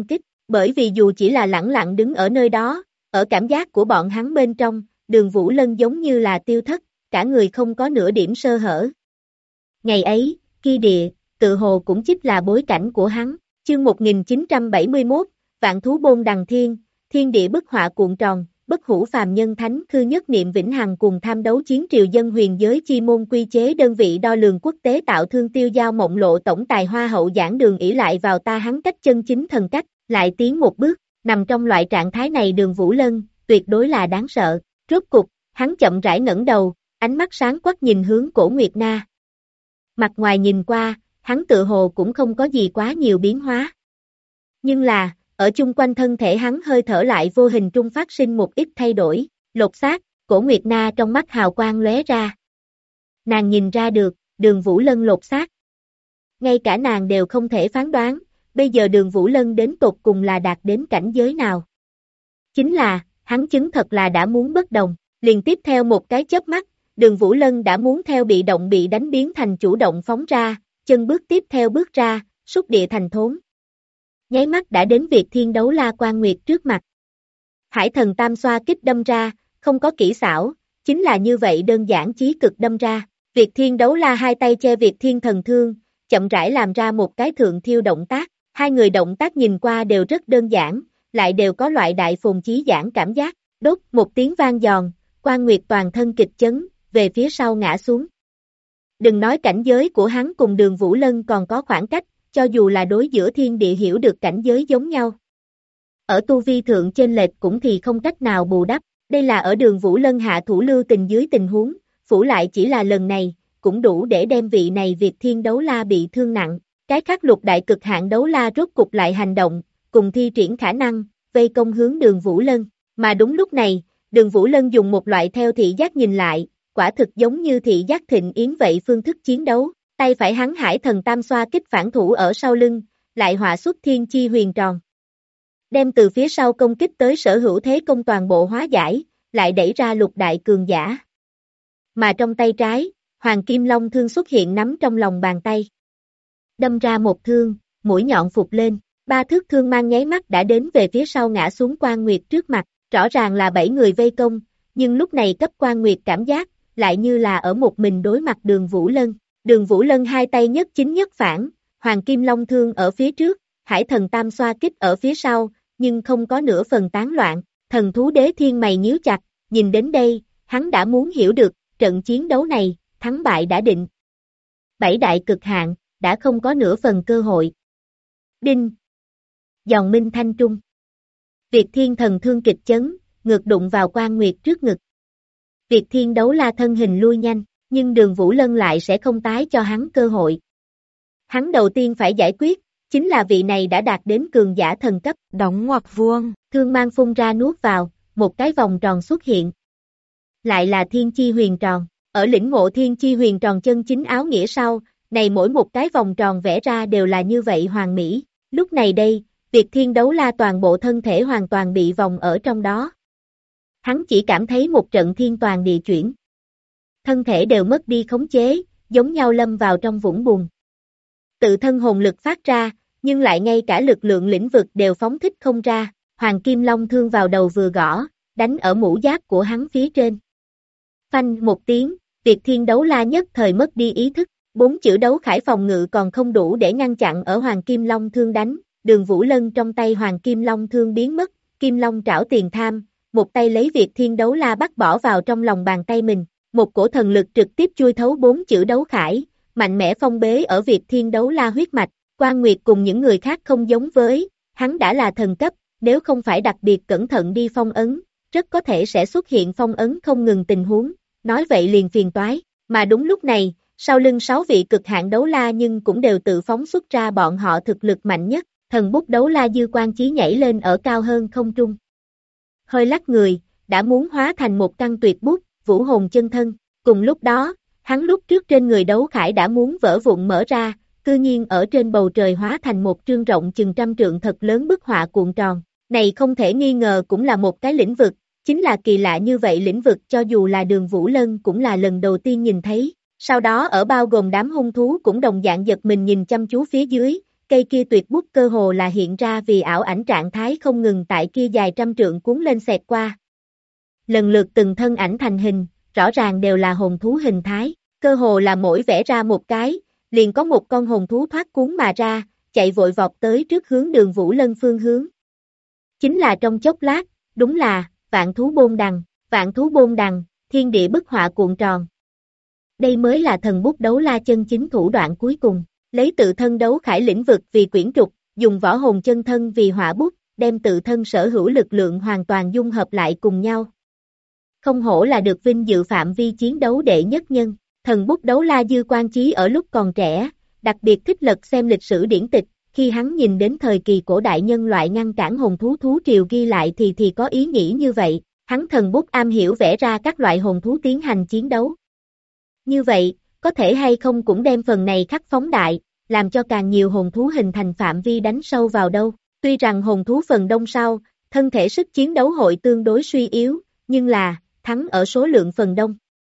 Bởi vì dù chỉ là lẳng lặng đứng ở nơi đó, ở cảm giác của bọn hắn bên trong, Đường Vũ Lân giống như là tiêu thất, cả người không có nửa điểm sơ hở. Ngày ấy, kia địa, tự hồ cũng chính là bối cảnh của hắn, chương 1971, vạn thú bôn đằng thiên, thiên địa bức họa cuộn tròn, bất hủ phàm nhân thánh khư nhất niệm vĩnh hằng cùng tham đấu chiến triều dân huyền giới chi môn quy chế đơn vị đo lường quốc tế tạo thương tiêu giao mộng lộ tổng tài hoa hậu giảng đường ỷ lại vào ta hắn cách chân chính thần cách, lại tiến một bước, nằm trong loại trạng thái này Đường Vũ Lân, tuyệt đối là đáng sợ, rốt cục, hắn chậm rãi ngẩng đầu, ánh mắt sáng quắc nhìn hướng Cổ Nguyệt Na. Mặt ngoài nhìn qua, hắn tự hồ cũng không có gì quá nhiều biến hóa. Nhưng là, ở chung quanh thân thể hắn hơi thở lại vô hình trung phát sinh một ít thay đổi, lột xác, Cổ Nguyệt Na trong mắt hào quang lóe ra. Nàng nhìn ra được, Đường Vũ Lân lột xác. Ngay cả nàng đều không thể phán đoán, bây giờ Đường Vũ Lân đến tột cùng là đạt đến cảnh giới nào. Chính là, hắn chứng thật là đã muốn bất đồng, liền tiếp theo một cái chớp mắt, Đường Vũ Lân đã muốn theo bị động bị đánh biến thành chủ động phóng ra, chân bước tiếp theo bước ra, xúc địa thành thốn. Nháy mắt đã đến việc thiên đấu la quan nguyệt trước mặt. Hải thần tam xoa kích đâm ra, không có kỹ xảo, chính là như vậy đơn giản chí cực đâm ra. Việc thiên đấu la hai tay che việc thiên thần thương, chậm rãi làm ra một cái thượng thiêu động tác. Hai người động tác nhìn qua đều rất đơn giản, lại đều có loại đại phồn chí giảng cảm giác. Đốt một tiếng vang giòn, quan nguyệt toàn thân kịch chấn, về phía sau ngã xuống. Đừng nói cảnh giới của hắn cùng Đường Vũ Lân còn có khoảng cách, cho dù là đối giữa thiên địa hiểu được cảnh giới giống nhau. Ở tu vi thượng trên lệch cũng thì không cách nào bù đắp, đây là ở Đường Vũ Lân hạ thủ lưu tình dưới tình huống, phủ lại chỉ là lần này, cũng đủ để đem vị này Việt thiên đấu la bị thương nặng. Cái khác lục đại cực hạn đấu la rốt cục lại hành động, cùng thi triển khả năng, vây công hướng Đường Vũ Lân, mà đúng lúc này, Đường Vũ Lân dùng một loại theo thị giác nhìn lại, quả thực giống như thị giác thịnh yến vậy phương thức chiến đấu, tay phải hắn hải thần tam xoa kích phản thủ ở sau lưng, lại họa xuất thiên chi huyền tròn. Đem từ phía sau công kích tới sở hữu thế công toàn bộ hóa giải, lại đẩy ra lục đại cường giả. Mà trong tay trái, Hoàng Kim Long thương xuất hiện nắm trong lòng bàn tay. Đâm ra một thương, mũi nhọn phục lên, ba thước thương mang nháy mắt đã đến về phía sau ngã xuống Quan Nguyệt trước mặt, rõ ràng là 7 người vây công, nhưng lúc này cấp Quan Nguyệt cảm giác, lại như là ở một mình đối mặt Đường Vũ Lân. Đường Vũ Lân hai tay nhất chính nhất phản, Hoàng Kim Long thương ở phía trước, Hải thần tam xoa kích ở phía sau, nhưng không có nửa phần tán loạn, thần thú đế thiên mày nhíu chặt, nhìn đến đây, hắn đã muốn hiểu được, trận chiến đấu này, thắng bại đã định. 7 đại cực hạn, đã không có nửa phần cơ hội. Đinh! Giòn minh thanh trung. Việt thiên thần thương kịch chấn, ngược đụng vào Quan Nguyệt trước ngực. Việt thiên đấu la thân hình lui nhanh, nhưng Đường Vũ Lân lại sẽ không tái cho hắn cơ hội. Hắn đầu tiên phải giải quyết, chính là vị này đã đạt đến cường giả thần cấp, đóng ngoặc vuông, thương mang phun ra nuốt vào, một cái vòng tròn xuất hiện. Lại là thiên chi huyền tròn, ở lĩnh ngộ thiên chi huyền tròn chân chính áo nghĩa sau, này mỗi một cái vòng tròn vẽ ra đều là như vậy hoàn mỹ, lúc này đây, Việt thiên đấu la toàn bộ thân thể hoàn toàn bị vòng ở trong đó. Hắn chỉ cảm thấy một trận thiên toàn địa chuyển. Thân thể đều mất đi khống chế, giống nhau lâm vào trong vũng bùn. Tự thân hồn lực phát ra, nhưng lại ngay cả lực lượng lĩnh vực đều phóng thích không ra, Hoàng Kim Long thương vào đầu vừa gõ, đánh ở mũ giáp của hắn phía trên. Phanh một tiếng, Việt thiên đấu la nhất thời mất đi ý thức, 4 chữ đấu khải phòng ngự còn không đủ để ngăn chặn ở Hoàng Kim Long thương đánh, Đường Vũ Lân trong tay Hoàng Kim Long thương biến mất, Kim Long trảo tiền tham, một tay lấy Việt thiên đấu la bắt bỏ vào trong lòng bàn tay mình. Một cổ thần lực trực tiếp chui thấu 4 chữ đấu khải, mạnh mẽ phong bế ở Việt thiên đấu la huyết mạch, Quan Nguyệt cùng những người khác không giống với, hắn đã là thần cấp, nếu không phải đặc biệt cẩn thận đi phong ấn, rất có thể sẽ xuất hiện phong ấn không ngừng tình huống, nói vậy liền phiền toái, mà đúng lúc này, sau lưng 6 vị cực hạn đấu la nhưng cũng đều tự phóng xuất ra bọn họ thực lực mạnh nhất, thần bút đấu la dư quan chí nhảy lên ở cao hơn không trung. Hơi lắc người, đã muốn hóa thành một căn tuyệt bút, vũ hồn chân thân, cùng lúc đó, hắn lúc trước trên người đấu khải đã muốn vỡ vụn mở ra, cư nhiên ở trên bầu trời hóa thành một trương rộng chừng 100 trượng thật lớn bức họa cuộn tròn, này không thể nghi ngờ cũng là một cái lĩnh vực, chính là kỳ lạ như vậy lĩnh vực cho dù là Đường Vũ Lân cũng là lần đầu tiên nhìn thấy, sau đó ở bao gồm đám hung thú cũng đồng dạng giật mình nhìn chăm chú phía dưới, cây kia tuyệt bút cơ hồ là hiện ra vì ảo ảnh trạng thái không ngừng tại kia dài trăm trượng cuốn lên xẹt qua. Lần lượt từng thân ảnh thành hình, rõ ràng đều là hồn thú hình thái, cơ hồ là mỗi vẽ ra một cái, liền có một con hồn thú thoát cuốn mà ra, chạy vội vọt tới trước hướng Đường Vũ Lân phương hướng. Chính là trong chốc lát, đúng là, vạn thú bôn đằng, thiên địa bức họa cuộn tròn. Đây mới là thần bút đấu la chân chính thủ đoạn cuối cùng, lấy tự thân đấu khải lĩnh vực vì quyển trục, dùng võ hồn chân thân vì họa bút, đem tự thân sở hữu lực lượng hoàn toàn dung hợp lại cùng nhau. Không hổ là được vinh dự phạm vi chiến đấu đệ nhất nhân, thần bút đấu la Dư Quan Chí ở lúc còn trẻ, đặc biệt thích lật xem lịch sử điển tịch, khi hắn nhìn đến thời kỳ cổ đại nhân loại ngăn cản hồn thú thú triều ghi lại thì có ý nghĩ như vậy, hắn thần bút am hiểu vẽ ra các loại hồn thú tiến hành chiến đấu. Như vậy, có thể hay không cũng đem phần này khắc phóng đại, làm cho càng nhiều hồn thú hình thành phạm vi đánh sâu vào đâu. Tuy rằng hồn thú phần đông sau, thân thể sức chiến đấu hội tương đối suy yếu, nhưng là, thắng ở số lượng phần đông.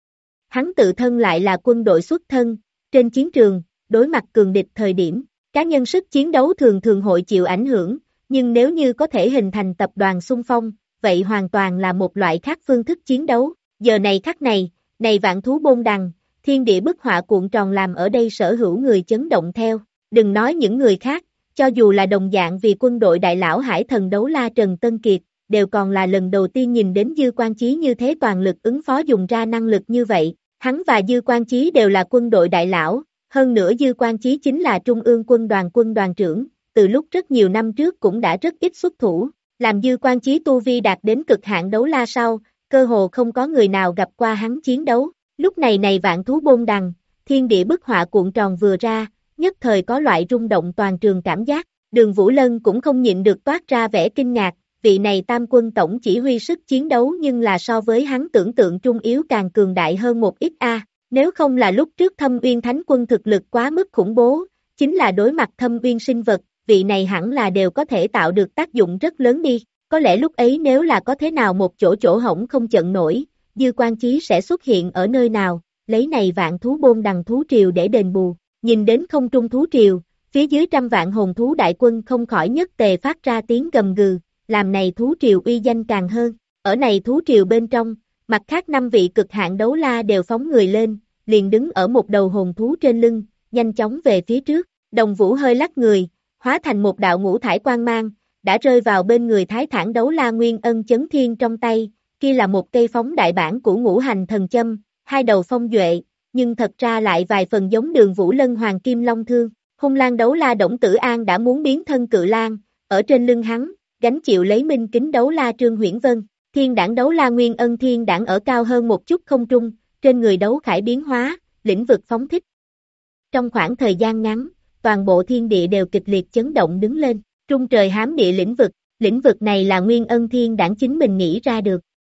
Hắn tự thân lại là quân đội xuất thân, trên chiến trường, đối mặt cường địch thời điểm, cá nhân sức chiến đấu thường thường hội chịu ảnh hưởng, nhưng nếu như có thể hình thành tập đoàn xung phong, vậy hoàn toàn là một loại khác phương thức chiến đấu. Giờ này khắc này, vạn thú bôn đằng, thiên địa bức họa cuộn tròn làm ở đây sở hữu người chấn động theo, đừng nói những người khác, cho dù là đồng dạng vì quân đội đại lão hải thần đấu la Trần Tân Kiệt, đều còn là lần đầu tiên nhìn đến Dư Quan Chí như thế toàn lực ứng phó dùng ra năng lực như vậy, hắn và Dư Quan Chí đều là quân đội đại lão, hơn nữa Dư Quan Chí chính là Trung ương quân đoàn trưởng, từ lúc rất nhiều năm trước cũng đã rất ít xuất thủ, làm Dư Quan Chí tu vi đạt đến cực hạn đấu la sau, cơ hồ không có người nào gặp qua hắn chiến đấu. Lúc này vạn thú bôn đằng, thiên địa bức họa cuộn tròn vừa ra, nhất thời có loại rung động toàn trường cảm giác, Đường Vũ Lân cũng không nhịn được toát ra vẻ kinh ngạc, vị này tam quân tổng chỉ huy sức chiến đấu nhưng là so với hắn tưởng tượng trung yếu càng cường đại hơn một ít nếu không là lúc trước Thâm Uyên Thánh Quân thực lực quá mức khủng bố, chính là đối mặt Thâm Uyên sinh vật, vị này hẳn là đều có thể tạo được tác dụng rất lớn đi, có lẽ lúc ấy nếu là có thế nào một chỗ hổng không chận nổi, Dư Quan Chí sẽ xuất hiện ở nơi nào, lấy này vạn thú bôn đằng thú triều để đền bù, nhìn đến không trung thú triều, phía dưới trăm vạn hồn thú đại quân không khỏi nhất tề phát ra tiếng gầm gừ, làm này thú triều uy danh càng hơn, ở này thú triều bên trong, mặt khác 5 vị cực hạn đấu la đều phóng người lên, liền đứng ở một đầu hồn thú trên lưng, nhanh chóng về phía trước, Đồng Vũ hơi lắc người, hóa thành một đạo ngũ thải quang mang, đã rơi vào bên người Thái Thản đấu la Nguyên Ân Chấn Thiên trong tay, kia là một cây phóng đại bản của Ngũ Hành Thần Châm, 2 đầu phong duệ, nhưng thật ra lại vài phần giống Đường Vũ Lân Hoàng Kim Long Thương, hung lang đấu la Đổng Tử An đã muốn biến thân cự lang, ở trên lưng hắn, gánh chịu lấy minh kính đấu la Trương Huyễn Vân, thiên đảng đấu la Nguyên Ân thiên đảng ở cao hơn một chút không trung, trên người đấu khải biến hóa, lĩnh vực phóng thích. Trong khoảng thời gian ngắn, toàn bộ thiên địa đều kịch liệt chấn động đứng lên, trung trời hám địa lĩnh vực này là Nguyên Ân thiên đảng chính mình nghĩ ra được.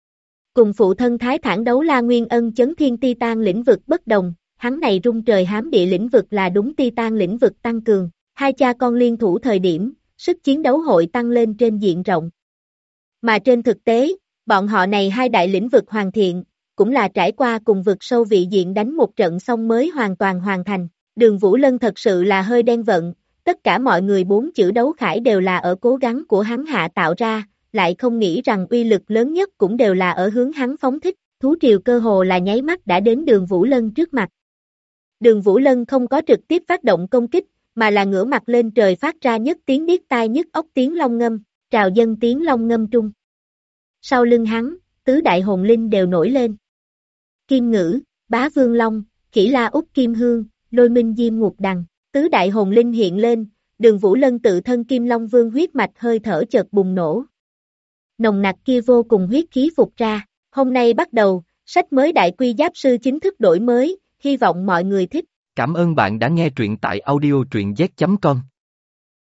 Cùng phụ thân Thái Thản đấu la Nguyên Ân chấn thiên Titan lĩnh vực bất đồng, hắn này rung trời hám địa lĩnh vực là đúng Titan lĩnh vực tăng cường, hai cha con liên thủ thời điểm, sức chiến đấu hội tăng lên trên diện rộng. Mà trên thực tế, bọn họ này hai đại lĩnh vực hoàn thiện, cũng là trải qua cùng vực sâu vị diện đánh một trận xong mới hoàn toàn hoàn thành. Đường Vũ Lân thật sự là hơi đen vận, tất cả mọi người 4 chữ đấu khải đều là ở cố gắng của hắn hạ tạo ra, lại không nghĩ rằng uy lực lớn nhất cũng đều là ở hướng hắn phóng thích, thú triều cơ hồ là nháy mắt đã đến Đường Vũ Lân trước mặt. Đường Vũ Lân không có trực tiếp phát động công kích, mà là ngửa mặt lên trời phát ra nhất tiếng điếc tai nhức óc tiếng long ngâm, trào dân tiếng long ngâm trung. Sau lưng hắn, tứ đại hồn linh đều nổi lên. Kim Ngữ, Bá Vương Long, Khỉ La Úc Kim Hương, Lôi Minh Diêm Ngục Đằng, tứ đại hồn linh hiện lên, Đường Vũ Lân tự thân Kim Long Vương huyết mạch hơi thở chợt bùng nổ. Nồng nặc kia vô cùng huyết khí phục ra, hôm nay bắt đầu, sách mới Đại Quy Giáp Sư chính thức đổi mới, hy vọng mọi người thích. Cảm ơn bạn đã nghe truyện tại audio truyện z.com.